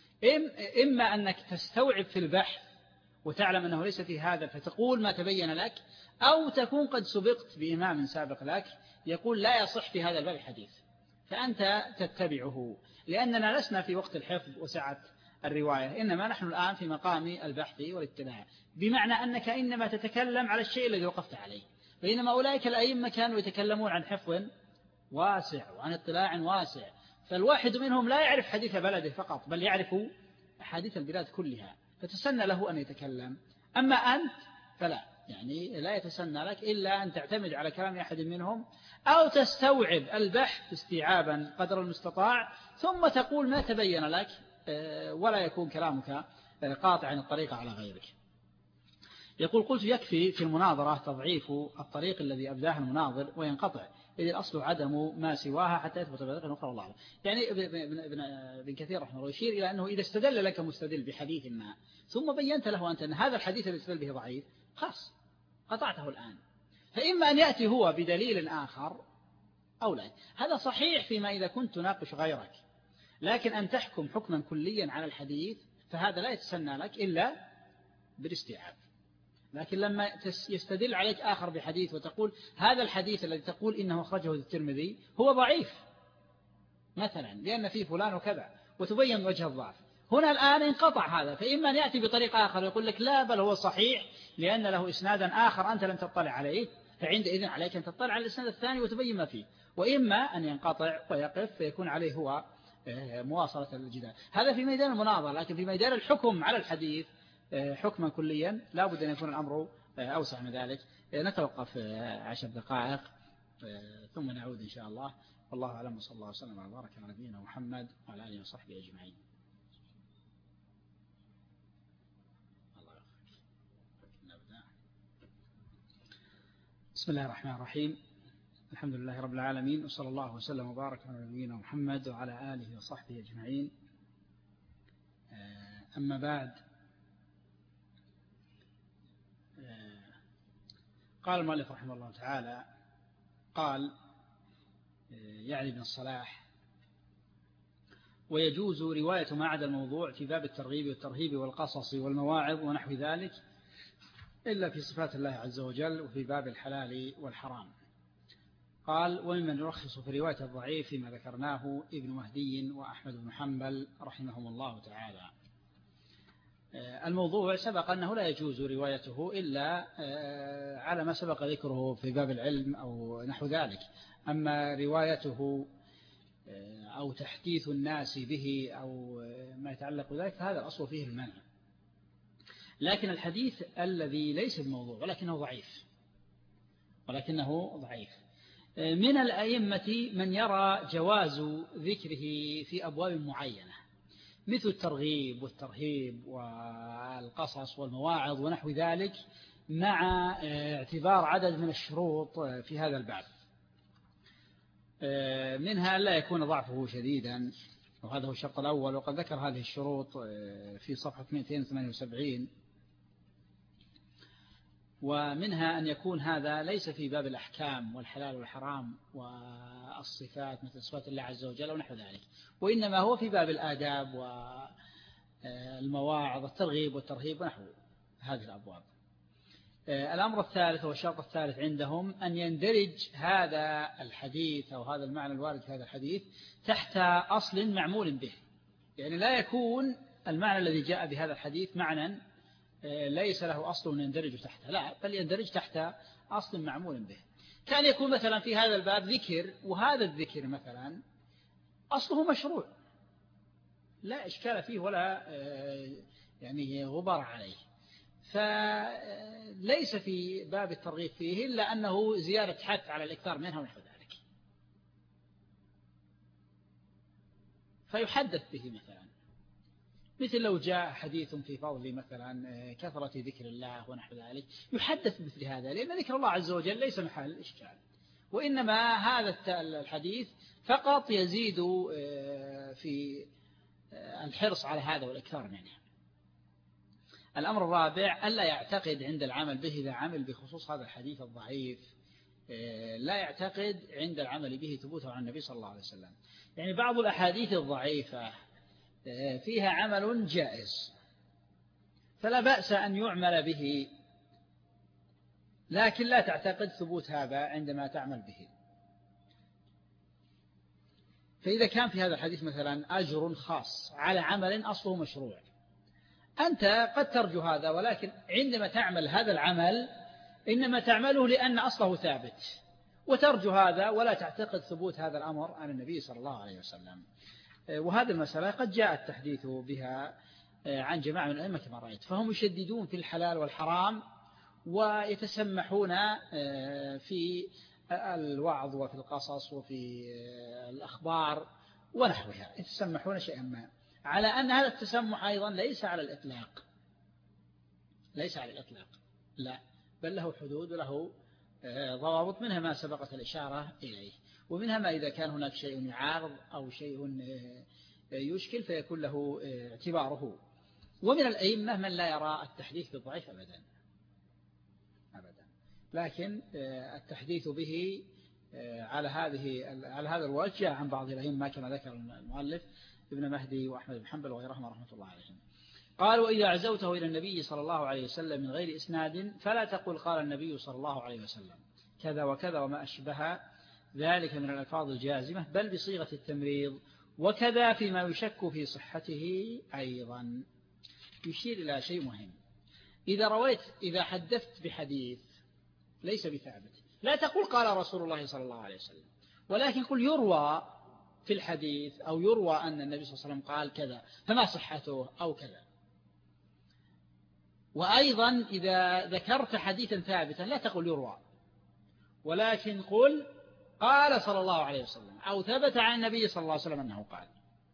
إما أنك تستوعب في البحث وتعلم أنه ليس في هذا فتقول ما تبين لك، أو تكون قد سبقت بإمام سابق لك يقول لا يصح في هذا الباب الحديث فأنت تتبعه، لأننا لسنا في وقت الحفظ وسعة الرواية، إنما نحن الآن في مقام البحث والاتباع، بمعنى أنك إنما تتكلم على الشيء الذي وقفت عليه، بينما أولئك الأئمة كانوا يتكلمون عن حفظ واسع وعن اطلاع واسع، فالواحد منهم لا يعرف حديث بلده فقط بل يعرف حديث البلاد كلها، فتسنى له أن يتكلم. أما أنت فلا، يعني لا يتسنى لك إلا أن تعتمد على كلام أحد منهم أو تستوعب البحث استيعابا قدر المستطاع ثم تقول ما تبين لك، ولا يكون كلامك قاطعا الطريق على غيرك. يقول قلت يكفي في المناظرة تضعيف الطريق الذي أبداه المناظر وينقطع، إذ الأصل عدم ما سواها حتى يثبت بطريقة أخرى. الله يعني ابن كثير رحمه الله يشير إلى أنه إذا استدل لك مستدل بحديث ما ثم بينت له أنت أن هذا الحديث الذي استدل به ضعيف، خلاص قطعته الآن، فإما أن يأتي هو بدليل آخر أو لا. هذا صحيح فيما إذا كنت تناقش غيرك، لكن أن تحكم حكما كليا على الحديث فهذا لا يتسنى لك إلا بالاستيعاب. لكن لما يستدل عليك آخر بحديث وتقول هذا الحديث الذي تقول إنه أخرجه الترمذي هو ضعيف مثلا لأن فيه فلان وكذا وتبين وجه الضعف، هنا الآن انقطع هذا، فإما أن يأتي بطريقة آخر ويقول لك لا بل هو صحيح لأن له إسنادا آخر أنت لم تطلع عليه، فعندئذ عليك أن تطلع على الإسناد الثاني وتبين ما فيه، وإما أن ينقطع ويقف فيكون عليه هو مواصلة الجدال. هذا في ميدان المناظرة، لكن في ميدان الحكم على الحديث حكما كليا لا بد أن يكون الأمر أوسع من ذلك. نتوقف عشر دقائق ثم نعود إن شاء الله، والله أعلم، وصلى الله وسلم على بارك على نبينا محمد وعلى آله وصحبه أجمعين. بسم الله الرحمن الرحيم، الحمد لله رب العالمين، وصلى الله وسلم وبارك على نبينا محمد وعلى آله وصحبه أجمعين. أما بعد، قال المؤلف رحمه الله تعالى، قال يعني ابن الصلاح: ويجوز رواية ما عدا الموضوع في باب الترغيب والترهيب والقصص والمواعظ ونحو ذلك إلا في صفات الله عز وجل وفي باب الحلال والحرام. قال: وممن يرخص في رواية الضعيف ما ذكرناه ابن مهدي وأحمد بن حنبل رحمهم الله تعالى. الموضوع سبق أنه لا يجوز روايته إلا على ما سبق ذكره في باب العلم أو نحو ذلك، أما روايته أو تحديث الناس به أو ما يتعلق بذلك فهذا الأصل فيه المنع. لكن الحديث الذي ليس بموضوع ولكنه ضعيف ولكنه ضعيف من الأئمة من يرى جواز ذكره في أبواب معينة مثل الترغيب والترهيب والقصص والمواعظ ونحو ذلك، مع اعتبار عدد من الشروط في هذا الباب، منها لا يكون ضعفه شديدا، وهذا هو الشرط الأول، وقد ذكر هذه الشروط في صفحة مئتين وثمانية وسبعين. ومنها أن يكون هذا ليس في باب الأحكام والحلال والحرام والصفات مثل صفات الله عز وجل ونحو ذلك، وإنما هو في باب الآداب والمواعظ والترغيب والترهيب ونحو هذه الأبواب. الأمر الثالث والشرط الثالث عندهم أن يندرج هذا الحديث أو هذا المعنى الوارد في هذا الحديث تحت أصل معمول به، يعني لا يكون المعنى الذي جاء بهذا الحديث معنى ليس له أصل يندرج تحته، لا، بل يندرج تحت أصل معمول به. كان يكون مثلا في هذا الباب ذكر، وهذا الذكر مثلا أصله مشروع، لا إشكال فيه ولا يعني غبار عليه. فليس في باب الترغيب فيه إلا أنه زيادة حث على الإكثار منها ونحو ذلك، فيحدث به مثلا، مثل لو جاء حديث في فضل مثلا كثرة ذكر الله ونحو ذلك يحدث مثل هذا، لأن ذكر الله عز وجل ليس محل الإشكال، وإنما هذا الحديث فقط يزيد في الحرص على هذا والإكثار منه. الأمر الرابع ألا يعتقد عند العمل به إذا عمل بخصوص هذا الحديث الضعيف، لا يعتقد عند العمل به ثبوته عن النبي صلى الله عليه وسلم. يعني بعض الأحاديث الضعيفة فيها عمل جائز فلا بأس أن يعمل به، لكن لا تعتقد ثبوت هذا عندما تعمل به. فإذا كان في هذا الحديث مثلا أجر خاص على عمل أصله مشروع، أنت قد ترجو هذا، ولكن عندما تعمل هذا العمل إنما تعمله لأن أصله ثابت، وترجو هذا ولا تعتقد ثبوت هذا الأمر عن النبي صلى الله عليه وسلم. وهذه المسألة قد جاء التحديث بها عن جماعة من الأئمة كما رأيت، فهم يشددون في الحلال والحرام ويتسمحون في الوعظ وفي القصص وفي الأخبار ونحوها، يتسمحون شيئا ما، على أن هذا التسمح أيضا ليس على الإطلاق، ليس على الإطلاق لا، بل له حدود وله ضوابط، منها ما سبقت الإشارة إليه، ومنها ما إذا كان هناك شيء يعارض أو شيء يشكل فيكون له اعتباره. ومن الأئمة من لا يرى التحديث بالضعيف أبدا أبدا، لكن التحديث به على هذه على هذا الوجه عن بعض الأئمة كما ذكر المؤلف ابن مهدي وأحمد بن حنبل وغيرهم رحمة الله عليهم. قال: وإذا عزوته إلى النبي صلى الله عليه وسلم من غير إسناد فلا تقل قال النبي صلى الله عليه وسلم كذا وكذا وما أشبه ذلك من الألفاظ الجازمة، بل بصيغة التمريض، وكذا فيما يشك في صحته أيضا. يشير إلى شيء مهم، إذا رويت إذا حدثت بحديث ليس بثابت لا تقول قال رسول الله صلى الله عليه وسلم، ولكن قل يروى في الحديث أو يروى أن النبي صلى الله عليه وسلم قال كذا فما صحته أو كذا. وأيضا إذا ذكرت حديثا ثابتا لا تقل يروى، ولكن قل قال صلى الله عليه وسلم أو ثبت عن النبي صلى الله عليه وسلم أنه قال.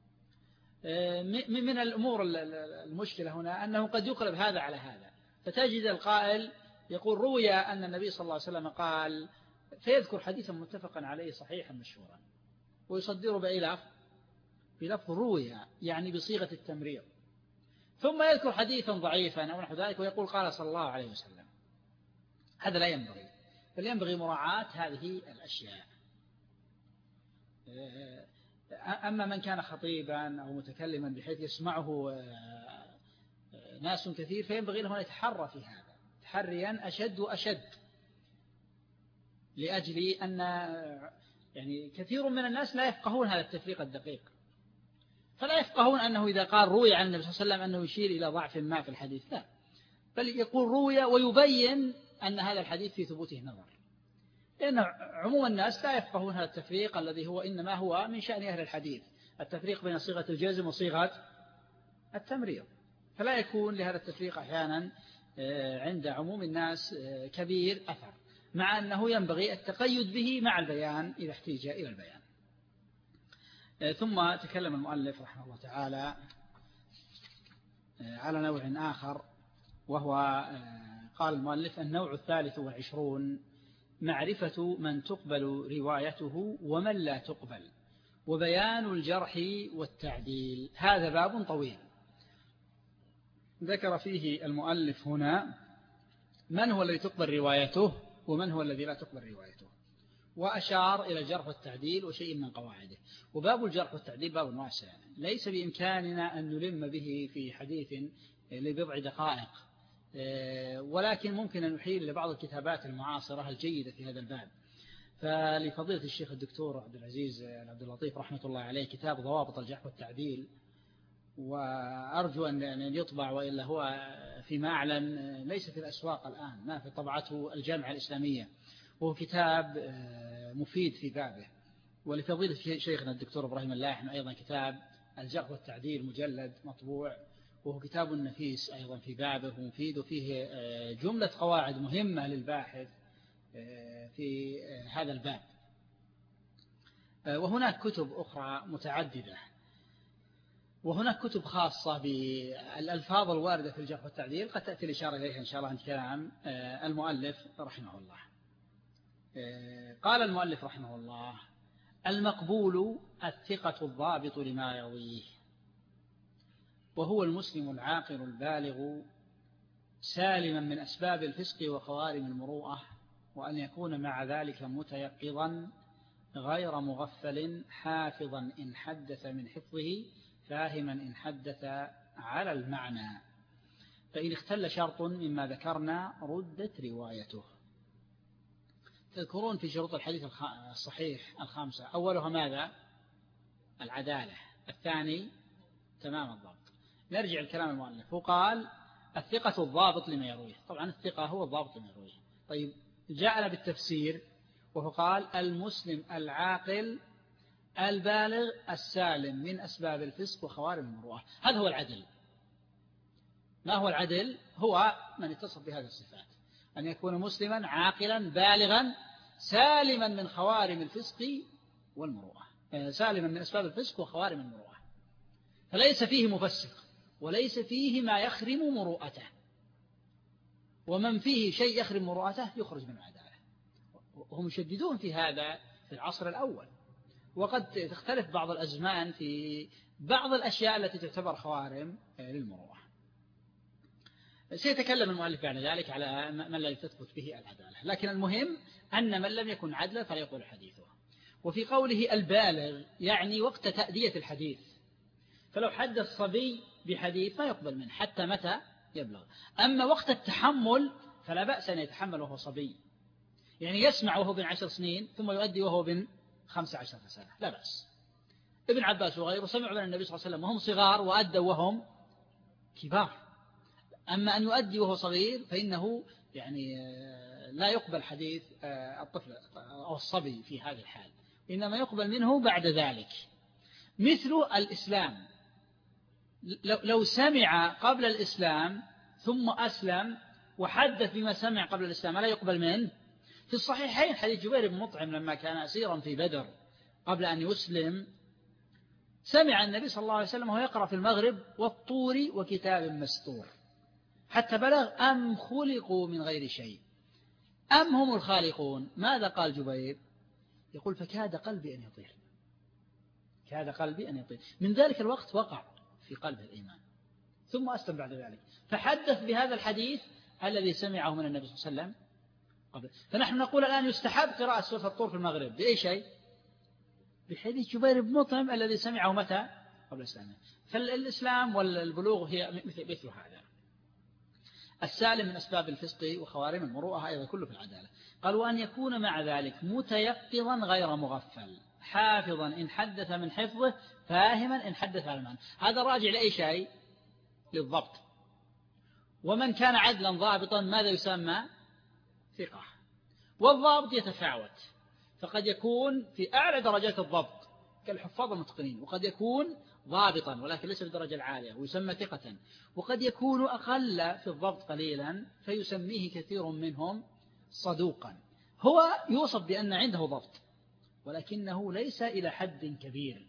من الأمور المشكلة هنا أنه قد يقلب هذا على هذا، فتجد القائل يقول روي أن النبي صلى الله عليه وسلم قال، فيذكر حديثا متفقا عليه صحيحا مشهورا ويصدره بإلف بلفظ روي يعني بصيغة التمريض، ثم يذكر حديثا ضعيفا أو نحو ذلك ويقول قال صلى الله عليه وسلم. هذا لا ينبغي، بل ينبغي مراعاة هذه الأشياء. أما من كان خطيبا أو متكلما بحيث يسمعه ناس كثير فينبغي له أن يتحرى في هذا تحريا أشد وأشد، لأجل أن يعني كثير من الناس لا يفقهون هذا التفريق الدقيق، فلا يفقهون أنه إذا قال روي عن النبي صلى الله عليه وسلم أنه يشير إلى ضعف ما في الحديث، لا، بل يقول روي ويبين أن هذا الحديث في ثبوته نظر، لأن عموم الناس لا يفقهون هذا التفريق الذي هو إنما هو من شأن أهل الحديث، التفريق بين صيغة الجزم وصيغة التمريض، فلا يكون لهذا التفريق أحيانا عند عموم الناس كبير أثر، مع أنه ينبغي التقيد به مع البيان إذا احتيج إلى البيان. ثم تكلم المؤلف رحمه الله تعالى على نوع آخر، وهو قال المؤلف: النوع الثالث والعشرون معرفة من تقبل روايته ومن لا تقبل، وبيان الجرح والتعديل. هذا باب طويل ذكر فيه المؤلف هنا من هو الذي تقبل روايته ومن هو الذي لا تقبل روايته، وأشار إلى الجرح والتعديل وشيء من قواعده. وباب الجرح والتعديل باب واسع ليس بإمكاننا أن نلم به في حديث لبضع دقائق، ولكن ممكن أن نحيل لبعض الكتابات المعاصرة الجيدة في هذا الباب. فلفضيلة الشيخ الدكتور عبد العزيز عبد اللطيف رحمة الله عليه كتاب ضوابط الجرح والتعديل، وأرجو أن يطبع، وإلا هو فيما أعلم ليس في الأسواق الآن، ما في طبعته الجامعة الإسلامية، وهو كتاب مفيد في بابه. ولفضيلة شيخنا الدكتور إبراهيم اللاحم أيضا كتاب الجرح والتعديل مجلد مطبوع، وهو كتاب نفيس أيضا في بابه ومفيد، وفيه جملة قواعد مهمة للباحث في هذا الباب. وهناك كتب أخرى متعددة، وهناك كتب خاصة بالألفاظ الواردة في الجرح والتعديل قد تأتي الإشارة إليها إن شاء الله عند كلام المؤلف رحمه الله. قال المؤلف رحمه الله: المقبول الثقة الضابط لما يرويه، وهو المسلم العاقل البالغ سالما من أسباب الفسق وخوارم المروءة، وأن يكون مع ذلك متيقظا غير مغفل حافظا إن حدث من حفظه فاهما إن حدث على المعنى، فإن اختل شرط مما ذكرنا ردت روايته. تذكرون في شروط الحديث الصحيح الخامسة أولها ماذا؟ العدالة. الثاني تمام الضبط. نرجع الكلام المؤلف، وقال الثقة الضابط لما يرويه. طبعا الثقة هو الضابط لما يرويه. طيب جاءنا بالتفسير وهو قال المسلم العاقل البالغ السالم من أسباب الفسق وخوارم المروءة. هذا هو العدل. ما هو العدل؟ هو من اتصف بهذه الصفات، أن يكون مسلما عاقلا بالغا سالما من خوارم الفسق والمروءة، سالما من أسباب الفسق وخوارم المروءة، فليس فيه مفسق وليس فيه ما يخرم مروءته، ومن فيه شيء يخرم مروءته يخرج من العدالة. وهم يشددون في هذا في العصر الأول، وقد تختلف بعض الأزمان في بعض الأشياء التي تعتبر خوارم للمروءة. سيتكلم المؤلف بعد ذلك على من لا تثبت به العدالة، لكن المهم أن من لم يكن عدلا فلا يقبل حديثه. وفي قوله البالغ يعني وقت تأدية الحديث، فلو حدث صبي بحديث ما يقبل منه حتى متى يبلغ. أما وقت التحمل فلا بأس أن يتحمل وهو صبي، يعني يسمع وهو بن عشر سنين ثم يؤدي وهو بن خمس عشر سنة، لا بأس. ابن عباس وغيره سمعوا من النبي صلى الله عليه وسلم وهم صغار وأدوا وهم كبار. أما أن يؤدي وهو صغير فإنه يعني لا يقبل حديث الطفل أو الصبي في هذه الحال، إنما يقبل منه بعد ذلك. مثل الإسلام، لو سمع قبل الإسلام ثم أسلم وحدث بما سمع قبل الإسلام لا يقبل منه. في الصحيحين حديث جبير بن مطعم لما كان أسيرا في بدر قبل أن يسلم، سمع النبي صلى الله عليه وسلم وهو يقرأ في المغرب والطور وكتاب مستور، حتى بلغ أم خلقوا من غير شيء أم هم الخالقون. ماذا قال جبير؟ يقول فكاد قلبي أن يطير، كاد قلبي أن يطير. من ذلك الوقت وقع في قلبه الإيمان، ثم أسلم بعد ذلك، فحدث بهذا الحديث الذي سمعه من النبي صلى الله عليه وسلم قبل. فنحن نقول الآن يستحب قراءة سورة الطور في المغرب بأي شيء؟ بحديث جبير بن مطعم الذي سمعه متى؟ قبل الإسلام. فالإسلام والبلوغ هي مثل هذا. السالم من أسباب الفسق وخوارم المروءة أيضا كله في العدالة. قال وأن يكون مع ذلك متيقظا غير مغفل حافظا إن حدث من حفظه فاهما إن حدث على المعنى. هذا راجع لأي شيء؟ للضبط. ومن كان عدلا ضابطا ماذا يسمى؟ ثقة. والضابط يتفاوت، فقد يكون في أعلى درجات الضبط كالحفاظ المتقنين، وقد يكون ضابطا ولكن ليس بالدرجة العالية ويسمى ثقة، وقد يكون أقل في الضبط قليلا فيسميه كثير منهم صدوقا. هو يوصف بأن عنده ضبط ولكنه ليس إلى حد كبير،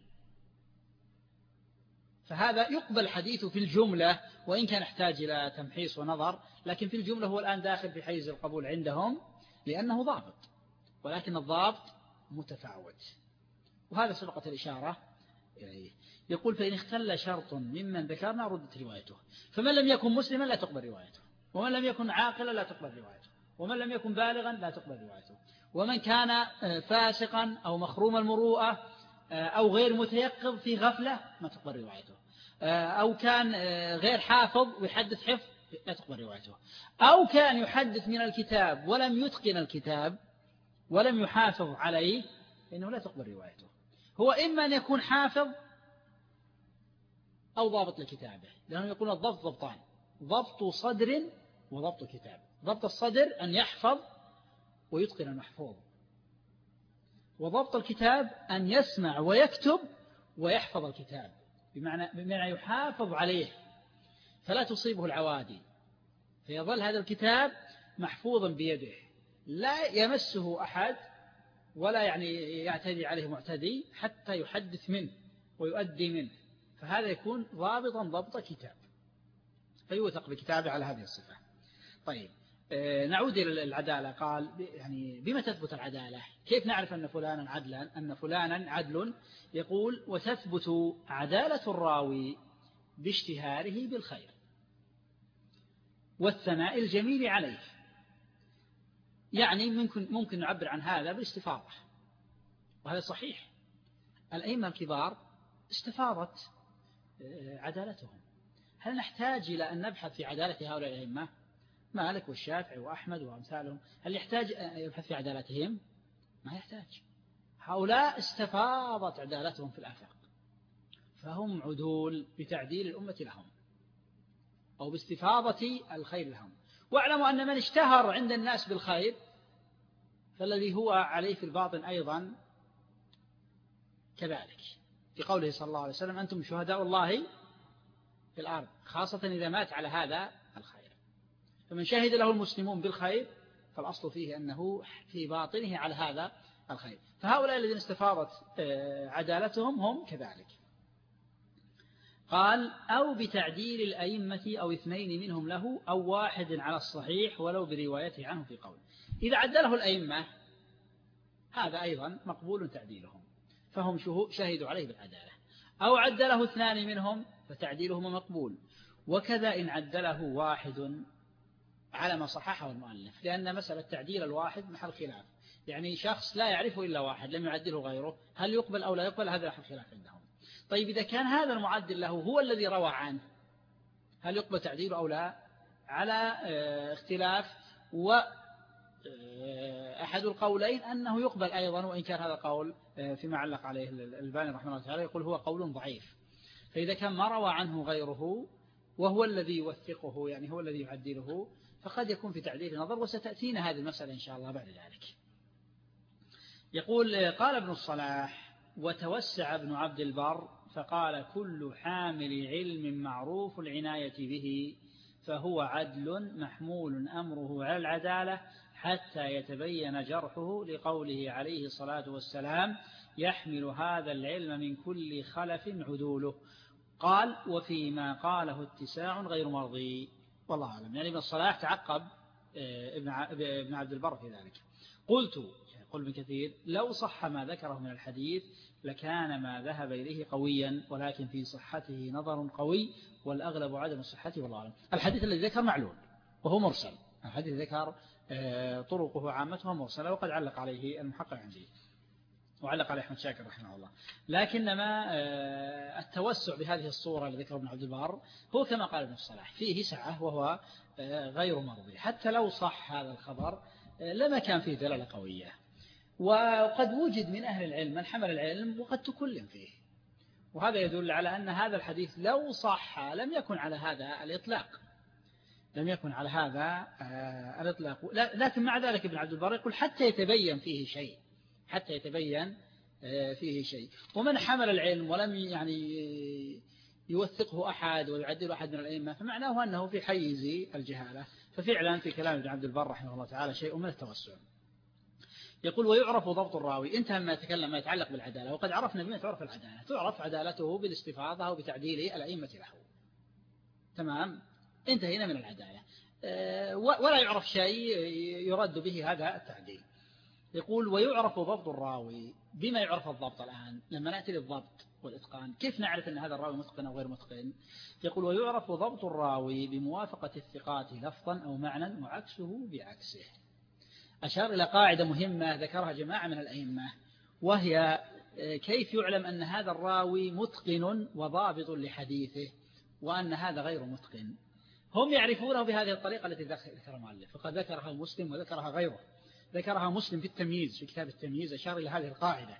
فهذا يقبل حديثه في الجملة وإن كان يحتاج إلى تمحيص ونظر، لكن في الجملة هو الآن داخل في حيز القبول عندهم لأنه ضابط، ولكن الضابط متفاوت، وهذا سبقت الإشارة إليه. يقول فإن اختل شرط ممن ذكرنا ردت روايته، فمن لم يكن مسلما لا تقبل روايته، ومن لم يكن عاقلا لا تقبل روايته، ومن لم يكن بالغا لا تقبل روايته، ومن كان فاسقا أو مخروم المروءة أو غير متيقظ في غفلة ما تقبل روايته، أو كان غير حافظ ويحدث حفظ لا تقبل روايته، أو كان يحدث من الكتاب ولم يتقن الكتاب ولم يحافظ عليه فإنه لا تقبل روايته. هو إما أن يكون حافظ أو ضابط لكتابه، لأنه يقول الضبط ضبطان: ضبط صدر وضبط كتاب. ضبط الصدر أن يحفظ ويتقن المحفوظ، وضبط الكتاب أن يسمع ويكتب ويحفظ الكتاب. بمعنى, بمعنى يحافظ عليه فلا تصيبه العوادي، فيظل هذا الكتاب محفوظا بيده لا يمسه أحد ولا يعني يعتدي عليه معتدي حتى يحدث منه ويؤدي منه، فهذا يكون ضابطا ضبط كتاب، فيوثق بكتابه على هذه الصفة. طيب نعود إلى العدالة. قال يعني بما تثبت العدالة؟ كيف نعرف أن فلانا عدلا أن فلانا عدل؟ يقول وتثبت عدالة الراوي باشتهاره بالخير والثناء الجميل عليه. يعني ممكن ممكن نعبر عن هذا بالاستفاضة، وهذا صحيح. الأئمة الكبار استفاضت عدالتهم، هل نحتاج إلى أن نبحث في عدالة هؤلاء الأئمة؟ مالك والشافعي وأحمد وأمثالهم، هل يحتاج أن يبحث في عدالتهم؟ ما يحتاج. هؤلاء استفاضت عدالتهم في الآفاق، فهم عدول بتعديل الأمة لهم أو باستفاضة الخير لهم. واعلموا أن من اشتهر عند الناس بالخير فالذي هو عليه في الباطن أيضا كذلك، في قوله صلى الله عليه وسلم أنتم شهداء الله في الأرض، خاصة إذا مات على هذا الخير. فمن شهد له المسلمون بالخير فالأصل فيه أنه في باطنه على هذا الخير. فهؤلاء الذين استفاضت عدالتهم هم كذلك. قال أو بتعديل الأئمة أو اثنين منهم له أو واحد على الصحيح ولو بروايته عنه في قول. إذا عدله الأئمة هذا أيضا مقبول تعديلهم، فهم شهدوا عليه بالعدالة. أو عدله اثنان منهم فتعديلهما مقبول، وكذا إن عدله واحد على ما صححه المؤلف، لأن مسألة تعديل الواحد محل خلاف، يعني شخص لا يعرفه إلا واحد لم يعدله غيره، هل يقبل أو لا يقبل؟ هذا محل خلاف عندهم. طيب إذا كان هذا المعدل له هو الذي روى عنه هل يقبل تعديله أو لا؟ على اختلاف، وأحد القولين أنه يقبل أيضا، وإن كان هذا القول فيما علق عليه الألباني رحمه الله تعالى يقول هو قول ضعيف. فإذا كان ما روى عنه غيره وهو الذي يوثقه يعني هو الذي يعدله فقد يكون في تعديل نظر، وستأتينا هذه المسألة إن شاء الله بعد ذلك. يقول قال ابن الصلاح وتوسع ابن عبد البر فقال كل حامل علم معروف العناية به فهو عدل محمول أمره على العدالة حتى يتبين جرحه، لقوله عليه الصلاة والسلام يحمل هذا العلم من كل خلف عدوله. قال وفيما قاله اتساع غير مرضي، والله أعلم. يعني ابن الصلاح تعقب ابن عبد البر في ذلك. قلت يقول ابن كثير لو صح ما ذكره من الحديث لكان ما ذهب إليه قويا، ولكن في صحته نظر قوي والأغلب عدم صحته والله أعلم. الحديث الذي ذكر معلول وهو مرسل، الحديث ذكر طرقه عامتها مرسلة، وقد علق عليه المحقق عندي وعلق عليه أحمد شاكر رحمه الله. لكنما التوسع بهذه الصورة اللي ذكر ابن عبد البر هو كما قال ابن الصلاح فيه سعة وهو غير مرضي، حتى لو صح هذا الخبر لما كان فيه دلالة قوية. وقد وجد من أهل العلم من حمل العلم وقد تكلم فيه، وهذا يدل على أن هذا الحديث لو صح لم يكن على هذا الإطلاق، لم يكن على هذا الإطلاق. لكن مع ذلك ابن عبد البر يقول حتى يتبين فيه شيء، حتى يتبين فيه شيء. ومن حمل العلم ولم يعني يوثقه أحد ويعدل أحد من الأئمة فمعناه أنه في حيز الجهالة. ففعلا في كلام ابن عبد البر رحمه الله تعالى شيء من التوسع. يقول ويعرف ضبط الراوي، انتهى ما يتكلم ما يتعلق بالعدالة، وقد عرفنا بما تعرف العدالة. تعرف عدالته بالاستفاضة وبتعديل الأئمة له، تمام، انتهينا من العدالة. ولا يعرف شيء يرد به هذا التعديل. يقول ويعرف ضبط الراوي، بما يعرف الضبط الآن لما نأتي للضبط والإتقان كيف نعرف أن هذا الراوي متقن أو غير متقن؟ يقول ويعرف ضبط الراوي بموافقة الثقات لفظا أو معنى وعكسه بعكسه. أشار إلى قاعدة مهمة ذكرها جماعة من الأئمة، وهي كيف يعلم أن هذا الراوي متقن وضابط لحديثه وأن هذا غير متقن. هم يعرفونه بهذه الطريقة التي ذكرها المؤلف، فقد ذكرها مسلم وذكرها غيره. ذكرها مسلم في التمييز في كتاب التمييز، أشار إلى هذه القاعدة،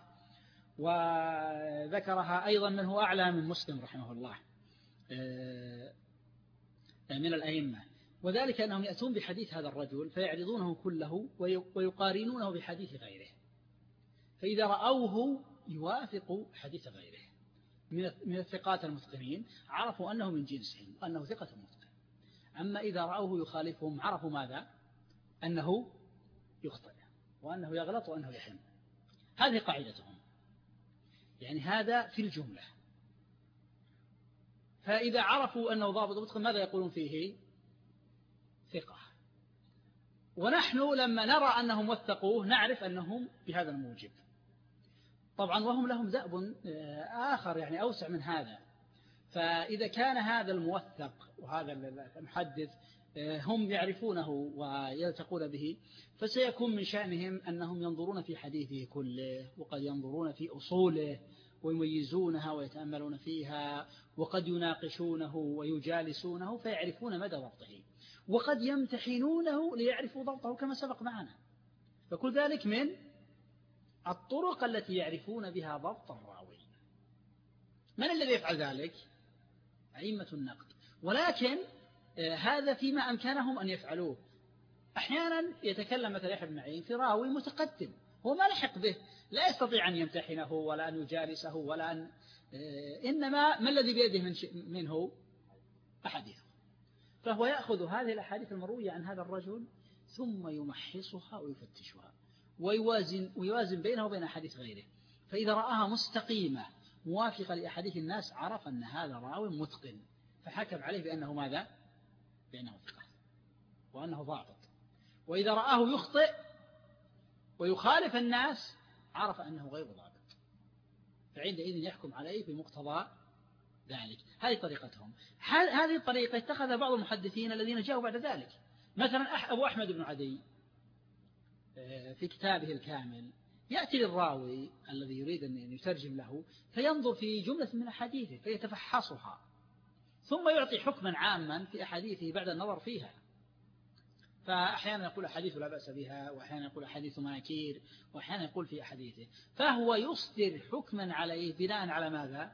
وذكرها أيضا من هو أعلى من مسلم رحمه الله من الأئمة، وذلك أنهم يأتون بحديث هذا الرجل فيعرضونه كله ويقارنونه بحديث غيره، فإذا رأوه يوافق حديث غيره من الثقات المتقنين عرفوا أنه من جنسهم أنه ثقة متقن. أما إذا رأوه يخالفهم عرفوا ماذا؟ أنه يخطئ وأنه يغلط وأنه يحم. هذه قاعدتهم، يعني هذا في الجملة. فإذا عرفوا أنه ضابط متقن ماذا يقولون فيه؟ ثقة. ونحن لما نرى أنهم وثقوه نعرف أنهم بهذا الموجب. طبعا وهم لهم دأب آخر يعني أوسع من هذا. فإذا كان هذا الموثق وهذا المحدث هم يعرفونه ويلتقون به، فسيكون من شأنهم أنهم ينظرون في حديثه كله، وقد ينظرون في أصوله ويميزونها ويتأملون فيها، وقد يناقشونه ويجالسونه فيعرفون مدى ضبطه، وقد يمتحنونه ليعرفوا ضبطه كما سبق معنا. فكل ذلك من الطرق التي يعرفون بها ضبط الراوي. من الذي يفعل ذلك؟ أئمة النقد. ولكن هذا فيما أمكنهم أن يفعلوه. أحيانا يتكلم مثل يحيى بن معين في راوي متقدم هو ما لحق به، لا يستطيع أن يمتحنه ولا أن يجالسه ولا أن إنما ما الذي بيده من منه؟ أحاديثه. فهو يأخذ هذه الأحاديث المروية عن هذا الرجل ثم يمحصها ويفتشها ويوازن, ويوازن بينها وبين أحاديث غيره. فإذا رآها مستقيمة موافقة لأحاديث الناس عرف أن هذا راوي متقن، فحكم عليه بأنه ماذا؟ بأنه ثقة وأنه ضابط. وإذا رآه يخطئ ويخالف الناس عرف أنه غير ضابط، فعندئذ يحكم عليه بمقتضى ذلك. هذه طريقتهم. هذه الطريقة اتخذ بعض المحدثين الذين جاءوا بعد ذلك. مثلا أبو أحمد بن عدي في كتابه الكامل يأتي للراوي الذي يريد أن يترجم له فينظر في جملة من أحاديثه فيتفحصها ثم يعطي حكما عاما في أحاديثه بعد النظر فيها. فأحيانا يقول أحاديث لا بأس بها، وأحيانا يقول أحاديث مناكير، وأحيانا يقول في أحاديثه، فهو يصدر حكما عليه بناء على ماذا؟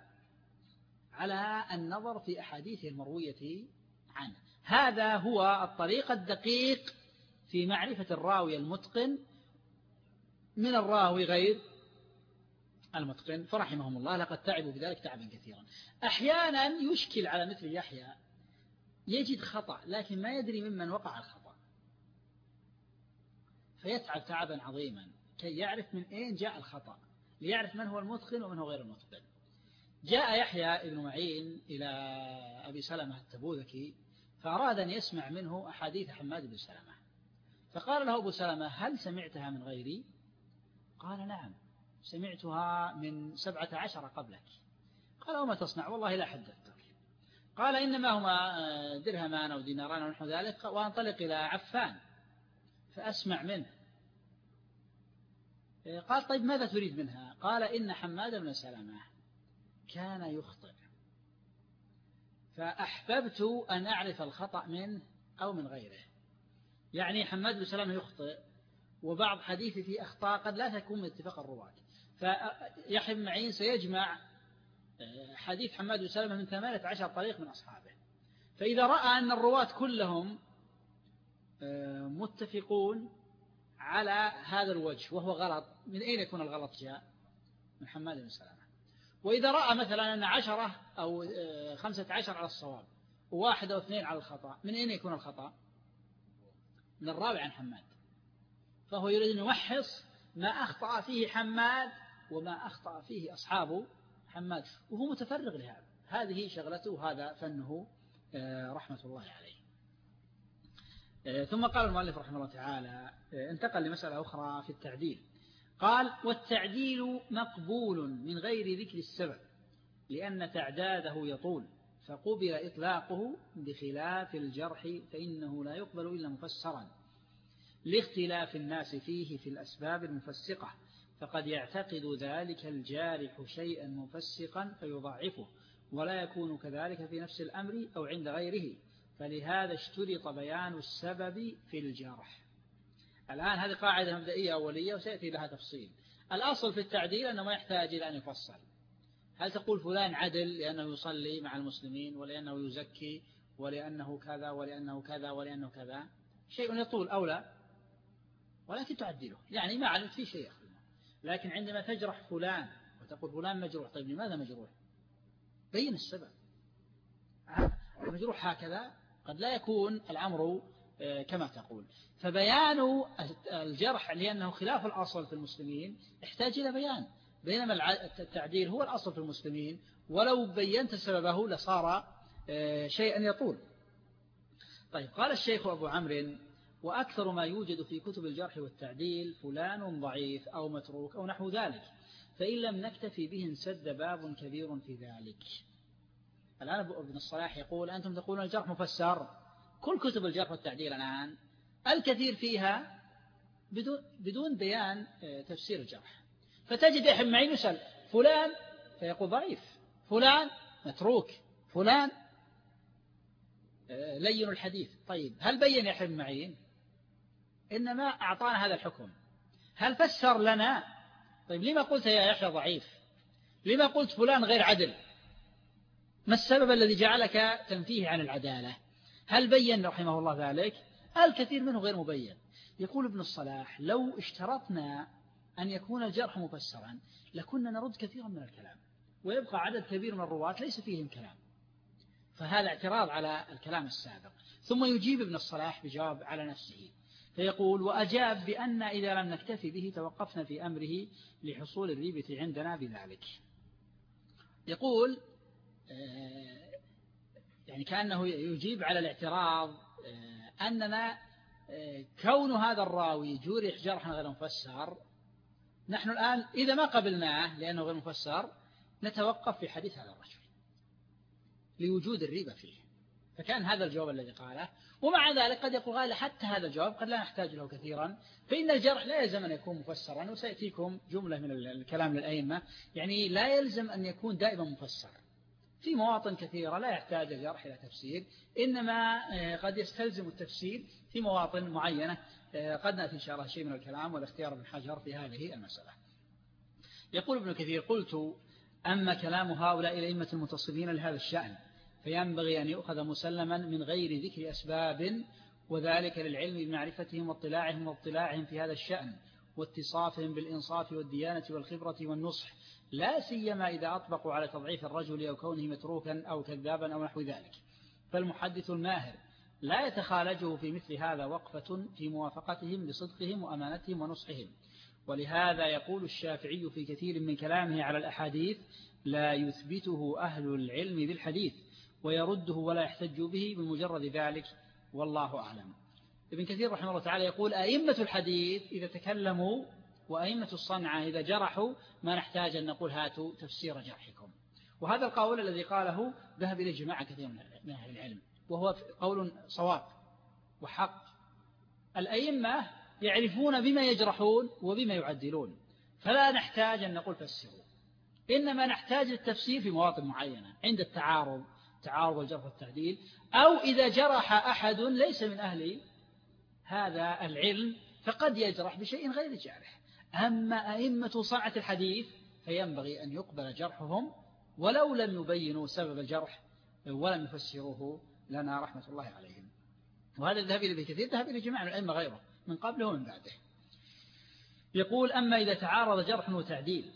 على النظر في أحاديثه المروية عنه. هذا هو الطريق الدقيق في معرفة الراوي المتقن من الراوي غير المتقن. فرحمهم الله لقد تعبوا بذلك تعبا كثيرا. أحيانا يشكل على مثل يحيى، يجد خطأ لكن ما يدري ممن وقع الخطأ، فيتعب تعبا عظيما كي يعرف من أين جاء الخطأ، ليعرف من هو المتقن ومن هو غير المتقن. جاء يحيى ابن معين إلى أبي سلمة التبوذكي فأراد أن يسمع منه أحاديث حماد بن سلمة، فقال له أبو سلمة: هل سمعتها من غيري؟ قال: نعم، سمعتها من سبعة عشر قبلك. قال: وما تصنع؟ والله لا حدثتك. قال: إنما هما درهمان أو ديناران ونحو ذلك، وأنطلق إلى عفان فأسمع منه. قال: طيب ماذا تريد منها؟ قال: إن حماد بن سلمة كان يخطئ، فأحببت أن أعرف الخطأ منه أو من غيره. يعني حماد بن سلمة يخطئ، وبعض حديثه في أخطاء قد لا تكون من اتفاق الرواة، فيحيى بن معين سيجمع حديث حماد بن سلمة من ثمانية عشر طريق من أصحابه، فإذا رأى أن الرواة كلهم متفقون على هذا الوجه وهو غلط، من أين يكون الغلط؟ جاء من حماد بن سلمة. وإذا رأى مثلا أن عشرة أو خمسة عشر على الصواب وواحد أو اثنين على الخطأ، من أين يكون الخطأ؟ من الراوي عن حماد. فهو يريد أن يمحص ما أخطأ فيه حماد وما أخطأ فيه أصحاب حماد، وهو متفرغ لهذا. هذه شغلته، هذا فنه رحمة الله عليه. ثم قال المؤلف رحمه الله تعالى، انتقل لمسألة أخرى في التعديل. قال: والتعديل مقبول من غير ذكر السبب لأن تعداده يطول، فقبل إطلاقه بخلاف الجرح فإنه لا يقبل إلا مفسرا لاختلاف الناس فيه في الأسباب المفسقة، فقد يعتقد ذلك الجارح شيئا مفسقا فيضعفه، ولا يكون كذلك في نفس الأمر أو عند غيره، فلهذا اشترط بيان السبب في الجرح. الآن هذه قاعدة مبدئية أولية وسيأتي لها تفصيل. الأصل في التعديل أنه ما يحتاج إلى أن يفصل. هل تقول فلان عدل لأنه يصلي مع المسلمين ولأنه يزكي ولأنه كذا ولأنه كذا ولأنه كذا؟ شيء يطول أو لا، ولكن تعدله، يعني ما علمت فيه شيء. لكن عندما تجرح فلان وتقول فلان مجروح، طيب لماذا مجروح؟ بين السبب. المجروح هكذا قد لا يكون الأمر كما تقول. فبيان الجرح لأنه خلاف الأصل في المسلمين يحتاج إلى بيان، بينما التعديل هو الأصل في المسلمين، ولو بينت سببه لصار شيئا يطول. طيب، قال الشيخ أبو عمرو: وأكثر ما يوجد في كتب الجرح والتعديل فلان ضعيف أو متروك أو نحو ذلك، فإن لم نكتفي به انسد باب كبير في ذلك. الآن ابن الصلاح يقول: أنتم تقولون الجرح مفسر، كل كتب الجرح والتعديل الآن الكثير فيها بدون, بدون بيان تفسير الجرح، فتجد يحيى بن معين يسأل فلان فيقول ضعيف، فلان متروك، فلان لين الحديث. طيب، هل بين يحيى بن معين؟ إنما أعطانا هذا الحكم. هل فسر لنا؟ طيب، لما قلت يا يحيى ضعيف؟ لما قلت فلان غير عدل؟ ما السبب الذي جعلك تنفيه عن العدالة؟ هل بين رحمه الله ذلك؟ الكثير منه غير مبين. يقول ابن الصلاح: لو اشترطنا أن يكون الجرح مفسرا لكنا نرد كثيرا من الكلام، ويبقى عدد كبير من الرواة ليس فيهم كلام. فهذا اعتراض على الكلام السابق. ثم يجيب ابن الصلاح بجواب على نفسه، فيقول: وأجاب بأن إذا لم نكتفي به توقفنا في أمره لحصول الريبة عندنا بذلك. يقول يعني كأنه يجيب على الاعتراض أننا كون هذا الراوي جرح جرحا غير مفسر، نحن الآن إذا ما قبلناه لأنه غير مفسر نتوقف في حديث هذا الرجل لوجود الريبة فيه. فكان هذا الجواب الذي قاله. ومع ذلك قد يقول قال حتى هذا الجواب قد لا نحتاج له كثيرا، فإن الجرح لا يلزم أن يكون مفسرا. وسيأتيكم جملة من الكلام للأئمة، يعني لا يلزم أن يكون دائما مفسر. في مواطن كثيرة لا يحتاج الجرح إلى تفسير، إنما قد يستلزم التفسير في مواطن معينة. قد نأتي إن شاء الله شيء من الكلام والاختيار ابن حجر في هذه المسألة. يقول ابن كثير: قلت: أما كلام هؤلاء الأئمة المتصلين لهذا الشأن فينبغي أن يؤخذ مسلما من غير ذكر أسباب، وذلك للعلم بمعرفتهم واطلاعهم واطلاعهم في هذا الشأن واتصافهم بالإنصاف والديانة والخبرة والنصح، لا سيما إذا أطبقوا على تضعيف الرجل أو كونه متروكا أو كذابا أو نحو ذلك. فالمحدث الماهر لا يتخالجه في مثل هذا وقفة في موافقتهم بصدقهم وأمانتهم ونصحهم. ولهذا يقول الشافعي في كثير من كلامه على الأحاديث: لا يثبته أهل العلم بالحديث ويرده ولا يحتج به بمجرد ذلك، والله أعلم. ابن كثير رحمه الله تعالى يقول: أئمة الحديث إذا تكلموا وأئمة الصنعة إذا جرحوا ما نحتاج أن نقول هاتوا تفسير جرحكم. وهذا القول الذي قاله ذهب إليه جماعة كثير من أهل العلم، وهو قول صواب وحق. الأئمة يعرفون بما يجرحون وبما يعدلون، فلا نحتاج أن نقول فسروا، إنما نحتاج التفسير في مواطن معينة عند التعارض، تعارض الجرح والتعديل، أو إذا جرح أحد ليس من أهل هذا العلم فقد يجرح بشيء غير جارح. أما أئمة صنعة الحديث فينبغي أن يقبل جرحهم ولو لم يبينوا سبب الجرح ولم يفسروه لنا رحمة الله عليهم. وهذا الذهب إلى كثير ذهب إلى جماعة من الأئمة غيره من قبله ومن بعده. يقول: أما إذا تعارض جرح وتعديل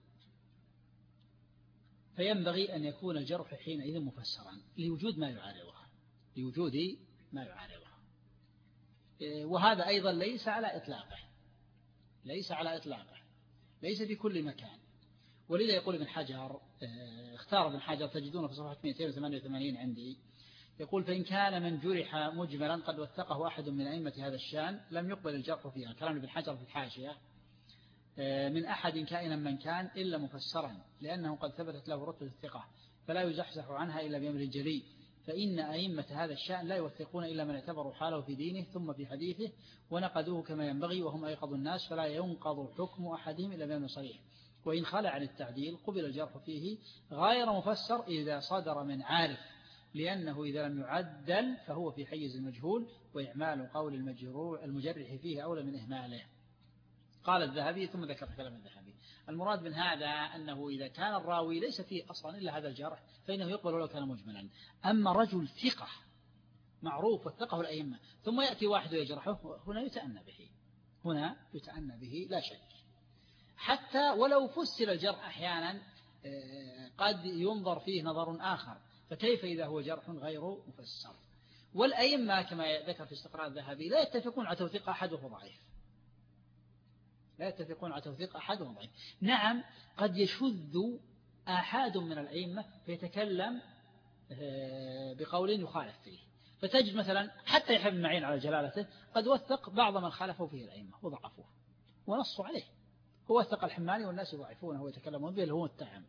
فينبغي أن يكون الجرح حينئذ مفسرا لوجود ما يعارضه لوجود ما يعارضه وهذا أيضا ليس على إطلاقه ليس على إطلاقه ليس في كل مكان. ولذا يقول ابن حجر، اختار ابن حجر تجدونه في صفحة مئتين وثمانية وثمانين عندي، يقول: فإن كان من جرح مجملا قد وثقه أحد من أئمة هذا الشان لم يقبل الجرح فيها. كلام ابن حجر في الحاشية: من أحد كائنا من كان إلا مفسرا، لأنه قد ثبتت له رتبة الثقة فلا يزحزح عنها إلا بأمر جلي. فإن أئمة هذا الشأن لا يوثقون إلا من اعتبروا حاله في دينه ثم في حديثه ونقدوه كما ينبغي، وهم أيقظ الناس، فلا ينقض حكم أحدهم إلا بأمر صريح. وإن خلع عن التعديل قبل الجرح فيه غير مفسر إذا صدر من عارف، لأنه إذا لم يعدل فهو في حيز المجهول، وإعمال قول المجرح فيه أولى من إهماله. قال الذهبي ثم ذكر كلام الذهبي: المراد من هذا أنه إذا كان الراوي ليس فيه أصلا إلا هذا الجرح فإنه يقبل ولو كان مجملا. أما رجل ثقة معروف وثقه الأئمة ثم يأتي واحد ويجرحه، هنا يتأنى به هنا يتأنى به لا شك، حتى ولو فسر الجرح أحيانا قد ينظر فيه نظر آخر، فكيف إذا هو جرح غير مفسر؟ والأئمة كما ذكر في استقراء الذهبي لا يتفقون على توثيق أحد وهو ضعيف، لا يتفقون على توثيق أحد وهو ضعيف. نعم قد يشذ أحد من الأئمة فيتكلم بقول يخالف فيه، فتجد مثلا حتى يحيى بن معين على جلالته قد وثق بعض من خالفه فيه الأئمة وضعفوه ونصوا عليه، هو وثق الحماني والناس يضعفونه ويتكلمون به اللي هو التهم.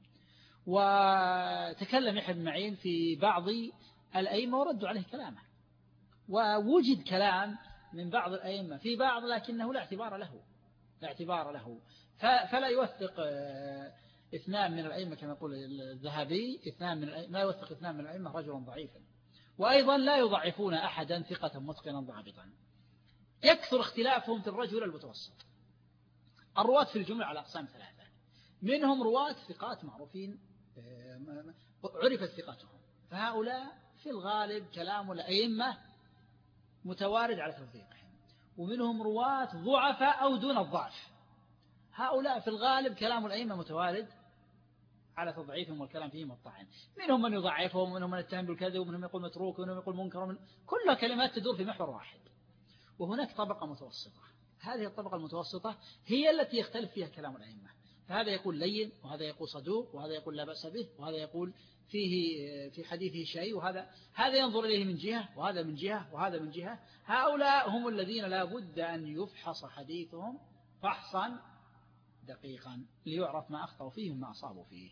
وتكلم يحيى بن معين في بعض الأئمة وردوا عليه كلامه، ووجد كلام من بعض الأئمة في بعض لكنه لا اعتبار له، لا اعتبار له، فلا يوثق اثنان من الأئمة كما يقول الذهبي، اثنان من الأئمة لا يوثق اثنان من الأئمة رجلا ضعيفا، وأيضا لا يضعفون أحدا ثقة متقنا ضابطا. يكثر اختلافهم في الرجل المتوسط. الرواة في الجملة على أقسام ثلاثة، منهم رواة ثقات معروفين عرفت ثقتهم، فهؤلاء في الغالب كلام الأئمة متوارد على توثيقهم، ومنهم رواة ضعفاء أو دون الضعف، هؤلاء في الغالب كلام الأئمة متوارد على تضعيفهم والكلام فيهم والطعن، منهم من يضعفهم ومنهم من يتهم بالكذب ومنهم يقول متروك ومنهم يقول منكر ومن... كلها كلمات تدور في محور واحد. وهناك طبقة متوسطة، هذه الطبقة المتوسطة هي التي يختلف فيها كلام الأئمة، فهذا يقول لين وهذا يقول صدوق وهذا يقول لا بأس به وهذا يقول فيه في حديثه شيء، وهذا هذا ينظر إليه من جهة وهذا من جهة وهذا من جهة. هؤلاء هم الذين لا بد أن يفحص حديثهم فحصا دقيقا ليعرف ما أخطأوا فيه وما أصابوا فيه.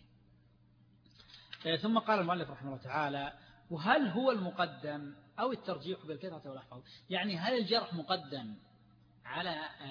ثم قال المؤلف رحمه الله تعالى: وهل هو المقدم أو الترجيح بالكثرة والأحفظ؟ يعني هل الجرح مقدم على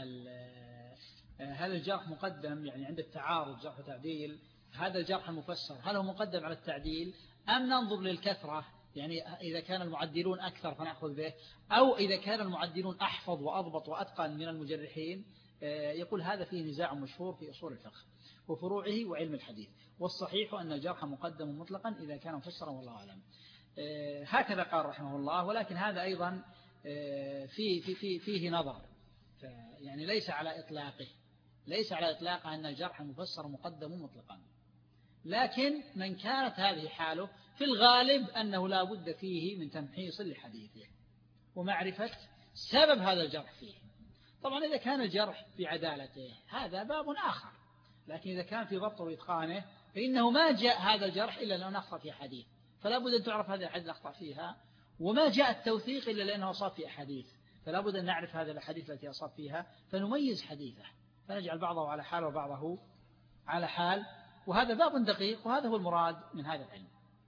هل الجرح مقدم يعني عند التعارض جرح وتعديل، هذا الجرح المفسر هل هو مقدم على التعديل أم ننظر للكثرة، يعني إذا كان المعدلون أكثر فنأخذ به، أو إذا كان المعدلون أحفظ وأضبط وأتقن من المجرحين؟ يقول هذا فيه نزاع مشهور في أصول الفقه وفروعه وعلم الحديث، والصحيح أن الجرح مقدم مطلقا إذا كان مفسرا والله أعلم. هكذا قال رحمه الله، ولكن هذا أيضا في في في فيه نظر، يعني ليس على إطلاقه ليس على إطلاقه أن الجرح المفسر مقدم مطلقا، لكن من كانت هذه حاله في الغالب أنه لا بد فيه من تمحيص لحديثه ومعرفة سبب هذا الجرح فيه. طبعا إذا كان الجرح في عدالته هذا باب آخر، لكن إذا كان في ضبطه وإتقانه فإنه ما جاء هذا الجرح إلا لأنه أخطأ في حديث، فلا بد أن تعرف هذه الأحاديث أخطأ فيها، وما جاء التوثيق إلا لأنه أصاب في أحاديث، فلا بد أن نعرف هذه الأحاديث التي أصاب فيها فنميز حديثه، فنجعل بعضه على حال وبعضه على حال، وهذا باب دقيق، وهذا هو المراد من هذا العلم.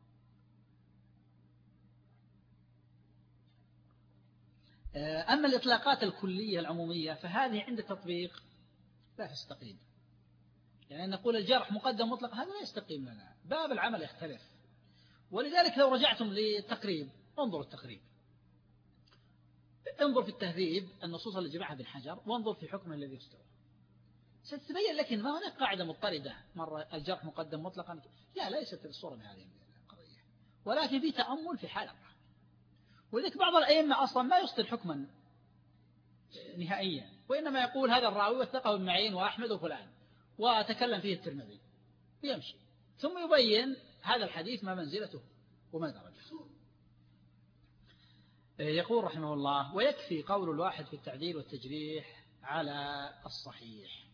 أما الإطلاقات الكلية العمومية فهذه عند التطبيق لا تستقيم، يعني نقول الجرح مقدم مطلق هذا لا يستقيم لنا، باب العمل يختلف. ولذلك لو رجعتم للتقريب انظروا التقريب، انظر في التهذيب النصوص اللي جمعها ابن حجر، وانظر في حكمه الذي يستوى، ستبين لك ما هناك قاعدة مضطردة مرة الجرح مقدم مطلقا، لا ليست الصورة بهذه القضية، ولكن في تأمل في حال الراوي. ولذلك بعض الأئمة أصلا ما يصدر حكما نهائيا، وإنما يقول هذا الراوي وثقه ابن معين وأحمد وفلان وتكلم فيه الترمذي ويمشي، ثم يبين هذا الحديث ما منزلته وما درجته. يقول رحمه الله: ويكفي قول الواحد في التعديل والتجريح على الصحيح.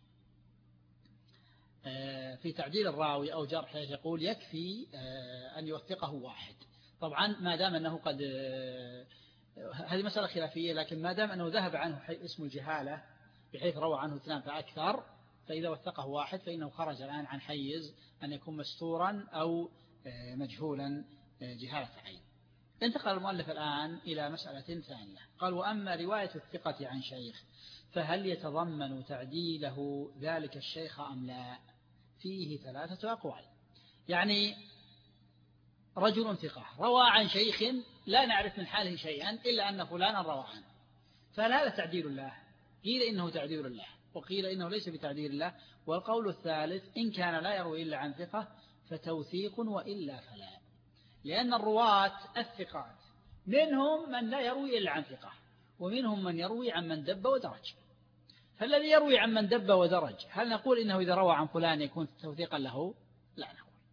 في تعديل الراوي أو جرحه يقول يكفي أن يوثقه واحد، طبعا ما دام أنه قد هذه مسألة خلافية، لكن ما دام أنه ذهب عنه اسم الجهالة بحيث روى عنه اثنان فأكثر، فإذا وثقه واحد فإنه خرج الآن عن حيز أن يكون مستورا أو مجهولا جهالة عين. انتقل المؤلف الآن إلى مسألة ثانية، قال: وأما رواية الثقة عن شيخ فهل يتضمن تعديله ذلك الشيخ أم لا؟ فيه ثلاثة أقوال. يعني رجل ثقة روى عن شيخ لا نعرف من حاله شيئا إلا أن فلانا روى عنه، فهل هذا تعديل الله؟ قيل إنه تعديل الله، وقيل إنه ليس بتعديل الله. والقول الثالث: إن كان لا يروي إلا عن ثقة فتوثيق وإلا فلا، لأن الرواة الثقات منهم من لا يروي إلا عن ثقة، ومنهم من يروي عن من دب ودرج. فالذي يروي عن من دب ودرج هل نقول إنه إذا روى عن فلان يكون توثيقا له؟ لا نقول.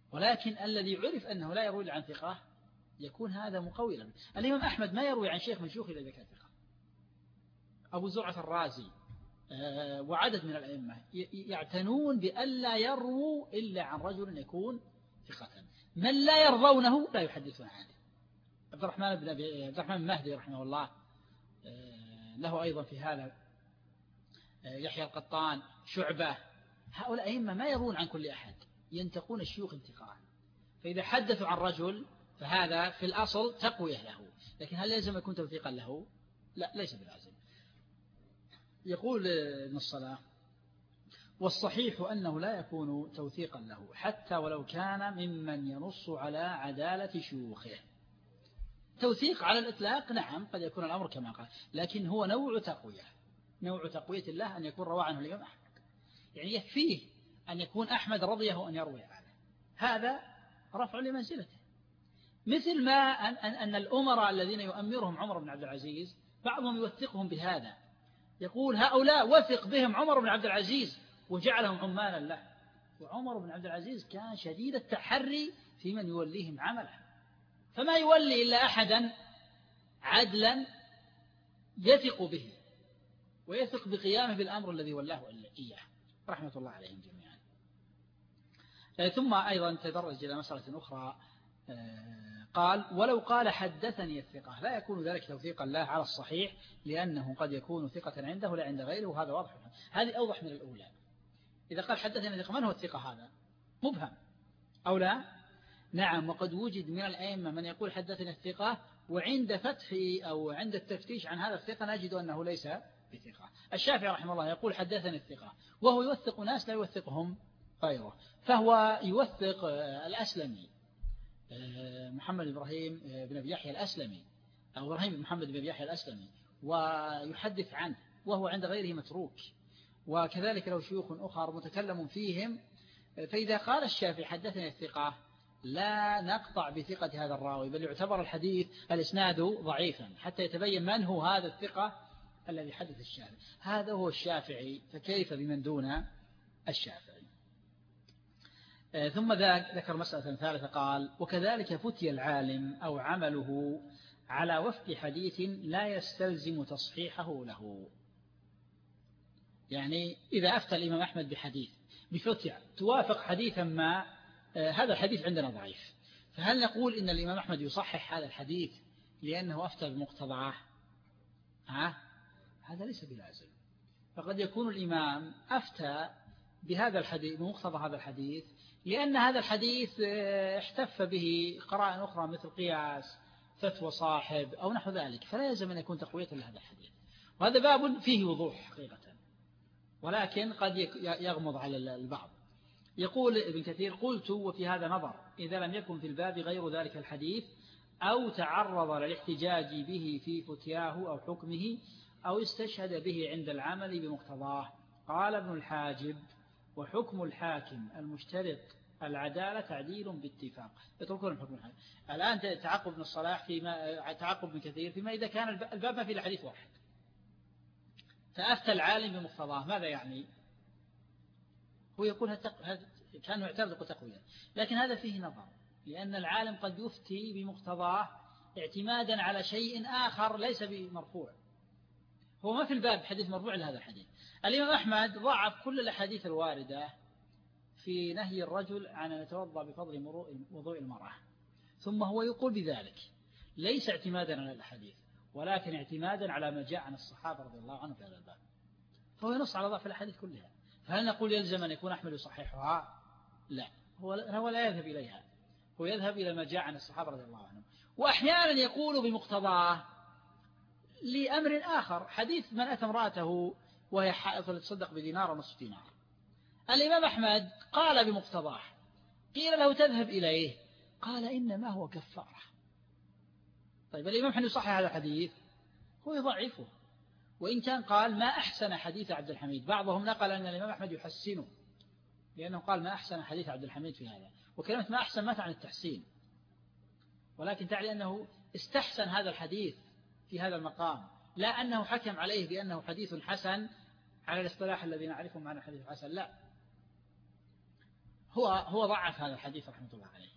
ولكن الذي عرف أنه لا يروي عن ثقة يكون هذا مقولا. الإمام أحمد ما يروي عن شيخ من شيوخه إلا إذا كان ثقة. أبو زرعة الرازي وعدد من الأئمة يعتنون بألا يرووا إلا عن رجل يكون ثقة. من لا يرضونه لا يحدثون عنه. عبد الرحمن بن أبي عبد الرحمن المهدي رحمه الله له أيضا في هذا، يحيى القطان، شعبة، هؤلاء أئمة ما يروون عن كل أحد، ينتقون الشيوخ انتقاء. فإذا حدثوا عن رجل فهذا في الأصل تقوية له، لكن هل لازم يكون توثيقا له؟ لا، ليس بلازم. يقول ابن الصلاح: والصحيح أنه لا يكون توثيقا له حتى ولو كان ممن ينص على عدالة شيوخه. توثيق على الإطلاق نعم قد يكون الأمر كما قال، لكن هو نوع تقوية، نوع تقوية الله أن يكون روى عنه الإمام أحمد. يعني يكفيه أن يكون أحمد رضيه أن يروي عنه، هذا رفع لمنزلته. مثل ما أن, أن, أن الأمراء الذين يؤمرهم عمر بن عبد العزيز بعضهم يوثقهم بهذا، يقول هؤلاء وثق بهم عمر بن عبد العزيز وجعلهم عمالا له. وعمر بن عبد العزيز كان شديد التحري في من يوليهم عمله، فما يولي إلا أحدا عدلا يثق به ويثق بقيامه بالأمر الذي ولاه إياه، رحمة الله عليهم جميعا. ثم أيضا تدرج إلى مسألة أخرى، قال: ولو قال حدثني الثقة لا يكون ذلك توثيقا له على الصحيح، لأنه قد يكون ثقة عنده لا عند غيره، وهذا واضح. هذه أوضح من الأولى. إذا قال حدثني الثقة، من هو الثقة؟ هذا مبهم أو لا؟ نعم، وقد وجد من الأئمة من يقول حدثني الثقة، وعند فتح أو عند التفتيش عن هذا الثقة نجد أنه ليس بثقة. الشافعي رحمه الله يقول حدثني الثقة، وهو يوثق ناس لا يوثقهم غيره. فهو يوثق الأسلمي محمد إبراهيم بن أبي يحيى الأسلمي، أو إبراهيم بن محمد بن أبي يحيى الأسلمي، ويحدث عنه وهو عند غيره متروك. وكذلك له شيوخ أخر متكلم فيهم. فإذا قال الشافعي حدثني الثقة لا نقطع بثقة هذا الراوي، بل يعتبر الحديث الإسناد ضعيفا حتى يتبين من هو هذا الثقة الذي حدث الشافعي. هذا هو الشافعي، فكيف بمن دون الشافعي؟ ثم ذكر مسألة ثالثة، قال: وكذلك فتي العالم أو عمله على وفق حديث لا يستلزم تصحيحه له. يعني إذا أفتى الإمام أحمد بحديث بفتية توافق حديثا ما، هذا الحديث عندنا ضعيف، فهل نقول إن الإمام أحمد يصحح هذا الحديث لأنه أفتى بمقتضاه؟ ها؟ هذا ليس بلازم. فقد يكون الإمام أفتى بهذا الحديث بمقتضى هذا الحديث لأن هذا الحديث احتف به قراءة أخرى مثل قياس، فتوى صاحب أو نحو ذلك، فلا يلزم أن يكون تقوية لهذا الحديث. وهذا باب فيه وضوح حقيقة، ولكن قد يغمض على البعض. يقول ابن كثير: قلت وفي هذا نظر إذا لم يكن في الباب غير ذلك الحديث، أو تعرض للاحتجاج به في فتياه أو حكمه، أو استشهد به عند العمل بمقتضاه. قال ابن الحاجب: وحكم الحاكم المشترط العدالة تعديل باتفاق. يتركون الحكم الحاكم. الآن تعقب ابن الصلاح فيما تعقب ابن كثير فيما إذا كان الباب ما فيه الحديث واحد، فأفتى العالم بمقتضاه، ماذا يعني؟ هو يقول كان يعترض تقوية، لكن هذا فيه نظر، لأن العالم قد يفتي بمقتضاه اعتمادا على شيء آخر ليس بمرفوع. هو ما في الباب حديث مرفوع لهذا الحديث. الإمام أحمد ضعف كل الأحاديث الواردة في نهي الرجل عن أن يتوضأ بفضل وضوء المرأة، ثم هو يقول بذلك ليس اعتمادا على الحديث، ولكن اعتمادا على ما جاء عن الصحابة رضي الله عنهم في هذا الباب، فهو ينص على ضعف الأحاديث كلها. فهل نقول يلزم أن يكون أحمد يصححها؟ لا، هو لا يذهب إليها، هو يذهب إلى ما جاء عن الصحابة رضي الله عنهم. وأحيانا يقول بمقتضاه لأمر آخر، حديث من أتى امرأته وهي حائض فلتصدق بدينار ونصف دينار. الإمام أحمد قال بمقتضاه، قيل له تذهب إليه، قال إنما هو كفارة. طيب الإمام أحمد يصحح هذا الحديث؟ هو يضعفه، وإن كان قال ما أحسن حديث عبد الحميد. بعضهم نقل أن الإمام أحمد يحسنه لأنه قال ما أحسن حديث عبد الحميد في هذا، وكلمة ما أحسن ما تعني التحسين، ولكن تعني أنه استحسن هذا الحديث في هذا المقام، لا أنه حكم عليه بأنه حديث حسن على الاصطلاح الذي نعرفه معنى الحديث الحسن، لا. هو هو ضعف هذا الحديث رحمة الله عليه،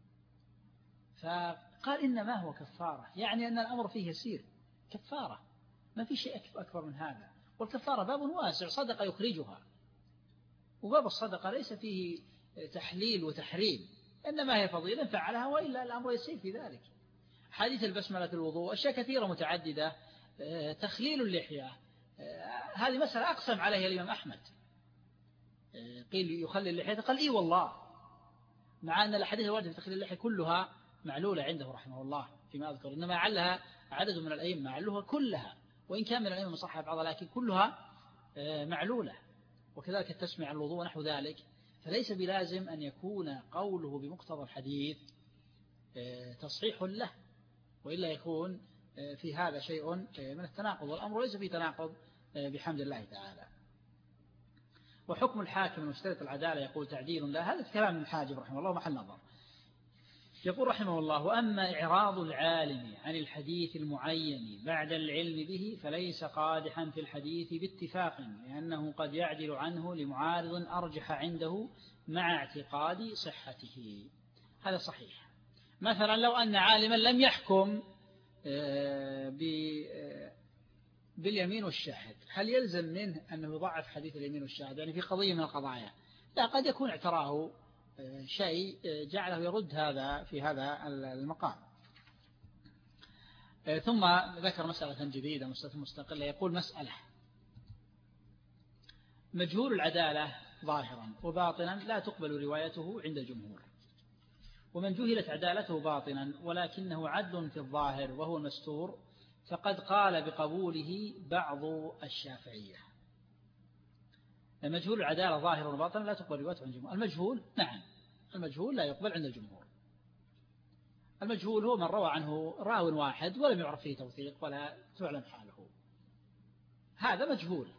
فقال إنما هو كفارة، يعني أن الأمر فيه يسير كفارة، ما في شيء أكبر من هذا، والكفارة باب واسع، صدقة يخرجها، وباب الصدقة ليس فيه تحليل وتحريم، إنما هي فضيلة فعلها، وإلا الأمر يسير في ذلك. حديث البسملة في الوضوء، أشياء كثيرة متعددة، تخليل اللحية، هذه مسألة أقسم عليها الإمام أحمد، قيل يخلي اللحية، قال إي والله، مع أن الأحاديث الواردة في تخليل اللحية كلها معلولة عنده رحمه الله فيما أذكر، إنما علها عدد من الأئمة علوها كلها، وإن كان من الأئمة صحح بعضها، لكن كلها معلولة، وكذلك التسمية على الوضوء ونحو ذلك. فليس بلازم أن يكون قوله بمقتضى الحديث تصحيح له، وإلا يكون في هذا شيء من التناقض، والأمر ليس في تناقض بحمد الله تعالى. وحكم الحاكم المشترط العدالة يقول تعديل لا، هذا كلام ابن حاجب رحمه الله محل نظر. يقول رحمه الله: وأما إعراض العالم عن الحديث المعين بعد العلم به فليس قادحا في الحديث باتفاق، لأنه قد يعدل عنه لمعارض أرجح عنده مع اعتقاد صحته. هذا صحيح. مثلا لو أن عالما لم يحكم باليمين والشاهد، هل يلزم منه أنه يضعف حديث اليمين والشاهد يعني في قضية من القضايا؟ لا، قد يكون اعتراه شيء جعله يرد هذا في هذا المقام. ثم ذكر مسألة جديدة مستقلة، يقول: مسألة مجهول العدالة ظاهرا وباطنا لا تقبل روايته عند الجمهور، ومن جهلت عدالته باطنا ولكنه عدل في الظاهر وهو المستور فقد قال بقبوله بعض الشافعية. المجهول العدالة ظاهرا وباطنا لا تقبل روايته عند الجمهور. المجهول نعم، المجهول لا يقبل عند الجمهور. المجهول هو من روى عنه راو واحد ولم يعرف فيه توثيق ولا تعلم حاله، هذا مجهول،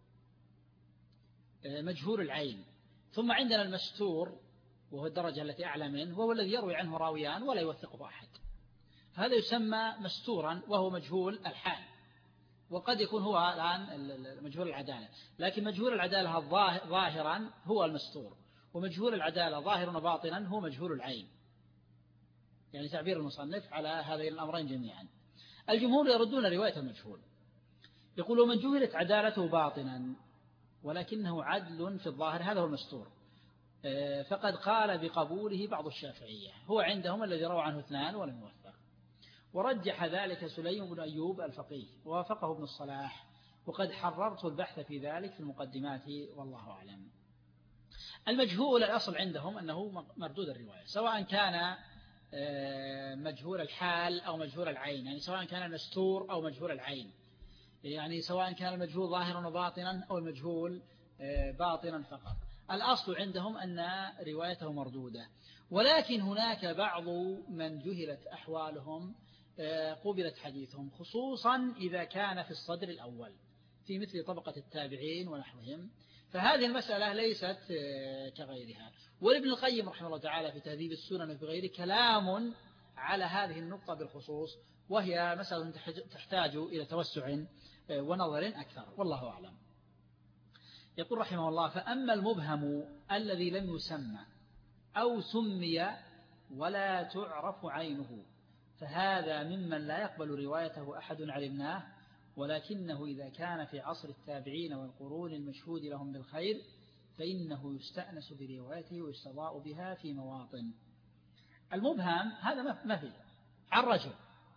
مجهول العين. ثم عندنا المستور، وهو الدرجة التي أعلى منه، وهو الذي يروي عنه راويان ولا يوثقه أحد، هذا يسمى مستورا وهو مجهول الحال. وقد يكون هو الآن مجهول العدالة، لكن مجهول العدالة ظاهرا هو المستور، ومجهول العدالة ظاهرا وباطنا هو مجهول العين، يعني تعبير المصنف على هذين الأمرين جميعا. الجمهور يردون رواية المجهول، يقولون: من جهلت عدالته باطنا ولكنه عدل في الظاهر، هذا هو المستور، فقد قال بقبوله بعض الشافعية، هو عندهم الذي روى عنه اثنان ولم يوثق. ورجح ذلك سليم بن أيوب الفقيه، ووافقه ابن الصلاح، وقد حررت البحث في ذلك في المقدمات والله أعلم. المجهول الأصل عندهم أنه مردود الرواية، سواء كان مجهول الحال أو مجهول العين، يعني سواء كان المستور أو مجهول العين، يعني سواء كان المجهول ظاهرا وباطنا أو المجهول باطنا فقط، الأصل عندهم أن روايته مردودة. ولكن هناك بعض من جهلت أحوالهم قبلت حديثهم، خصوصا إذا كان في الصدر الأول في مثل طبقة التابعين ونحوهم، فهذه المسألة ليست كغيرها. وابن القيم رحمه الله تعالى في تهذيب السنن وفي غيره كلام على هذه النقطة بالخصوص، وهي مسألة تحتاج إلى توسع ونظر أكثر، والله أعلم. يقول رحمه الله: فأما المبهم الذي لم يسمى أو سمي ولا تعرف عينه فهذا ممن لا يقبل روايته أحد علمناه، ولكنه إذا كان في عصر التابعين والقرون المشهود لهم بالخير فإنه يستأنس بروايته ويستضاء بها في مواطن. المبهم هذا ما فيه عن رجل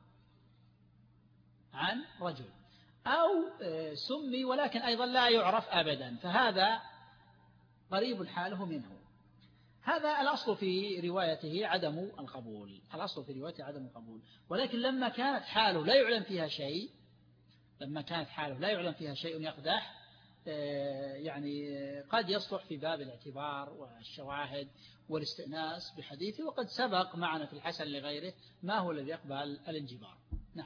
عن رجل أو سمي ولكن أيضا لا يعرف أبدا، فهذا قريب حاله منه، هذا الأصل في روايته عدم القبول، الأصل في روايته عدم القبول. ولكن لما كانت حاله لا يعلم فيها شيء لما كانت حاله لا يعلم فيها شيء يقدح، يعني قد يصلح في باب الاعتبار والشواهد والاستئناس بحديثه، وقد سبق معنا في الحسن لغيره ما هو الذي يقبل الانجبار. نعم.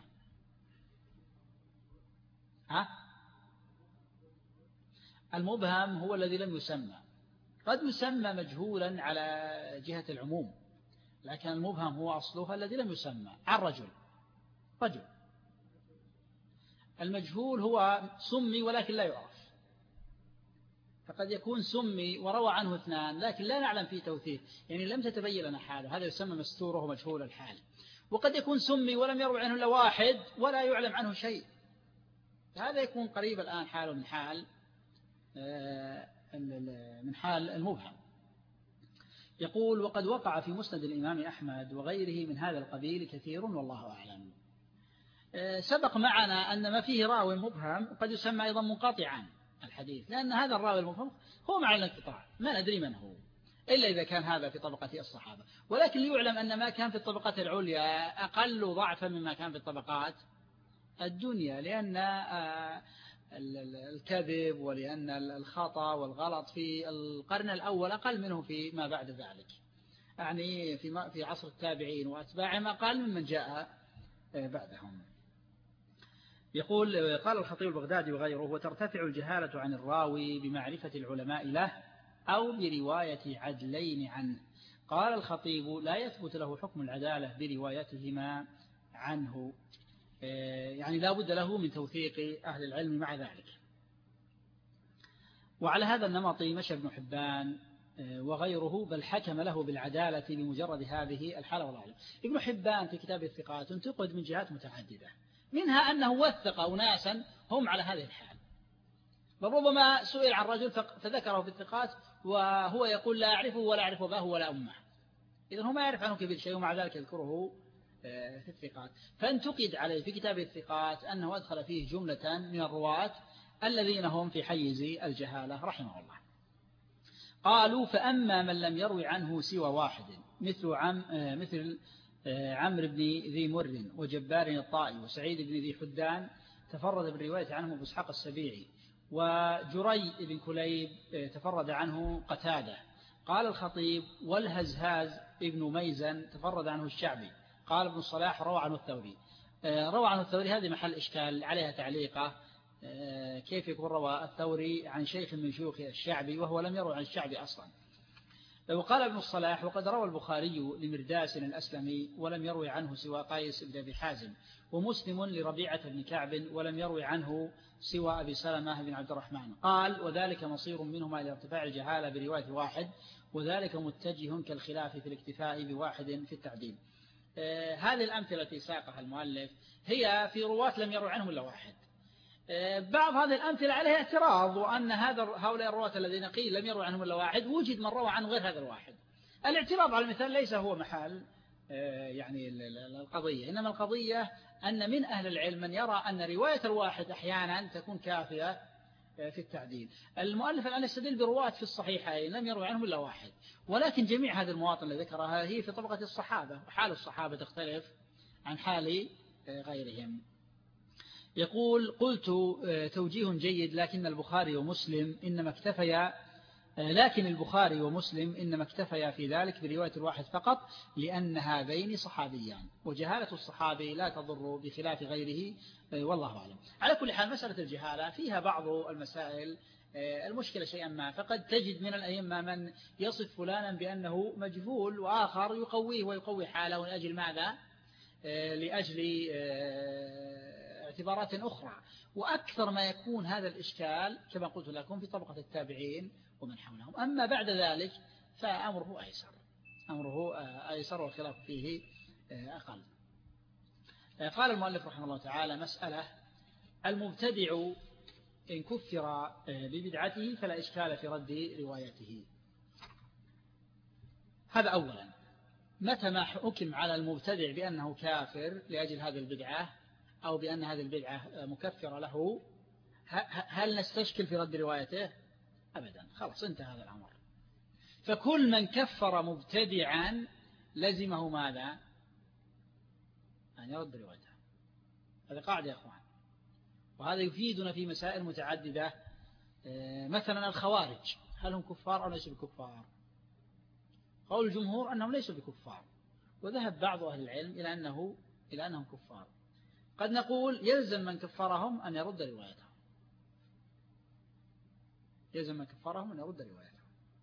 ها؟ المبهم هو الذي لم يسمى، قد يسمى مجهولا على جهة العموم، لكن المبهم هو أصلها الذي لم يسمى عن رجل رجل. المجهول هو سمي ولكن لا يعرف، فقد يكون سمي وروى عنه اثنان لكن لا نعلم فيه توثيق، يعني لم تتبين لنا حاله، هذا يسمى مستور وهو مجهول الحال. وقد يكون سمي ولم يروي عنه إلا واحد ولا يعلم عنه شيء، هذا يكون قريب الآن حاله من حال من حال المبهم. يقول: وقد وقع في مسند الإمام أحمد وغيره من هذا القبيل كثير والله أعلم. سبق معنا أن ما فيه راوي مبهم قد يسمى أيضا منقطعا الحديث، لأن هذا الراوي المبهم هو مع الانقطاع ما ندري من هو إلا إذا كان هذا في طبقة الصحابة، ولكن ليعلم أن ما كان في الطبقات العليا أقل ضعفا مما كان في الطبقات الدنيا، لأن الكذب ولأن الخطأ والغلط في القرن الأول أقل منه في ما بعد ذلك، يعني في في عصر التابعين وأتباعهم أقل ممن جاء بعدهم. يقول: قال الخطيب البغدادي وغيره: وترتفع الجهالة عن الراوي بمعرفة العلماء له أو برواية عدلين عنه. قال الخطيب: لا يثبت له حكم العدالة بروايتهما عنه، يعني لا بد له من توثيق أهل العلم مع ذلك. وعلى هذا النمط مشى ابن حبان وغيره، بل حكم له بالعدالة بمجرد هذه الحالة والله أعلم. ابن حبان في كتاب الثقات انتقد من جهات متعددة، منها أنه وثق أناسا هم على هذه الحال، وربما سئل عن رجل فذكره في الثقات وهو يقول لا أعرفه ولا أعرف أباه ولا أمه، إذن هو ما يعرف عنه كبير شيء ومع ذلك يذكره في الثقات، فانتقد عليه في كتاب الثقات أنه أدخل فيه جملة من الرواة الذين هم في حيز الجهالة رحمه الله. قالوا: فأما من لم يروي عنه سوى واحد مثل عم مثل عمرو بن ذي مر وجبار الطائي وسعيد بن ذي حدان تفرد بالرواية عنه أبو إسحاق السبيعي، وجري بن كليب تفرد عنه قتادة. قال الخطيب: والهزهاز ابن ميزن تفرد عنه الشعبي. قال ابن الصلاح: روى عنه الثوري. روى عنه الثوري هذه محل إشكال عليها تعليقة، كيف يكون روى الثوري عن شيخ من شيوخ الشعبي وهو لم يروي عن الشعبي أصلا. وقال ابن الصلاح: وقد روى البخاري لمرداس الأسلمي ولم يروي عنه سوى قيس بن أبي حازم، ومسلم لربيعة بن كعب ولم يروي عنه سوى أبي سلمة بن عبد الرحمن. قال: وذلك مصير منهما إلى ارتفاع الجهالة برواية واحد، وذلك متجه كالخلاف في الاكتفاء بواحد في التعديل. آه هذه الأمثلة التي ساقها المؤلف هي في رواة لم يروي عنهم إلا واحد. آه بعض هذه الأمثلة عليها اعتراض، وأن هذا هؤلاء الرواة الذين قيل لم يروي عنهم إلا واحد وجد من روى عن غير هذا الواحد. الاعتراض على المثال ليس هو محل آه يعني القضية، إنما القضية أن من أهل العلم من يرى أن رواية الواحد أحيانا تكون كافية في التعديل. المؤلف الآن يستدل برواة في الصحيحين لم يروي عنهم إلا واحد، ولكن جميع هذه المواطن التي ذكرها هي في طبقة الصحابة، وحال الصحابة تختلف عن حال غيرهم. يقول: قلت توجيه جيد، لكن البخاري ومسلم إنما اكتفيا لكن البخاري ومسلم إنما اكتفيا في ذلك برواية الواحد فقط، لأن هذين صحابيان، وجهالة الصحابي لا تضر بخلاف غيره والله أعلم. على كل حال مسألة الجهالة فيها بعض المسائل المشكلة شيئا ما، فقد تجد من الأئمة من يصف فلانا بأنه مجهول وآخر يقويه ويقوي حاله لأجل ماذا؟ لأجل اعتبارات أخرى، وأكثر ما يكون هذا الإشكال كما قلت لكم في طبقة التابعين ومن حولهم. أما بعد ذلك فأمره أيسر أمره أيسر والخلاف فيه أقل. قال المؤلف رحمه الله تعالى: مسألة: المبتدع إن كفر ببدعته فلا إشكال في رد روايته. هذا أولا. متى ما حكم على المبتدع بأنه كافر لأجل هذه البدعة أو بأن هذه البدعة مكفرة له، هل نستشكل في رد روايته؟ أبدا، خلاص انتهى هذا الأمر. فكل من كفر مبتدعا لزمه ماذا؟ أن يرد روايته. هذا قاعدة يا أخوان، وهذا يفيدنا في مسائل متعددة. مثلا الخوارج هل هم كفار أو ليسوا بكفار؟ قول الجمهور أنهم ليسوا بكفار، وذهب بعض أهل العلم إلى أنه إلى أنهم كفار. قد نقول يلزم من كفرهم أن يرد روايتهم، يلزم من كفرهم أن يرد روايتهم،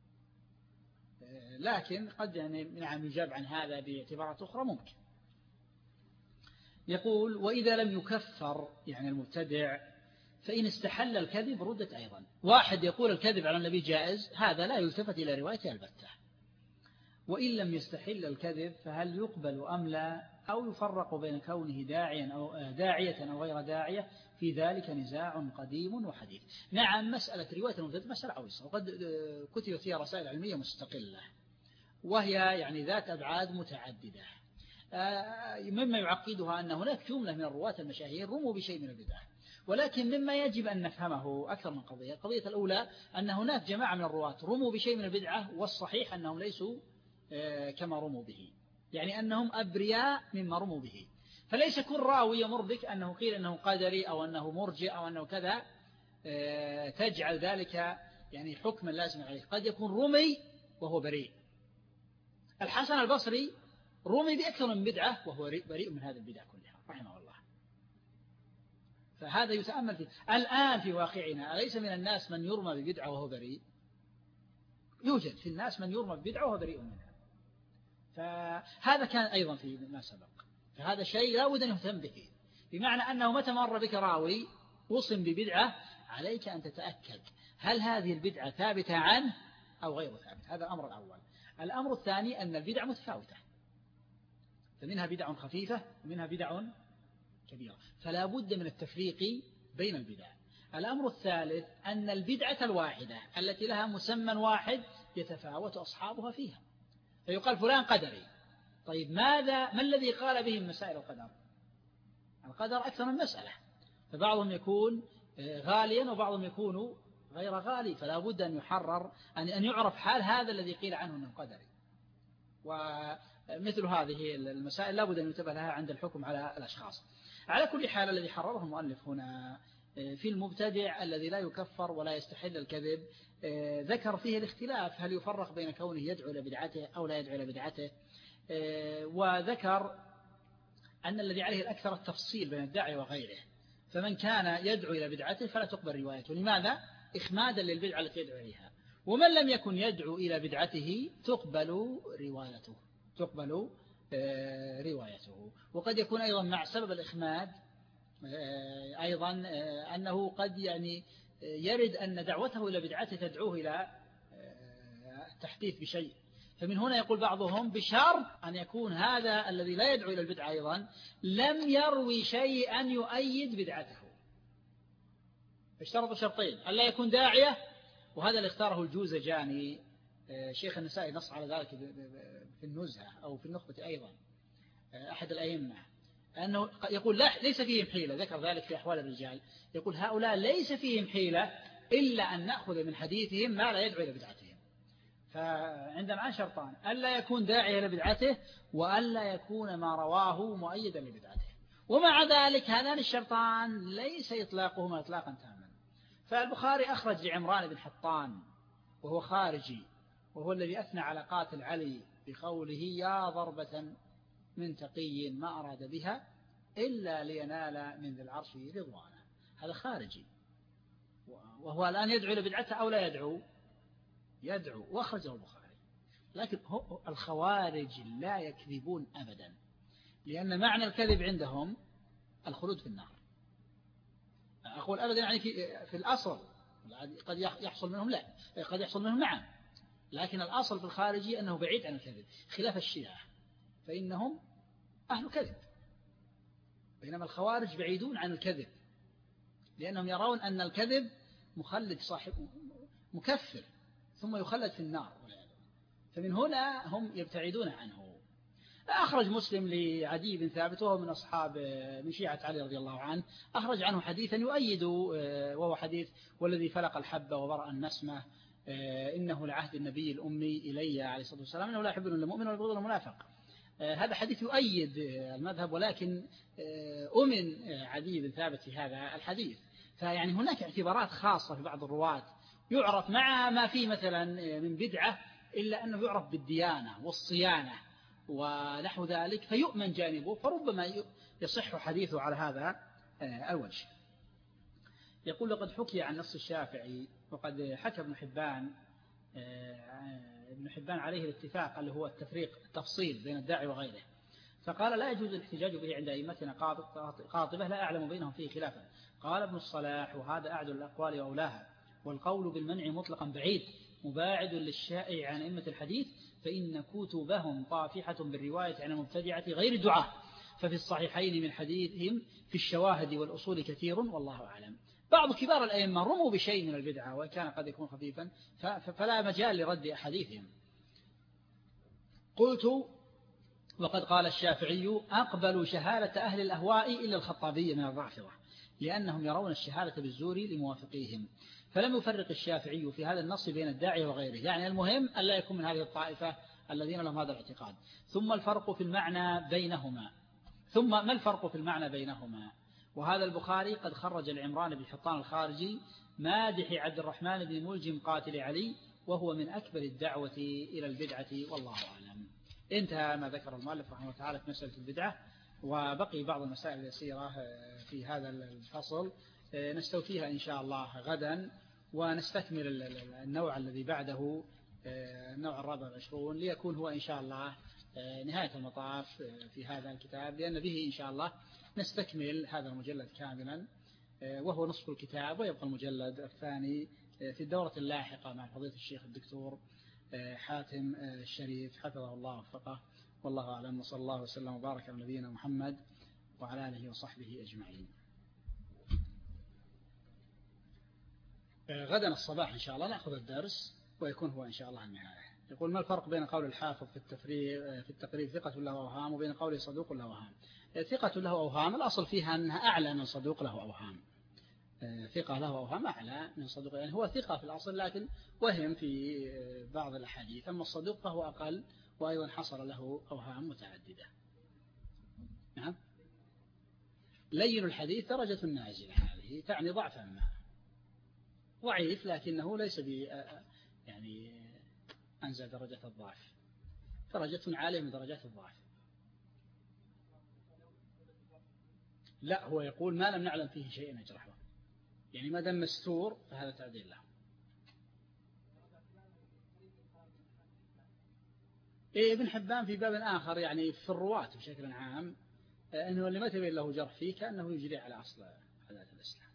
لكن قد يعني نعم يجاب عن هذا باعتبارات أخرى ممكن. يقول: وإذا لم يكفر يعني المبتدع فإن استحل الكذب ردت أيضا. واحد يقول الكذب على النبي جائز، هذا لا يلتفت إلى روايته البتة. وإن لم يستحل الكذب فهل يقبل أم لا، أو يفرق بين كونه داعيا أو داعية أو غير داعية، في ذلك نزاع قديم وحديث. نعم، مسألة رواية المبتدع مسألة عويصة، وقد كتبت فيها رسائل علمية مستقلة، وهي يعني ذات أبعاد متعددة. مما يعقدها أن هناك جملة من الرواة المشاهير رموا بشيء من البدعة، ولكن مما يجب أن نفهمه أكثر من قضية. القضية الأولى أن هناك جماعة من الرواة رموا بشيء من البدعة، والصحيح أنهم ليسوا كما رموا به، يعني أنهم أبرياء مما رموا به. فليس كل راوي يمر بك أنه قيل أنه قدري أو أنه مرجئ أو أنه كذا تجعل ذلك يعني حكما لازما عليه. قد يكون رمي وهو بريء. الحسن البصري رمي بأكثر من بدعة وهو بريء من هذه البدعة كلها رحمه الله. فهذا يتأمل فيه. الآن في واقعنا أليس من الناس من يرمى ببدعة وهو بريء؟ يوجد في الناس من يرمى ببدعة وهو بريء منها. فهذا كان أيضا في ما سبق. فهذا شيء لا بد أن يهتم به، بمعنى أنه متى مر بك راوي وصم ببدعة عليك أن تتأكد هل هذه البدعة ثابتة عنه أو غير ثابتة. هذا الأمر الأول. الأمر الثاني أن البدع متفاوتة، فمنها بدع خفيفة ومنها بدع كبيرة، فلا بد من التفريق بين البدع. الأمر الثالث أن البدعة الواحدة التي لها مسمى واحد يتفاوت أصحابها فيها، فيقال فلان قدري. طيب ماذا ما الذي قال به مسائل القدر؟ القدر أكثر من مسألة، فبعضهم يكون غاليا وبعضهم يكون غير غالي، فلا بد أن يحرر أن أن يعرف حال هذا الذي قيل عنه أنه قدري. ومثل هذه المسائل لا بد أن ينتبه لها عند الحكم على الأشخاص. على كل حال الذي حرره المؤلف هنا في المبتدع الذي لا يكفر ولا يستحل الكذب ذكر فيه الاختلاف، هل يفرق بين كونه يدعو إلى بدعته أو لا يدعو إلى بدعته، وذكر أن الذي عليه الأكثر التفصيل بين الداعي وغيره. فمن كان يدعو إلى بدعته فلا تقبل روايته. لماذا؟ إخمادا للبدعة التي يدعو إليها. ومن لم يكن يدعو إلى بدعته تقبل روايته تقبل روايته. وقد يكون أيضا مع سبب الإخماد أيضا أنه قد يعني يرد أن دعوته إلى بدعته تدعوه إلى تحديث بشيء. فمن هنا يقول بعضهم بشرط أن يكون هذا الذي لا يدعو إلى البدعة أيضا لم يروي شيئا يؤيد بدعته. اشترطوا شرطين: ألا يكون داعية، وهذا اللي اختاره الجوزجاني شيخ النسائي نص على ذلك في النزهة أو في النخبة أيضا أحد الأئمة، أنه يقول لا ليس فيهم حيلة، ذكر ذلك في أحوال الرجال، يقول هؤلاء ليس فيهم حيلة إلا أن نأخذ من حديثهم ما لا يدعو إلى بدعتهم. فعندنا شرطان: ألا يكون داعي إلى بدعته، وألا يكون ما رواه مؤيدا لبدعته. ومع ذلك هذان الشرطان ليس إطلاقهما إطلاقا تاما. فالبخاري أخرج لعمران بن حطان وهو خارجي، وهو الذي أثنى على قاتل علي بقوله يا ضربة من تقي ما أراد بها إلا لينال من ذي العرش رضوانه. هذا خارجي، وهو الآن يدعو إلى بدعته أو لا يدعو؟ يدعو، وأخرجه البخاري. لكن الخوارج لا يكذبون أبدا، لأن معنى الكذب عندهم الخلود في النار. أقول أبدا يعني في, في الأصل قد يحصل منهم لا قد يحصل منهم نعم، لكن الأصل في الخارجي أنه بعيد عن الكذب، خلاف الشيعة فإنهم أهل كذب، بينما الخوارج بعيدون عن الكذب، لأنهم يرون أن الكذب مخلد صاحب مكفر ثم يخلد في النار، فمن هنا هم يبتعدون عنه. أخرج مسلم لعدي بن ثابت وهو من أصحاب من شيعة علي رضي الله عنه، أخرج عنه حديثا يؤيد، وهو حديث والذي فلق الحبة وبرأ النسمة إنه لعهد النبي الأمي إلي عليه الصلاة والسلام إنه لا يحب المؤمن ولا يبغض المنافق. هذا حديث يؤيد المذهب، ولكن أمن عدي بن ثابت في هذا الحديث. فيعني هناك اعتبارات خاصة في بعض الرواة يعرف مع ما فيه مثلا من بدعة، إلا أنه يعرف بالديانة والصيانة ونحو ذلك فيؤمن جانبه، فربما يصح حديثه على هذا الوجه. يقول لقد حكي عن نص الشافعي، وقد حكى ابن حبان ابن حبان عليه الاتفاق اللي هو التفريق التفصيل بين الداعي وغيره، فقال لا يجوز الاحتجاج به عند أئمتنا قاطبة لا أعلم بينهم فيه خلافا. قال ابن الصلاح وهذا أعدل الأقوال وأولاها، والقول بالمنع مطلقا بعيد مباعد للشائع عن أئمة الحديث، فإن كتبهم طافحة بالرواية عن المبتدعة غير الدعاة، ففي الصحيحين من حديثهم في الشواهد والأصول كثير والله أعلم. بعض كبار الأئمة رموا بشيء من البدعة وكان قد يكون خفيفا فلا مجال لرد أحاديثهم. قلت وقد قال الشافعي أقبلوا شهادة أهل الأهواء إلا الخطابية من الرافضة لأنهم يرون الشهادة بالزور لموافقيهم، فلم يفرق الشافعي في هذا النص بين الداعي وغيره، يعني المهم أن لا يكون من هذه الطائفة الذين لهم هذا الاعتقاد. ثم الفرق في المعنى بينهما ثم ما الفرق في المعنى بينهما وهذا البخاري قد خرج العمران بن حطان الخارجي مادح عبد الرحمن بن ملجم قاتل علي، وهو من أكبر الدعوة إلى البدعة والله أعلم. انتهى ما ذكر المؤلف رحمه الله تعالى في مسألة البدعة، وبقي بعض المسائل اليسيرة في هذا الفصل نستوفيها إن شاء الله غدا، ونستكمل النوع الذي بعده النوع الرابع والعشرون ليكون هو إن شاء الله نهاية المطاف في هذا الكتاب، لأن به إن شاء الله نستكمل هذا المجلد كاملا وهو نصف الكتاب، ويبقى المجلد الثاني في الدورة اللاحقة مع فضيلة الشيخ الدكتور حاتم الشريف حفظه الله وفقه. والله أعلم، وصلى الله وسلم وبارك على نبينا محمد وعلى آله وصحبه أجمعين. غدا الصباح إن شاء الله نأخذ الدرس ويكون هو إن شاء الله النهاية. يقول ما الفرق بين قول الحافظ في التفريغ في التقريب ثقة له أوهام وبين قوله صدوق له أوهام؟ ثقة له أوهام الأصل فيها أنها أعلى من صدوق له أوهام، ثقة له أوهام أعلى من صدوق، يعني هو ثقة في الأصل لكن وهم في بعض الأحاديث، أما الصدوق فهو أقل وأيضا حصل له أوهام متعددة. نعم. لين الحديث درجة نازلة، هذه تعني ضعفا ما، ضعيف لكنه ليس ب يعني أنزل درجة الضعف، درجة عالية من درجات الضعف. لا، هو يقول ما لم نعلم فيه شيء يجرحه، يعني ما دام مستور فهذا تعديل له. إيه ابن حبان في باب آخر يعني في الرواة بشكل عام أنه اللي ما تبين له جرح فيه كأنه يجري على أصل حداثة الإسلام.